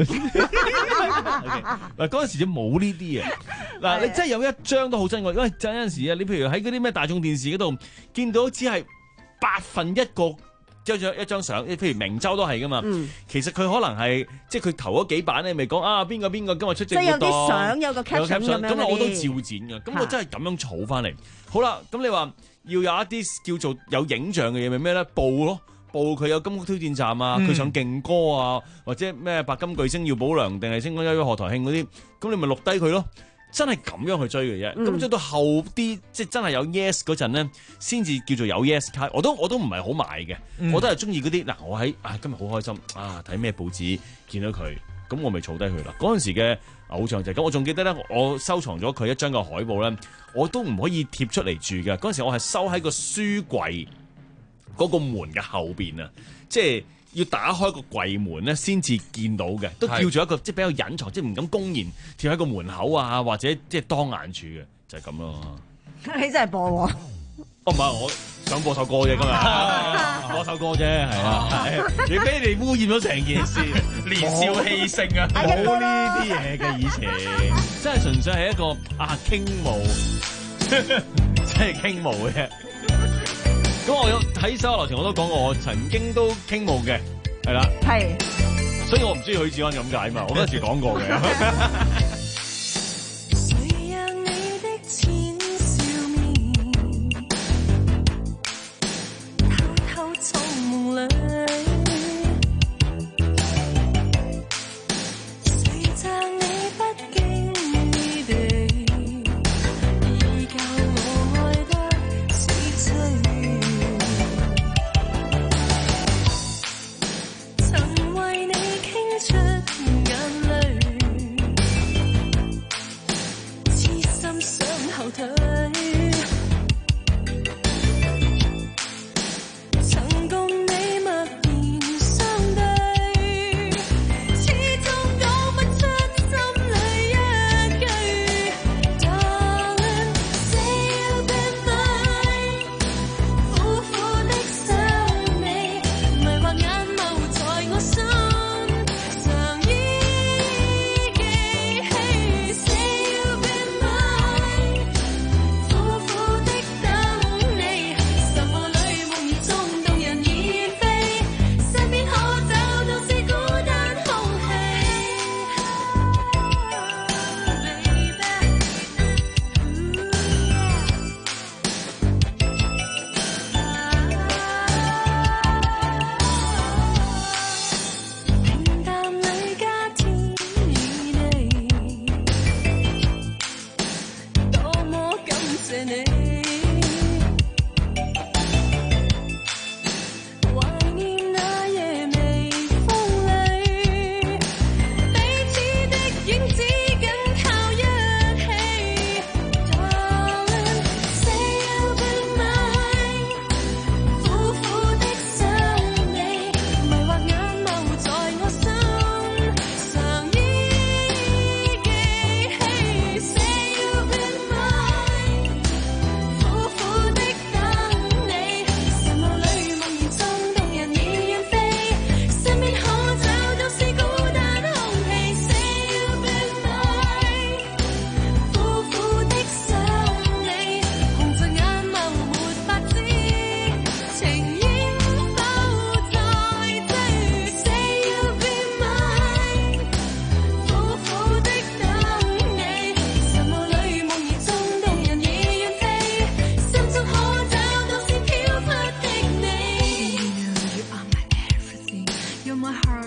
嗱嗰陣時就冇呢啲啊！嗱，你真係有一張都好珍貴，因為有陣時啊，你譬如喺嗰啲咩大眾電視嗰度見到只係八分一個一張一張相，譬如明州都係噶嘛。嗯、其實佢可能係即係佢頭嗰幾版咧，咪講啊邊個邊個今日出席活動， 即係有啲相有個 caption 咁樣。 咁我都照剪嘅，咁我真係咁樣儲翻嚟。好啦，咁你話要有一啲叫做有影像嘅嘢，咪咩咧？報咯，報佢有金曲挑戰站啊，佢上勁歌啊，或者咩白金巨星耀保良定係星光熠熠賀台慶嗰啲，咁你咪錄低佢咯。真係咁樣去追嘅啫，咁追、嗯、到後啲即係真係有 yes 嗰陣咧，先至叫做有 yes 卡。我都我都唔係好買嘅，嗯、我都係中意嗰啲嗱。我喺啊今日好開心啊，睇咩報紙見到佢，咁我咪儲低佢啦。嗰陣時嘅偶像就係咁，我仲記得咧，我收藏咗佢一張嘅海報咧，我都唔可以貼出嚟住嘅。嗰陣時我係收喺個書櫃嗰個門嘅後邊啊，即係。要打開個櫃門咧，先至見到嘅，都叫做一個即係比較隱藏，即係唔敢公然貼喺個門口啊，或者即係當眼處嘅，就係咁咯。 你真係播喎？ 哦，唔係，我想播首歌啫，今日播首歌啫，係啊，你俾你污染咗成件事， 年少氣盛啊， 冇呢啲嘢嘅以前，真係純粹係一個啊傾慕，真係傾慕嘅。咁我有喺手下留情，我都講過，我曾經都傾慕嘅，係啦， 係， 所以我唔中意許志安咁解嘛，我嗰陣時講過嘅。 誰讓你的淺笑面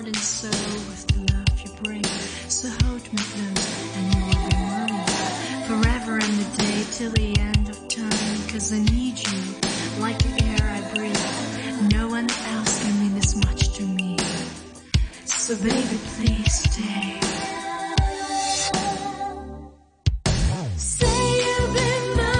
and soul with the love you bring. So hold me close and you'll be mine forever and a day till the end of time. Cause I need you like the air I breathe. No one else can mean this much to me. So baby, please stay. Say you'll be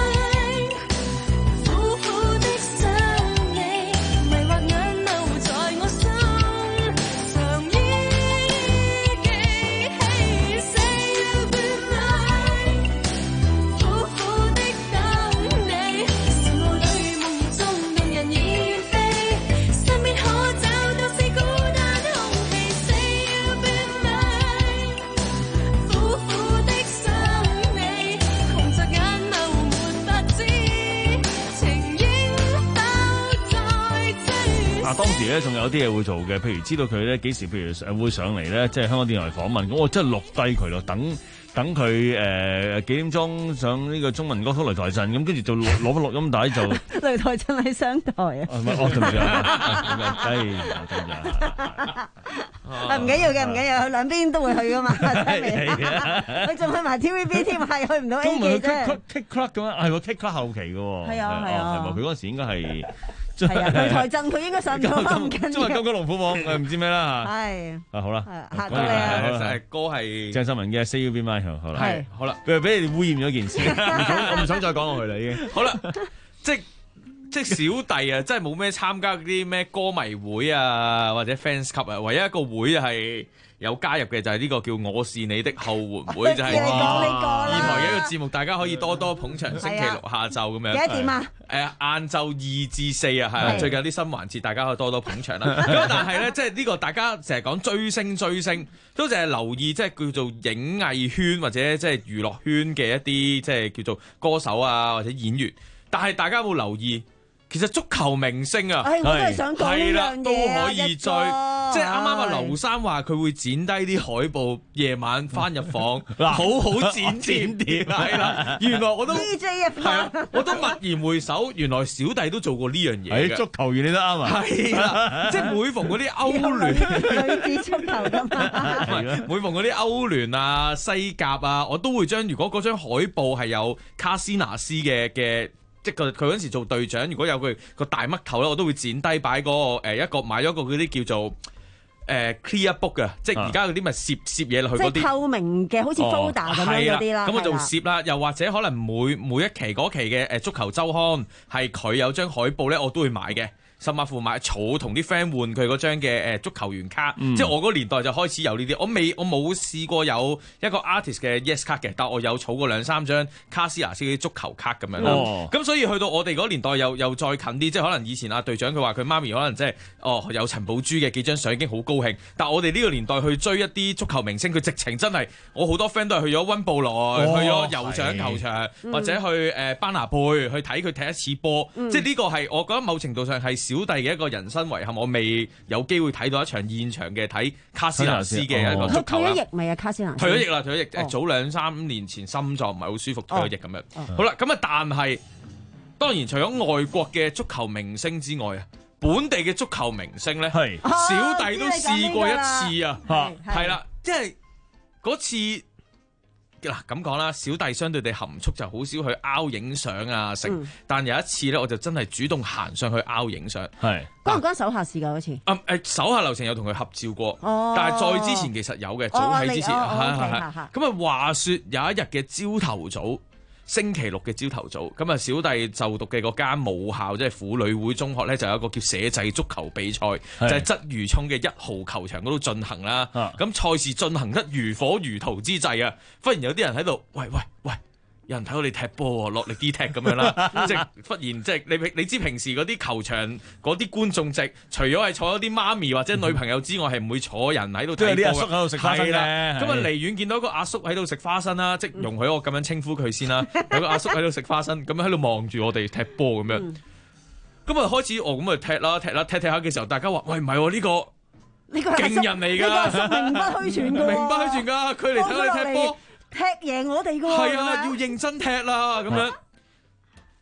mine， 苦苦的想你，迷惑眼眸在我心，常依記起。Say you'll be mine， 苦苦的等你，羨慕裏夢中動人已飛，身邊可找到是孤單空氣。Say you'll be mine， 苦苦的想你，紅着眼眸沒法知，情應否再追。 啊，當時咧仲有啲嘢會做嘅，譬如知道佢咧幾時，譬如誒會上嚟咧，即係香港電台訪問，咁我真係錄低佢咯，等等佢誒幾點鐘上呢個中文歌曲擂台陣，咁跟住就攞攞翻錄音帶就。 擂台真係商台啊！ 唔係，我對唔住啊，哎呀，對唔住啊， 唔緊要嘅，唔緊要，佢兩邊都會去噶嘛。佢仲去埋 T V B 添，係去唔到 A 記啫。 Kick Club 咁樣，係喎 Kick Club 後期嘅喎。 係啊係啊， 係喎，佢嗰陣時應該係。 係啊，擂台陣佢應該上唔到啦，唔緊要。 中華金曲龍虎榜誒唔知咩啦嚇。 係。 啊好啦， 嚇到你啊！ 誒歌係鄭秀文嘅《Say You Be Mine》好啦。 係好啦， 佢俾你哋污染咗件事，我唔想再講落去啦已經。 好啦，即係。即係小弟啊，真係冇咩參加嗰啲咩歌迷會啊，或者 fans club 啊，唯一一個會係有加入嘅就係呢個叫我是你的後援會，就係電台嘅一個節目，大家可以多多捧場。星期六下晝咁樣。 幾多點啊？ 誒晏晝二至四啊，係啊，最近有啲新環節，大家可以多多捧場啦。咁但係咧，即係呢個大家成日講追星追星，都淨係留意即係叫做影藝圈或者即係娛樂圈嘅一啲即係叫做歌手啊或者演員，但係大家有冇留意？其實足球明星啊， 係我都係想講呢樣嘢， 都可以追。即係啱啱阿劉生話佢會剪低啲海報，夜晚翻入房，好好剪剪碟。係啦，原來我都 D J 啊， 係啊，我都默然回首，原來小弟都做過呢樣嘢嘅。 足球員你都啱啊， 係啦，即係每逢嗰啲歐聯女子足球㗎嘛， 每逢嗰啲歐聯啊、西甲啊，我都會將如果嗰張海報係有卡斯拿斯嘅嘅。即係佢佢嗰陣時做隊長，如果有佢個大嘜頭咧，我都會剪低擺嗰個誒一個買咗個嗰啲叫做誒、呃、clear book 嘅，即係而家嗰啲咪攝攝嘢落去嗰啲。即係透明嘅，好似 folder 咁樣嗰啲啦。 咁我就攝啦，又或者可能每每一期嗰期嘅誒足球週刊係佢有張海報咧，我都會買嘅。甚至乎買草同啲 friend 換佢嗰張嘅誒足球員卡，嗯、即係我嗰個年代就開始有呢啲。我未我冇試過有一個 artist 嘅 yes 卡嘅，但我有儲過兩三張卡斯拿斯啲足球卡咁樣啦。咁、哦、所以去到我哋嗰年代又又再近啲，即係可能以前阿隊長佢話佢媽咪可能即係哦有陳寶珠嘅幾張相已經好高興，但係我哋呢個年代去追一啲足球明星，佢直情真係我好多 friend 都係去咗溫布萊，哦、去咗酋長球場，嗯、或者去誒、呃、班拿貝去睇佢踢一次波，嗯、即係呢個係我覺得某程度上係小弟嘅一個人生遺憾，我未有機會睇到一場現場嘅睇卡斯拿斯嘅一個足球啦。 退咗役未啊？卡斯拿斯退咗役啦，退咗役。誒、哦，早兩三年前心臟唔係好舒服，退咗役咁樣。哦、好啦，咁啊，但係當然除咗外國嘅足球明星之外啊，本地嘅足球明星咧，係小弟都試過一次啊，係啦，即係嗰次。嗱咁講啦，小弟相對地含蓄，就好少去拗影相啊，成、嗯。但有一次咧，我就真係主動行上去拗影相。係關唔關手下事㗎？嗰次？ 啊誒，手下留情有同佢合照過。哦。但係再之前其實有嘅，早喺之前。係係係。咁啊，話説有一日嘅朝頭早。星期六嘅朝頭早，咁啊小弟就讀嘅嗰間母校，即係婦女會中學咧，就有一個叫社際足球比賽，是就係鰂魚涌嘅一號球場嗰度進行啦。咁賽、啊、事進行得如火如荼之際啊，忽然有啲人喺度，喂喂喂！有人睇到你踢波喎，落力啲踢咁樣啦，即係忽然即係你你知平時嗰啲球場嗰啲觀眾席，除咗係坐咗啲媽咪或者女朋友之外，係唔、嗯、會坐人喺度睇波嘅。即係啲阿叔喺度食花生嘅。咁啊離遠見到一個阿叔喺度食花生啦，即係容許我咁樣稱呼佢先啦。有個阿叔喺度食花生，咁樣喺度望住我哋踢波咁樣。咁啊、嗯、開始哦咁啊踢啦踢啦踢踢下嘅時候，大家話喂唔係喎呢個呢個勁人嚟㗎， 呢個名不虛傳㗎， 名不虛傳㗎，佢嚟睇我哋踢波。 踢贏我哋噶， 係啊，要認真踢啦咁樣。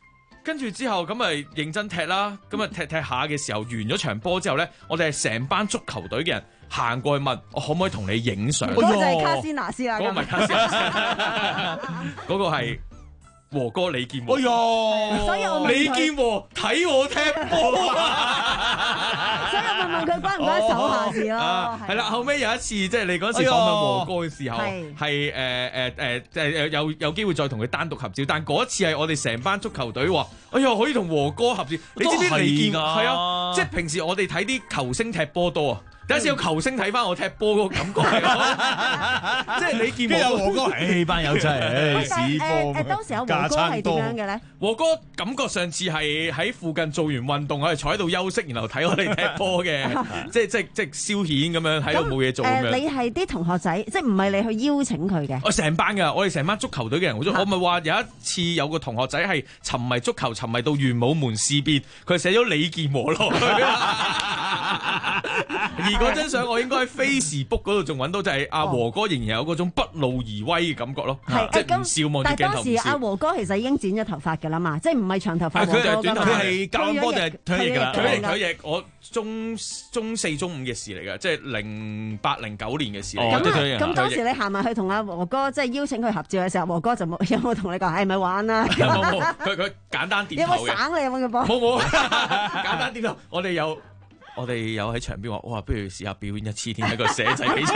跟住之後咁咪認真踢啦，咁啊踢踢下嘅時候完咗場波之後咧，我哋係成班足球隊嘅人行過去問我可唔可以同你影相？ 嗰個就係卡斯拿斯啦， 嗰個唔係卡斯拿斯，嗰個係和哥李健和。 哎呀， 所以我問佢李健和睇我踢波啊！ 所以我問問佢關唔關手下事咯？ 係啦，後尾有一次即係你嗰時訪問和哥嘅時候，係誒誒誒誒有有機會再同佢單獨合照，但嗰一次係我哋成班足球隊話：哎呀，可以同和哥合照。你知唔知李健係啊？即係平時我哋睇啲球星踢波多啊！第一次有球星睇翻我踢波嗰個感覺係，即係你見有和哥，誒班友真係屎波誒當時有和哥係點樣嘅咧？ 和哥感覺上次係喺附近做完運動，我哋坐喺度休息，然後睇我哋踢波嘅，即係即係即係消遣咁樣喺度冇嘢做咁樣。 誒，你係啲同學仔，即係唔係你去邀請佢嘅？ 我成班㗎，我哋成班足球隊嘅人好中意。我咪話有一次有個同學仔係沉迷足球，沉迷到玄武門事變，佢寫咗李健和落去。而嗰張相我應該喺 Facebook 嗰度仲揾到，就係阿和哥仍然有嗰種不怒而威嘅感覺咯，即係唔笑望住鏡頭唔笑。 但係當時阿和哥其實已經剪咗頭髮㗎啦嘛，即係唔係長頭髮和哥㗎嘛。 佢係教波定係退役㗎啦？ 退役退役，我中中四中五嘅事嚟㗎，即係零八零九年嘅事嚟。 咁咁當時你行埋去同阿和哥即係邀請佢合照嘅時候，和哥就冇有冇同你講係咪玩啊？ 有冇冇？佢佢簡單點頭嘅。 有冇省你有冇嘅波？ 冇冇，簡單點頭。我哋有。我哋有喺場邊話，哇！不如試下表演一次添，喺個寫仔起出。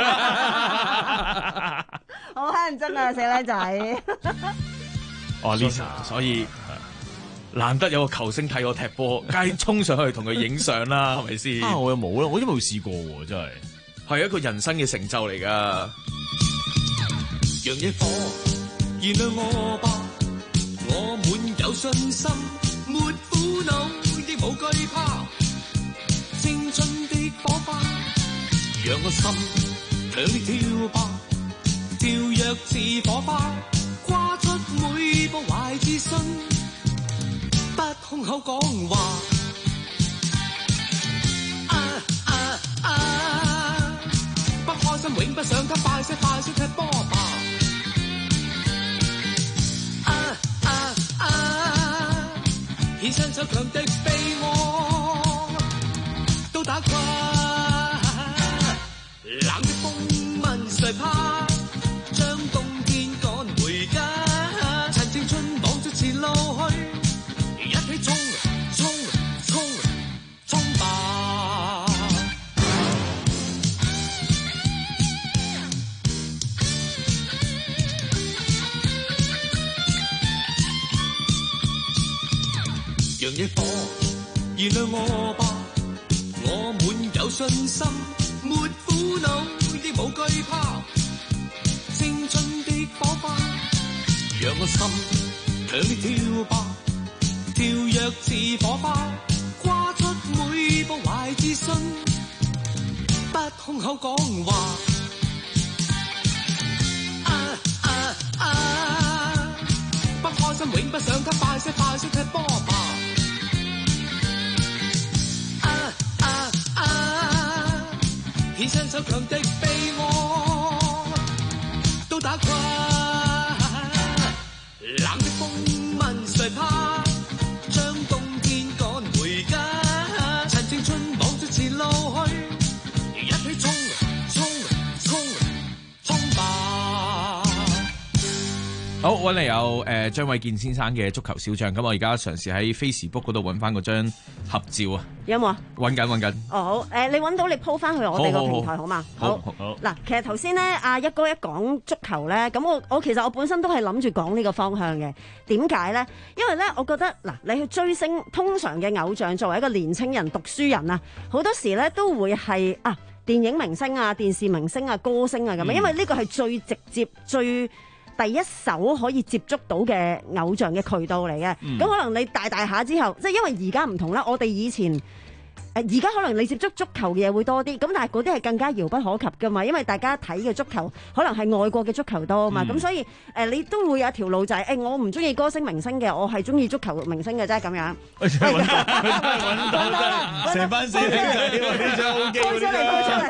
好乞人憎啊，死僆仔！ 哦 Lisa，所以難得有個球星睇我踢波，梗係衝上去同佢影相啦，係咪先？ 啊，我又冇啦，我都冇試過喎，真係。 係一個人生嘅成就嚟㗎。 讓野火燃亮我吧，我滿有信心，沒苦惱亦無懼怕。青春的火花，讓我心強烈跳吧，跳躍似火花，跨出每步懷自信，不空口講話。啊啊啊！不開心永不想給，快些快些踢波吧。啊啊啊！顯身手強的飛我。打垮冷的風問誰怕，將冬天趕回家，趁青春望着前路去，一起衝衝衝衝吧。讓野火燃亮我吧，我滿有信心，沒苦惱亦無懼怕。青春的火花，讓我心強烈跳吧，跳躍似火花，跨出每步懷自信，不空口講話。啊啊啊！不開心永不想給，快些快些踢波吧。顯身手強的飛我，都打垮冷的風問誰怕，將冬天趕回家，趁青春望着前路去，一起衝衝衝衝吧。 好，揾嚟有誒張衛健先生嘅足球小將，咁我而家嘗試喺 Facebook 嗰度揾翻嗰張合照啊。 有冇啊？ 揾緊揾緊。 哦好，誒你揾到你 po 翻去我哋個平台好嘛？ 好好好。 嗱，其實頭先咧，阿一哥一講足球咧，咁我我其實我本身都係諗住講呢個方向嘅。點解咧？因為咧，我覺得嗱，你去追星，通常嘅偶像作為一個年青人、讀書人啊，好多時咧都會係啊電影明星啊、電視明星啊、歌星啊咁樣，因為呢個係最直接、最第一手可以接觸到嘅偶像嘅渠道嚟嘅。咁、嗯、可能你大大下之後，即係因為而家唔同啦，我哋以前。誒而家可能你接觸足球嘅嘢會多啲，咁但係嗰啲係更加遙不可及噶嘛，因為大家睇嘅足球可能係外國嘅足球多啊嘛，咁、嗯、所以誒、呃、你都會有一條路就係、是、誒、欸、我唔中意歌星明星嘅，我係中意足球明星嘅啫咁樣。揾到啦， 成班死靚仔，呢張 O K 喎，呢張。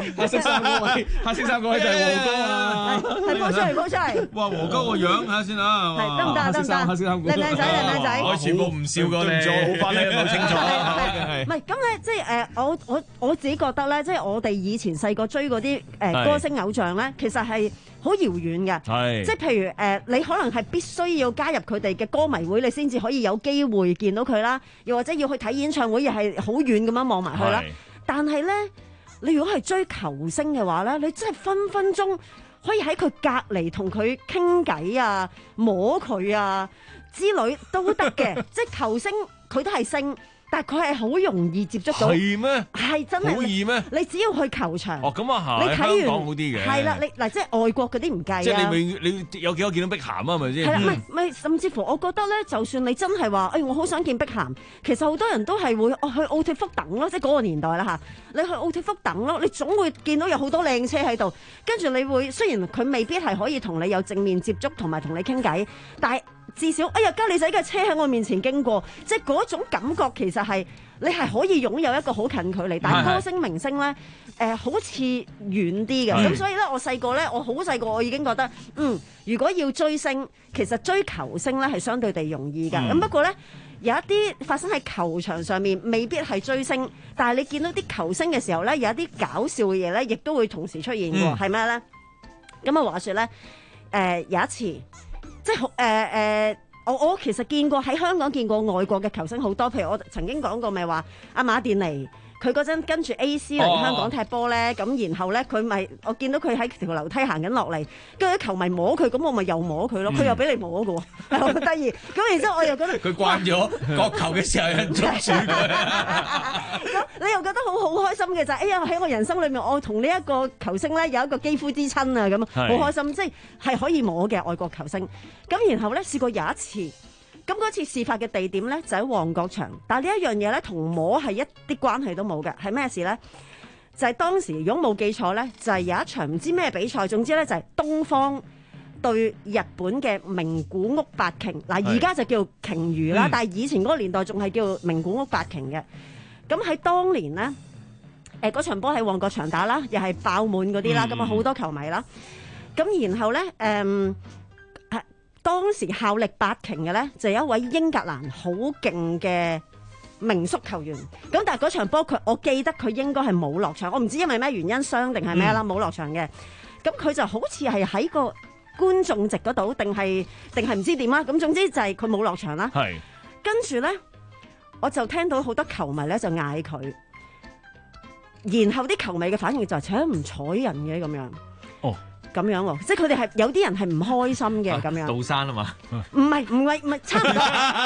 黑色衫嗰位，黑色衫嗰位就係和哥啊！ 係報出嚟，報出嚟。 哇，和哥個樣睇下先啊， 係得唔得？得唔得？ 黑色衫， 靚唔靚仔？靚唔靚仔？ 我全部唔笑過你，好翻咧，好清楚。 唔係咁咧，即係誒，我我我自己覺得咧，即係我哋以前細個追嗰啲誒歌星偶像咧，其實係好遙遠嘅。係，即係譬如誒，你可能係必須要加入佢哋嘅歌迷會，你先至可以有機會見到佢啦。又或者要去睇演唱會，又係好遠咁樣望埋去啦。但係咧，你如果係追球星嘅話咧，你真係分分鐘可以喺佢隔離同佢傾偈啊、摸佢啊之類都得嘅。即係球星佢都係星。但係佢係好容易接觸到， 係咩？ 係真係好易咩？ 你只要去球場， 哦咁啊係， 你睇完香港好啲嘅。 係啦，你嗱即係外國嗰啲唔計啊。 即係你永你有幾多見到碧咸啊？係咪先？ 係啦，唔係唔係，甚至乎我覺得咧，就算你真係話，誒我好想見碧咸，其實好多人都係會哦去奧脱福等咯，即係嗰個年代啦嚇。你去奧脱福等咯，你總會見到有好多靚車喺度，跟住你會雖然佢未必係可以同你有正面接觸同埋同你傾偈，但係至少哎呀加利仔嘅車喺我面前經過，即係嗰種感覺其實係。你係可以擁有一個好近距離，但係歌星明星咧，誒、呃、好似遠啲嘅，咁所以咧，我細個咧，我好細個，我已經覺得，嗯，如果要追星，其實追球星咧係相對地容易嘅。咁、嗯、不過咧，有一啲發生喺球場上面，未必係追星，但係你見到啲球星嘅時候咧，有一啲搞笑嘅嘢咧，亦都會同時出現喎。係咩咧？咁啊話説咧，誒、呃、有一次，即係誒誒。呃呃我我其實見過喺香港見過外國嘅球星好多，譬如我曾經講過咪話阿馬甸尼，佢嗰陣跟住 A C 嚟香港踢波咧，咁、哦、然後咧佢咪我見到佢喺條樓梯行緊落嚟，跟住啲球迷摸佢，咁我咪又摸佢咯，佢、嗯、又俾你摸嘅喎，係好得意。咁然之後我又覺得佢慣咗角球嘅時候有人捉住佢， 咁你又覺得好好開心嘅就係、是，哎呀喺我人生裏面我同呢一個球星咧有一個肌膚之親啊，咁好開心，即係係可以摸嘅外國球星。咁然後咧試過有一次。咁嗰次事發嘅地點咧就喺旺角場，但係呢一樣嘢咧同摸係一啲關係都冇嘅，係咩事咧？就係、是、當時如果冇記錯咧，就係、是、有一場唔知咩比賽，總之咧就係東方對日本嘅名古屋八鯨，嗱而家就叫鯨魚啦，嗯、但係以前嗰個年代仲係叫名古屋八鯨嘅。咁喺當年咧，誒嗰場波喺旺角場打啦，又係爆滿嗰啲啦，咁啊好多球迷啦。咁然後咧，誒、嗯。當時效力八鯨嘅咧，就有一位英格蘭好勁嘅名宿球員。咁但係嗰場波佢，我記得佢應該係冇落場。我唔知因為咩原因傷定係咩啦，冇落場嘅。咁佢就好似係喺個觀眾席嗰度，定係定係唔知點啦。咁總之就係佢冇落場啦。係。跟住咧，我就聽到好多球迷咧就嗌佢，然後啲球迷嘅反應就係請唔睬人嘅咁樣。哦。咁樣喎，即係佢哋係有啲人係唔開心嘅咁樣。 杜山啊嘛？ 唔係唔係唔係，差唔多，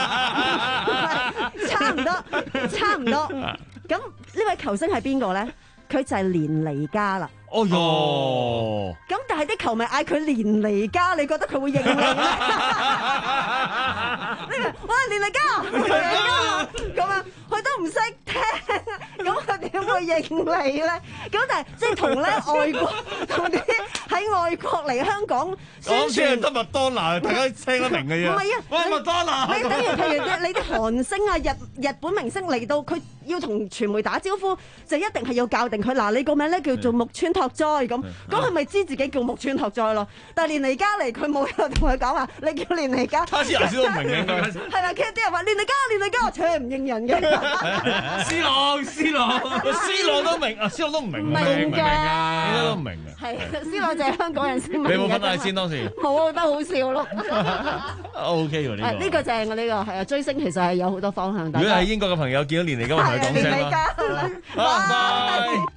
差唔多，差唔多。咁呢位球星係邊個咧？佢就係連尼加啦。 哦喲！ 咁但係啲球迷嗌佢連尼加，你覺得佢會應你咩？呢個哇連尼加，連尼加咁啊，佢都唔識聽，咁佢點會應你咧？咁但係即係同咧外國同啲喺外國嚟香港宣傳得麥當娜，大家聽得明嘅啫。唔係啊，喂麥當娜， 你等於譬如你啲韓星啊、日日本明星嚟到，佢要同傳媒打招呼，就一定係要教定佢嗱，你個名咧叫做木村拓哉咁，咁佢咪知自己叫木村拓哉咯？但係連尼加嚟，佢冇人同佢講話，你叫連尼加。 他知牙師都唔明嘅應該。 係啦，其實啲人話連尼加，連尼加，我扯唔應人嘅。 C 朗，C 朗，C 朗都明啊，C 朗都唔明。唔明㗎，應該都唔明嘅。 係 C 朗就係香港人先明。 你有冇分下先當時？ 冇啊，覺得好笑咯。 O K 喎呢個。 呢個正啊，呢個係啊，追星其實係有好多方向。 如果係英國嘅朋友見到連尼加，同佢講聲啦。 拜拜。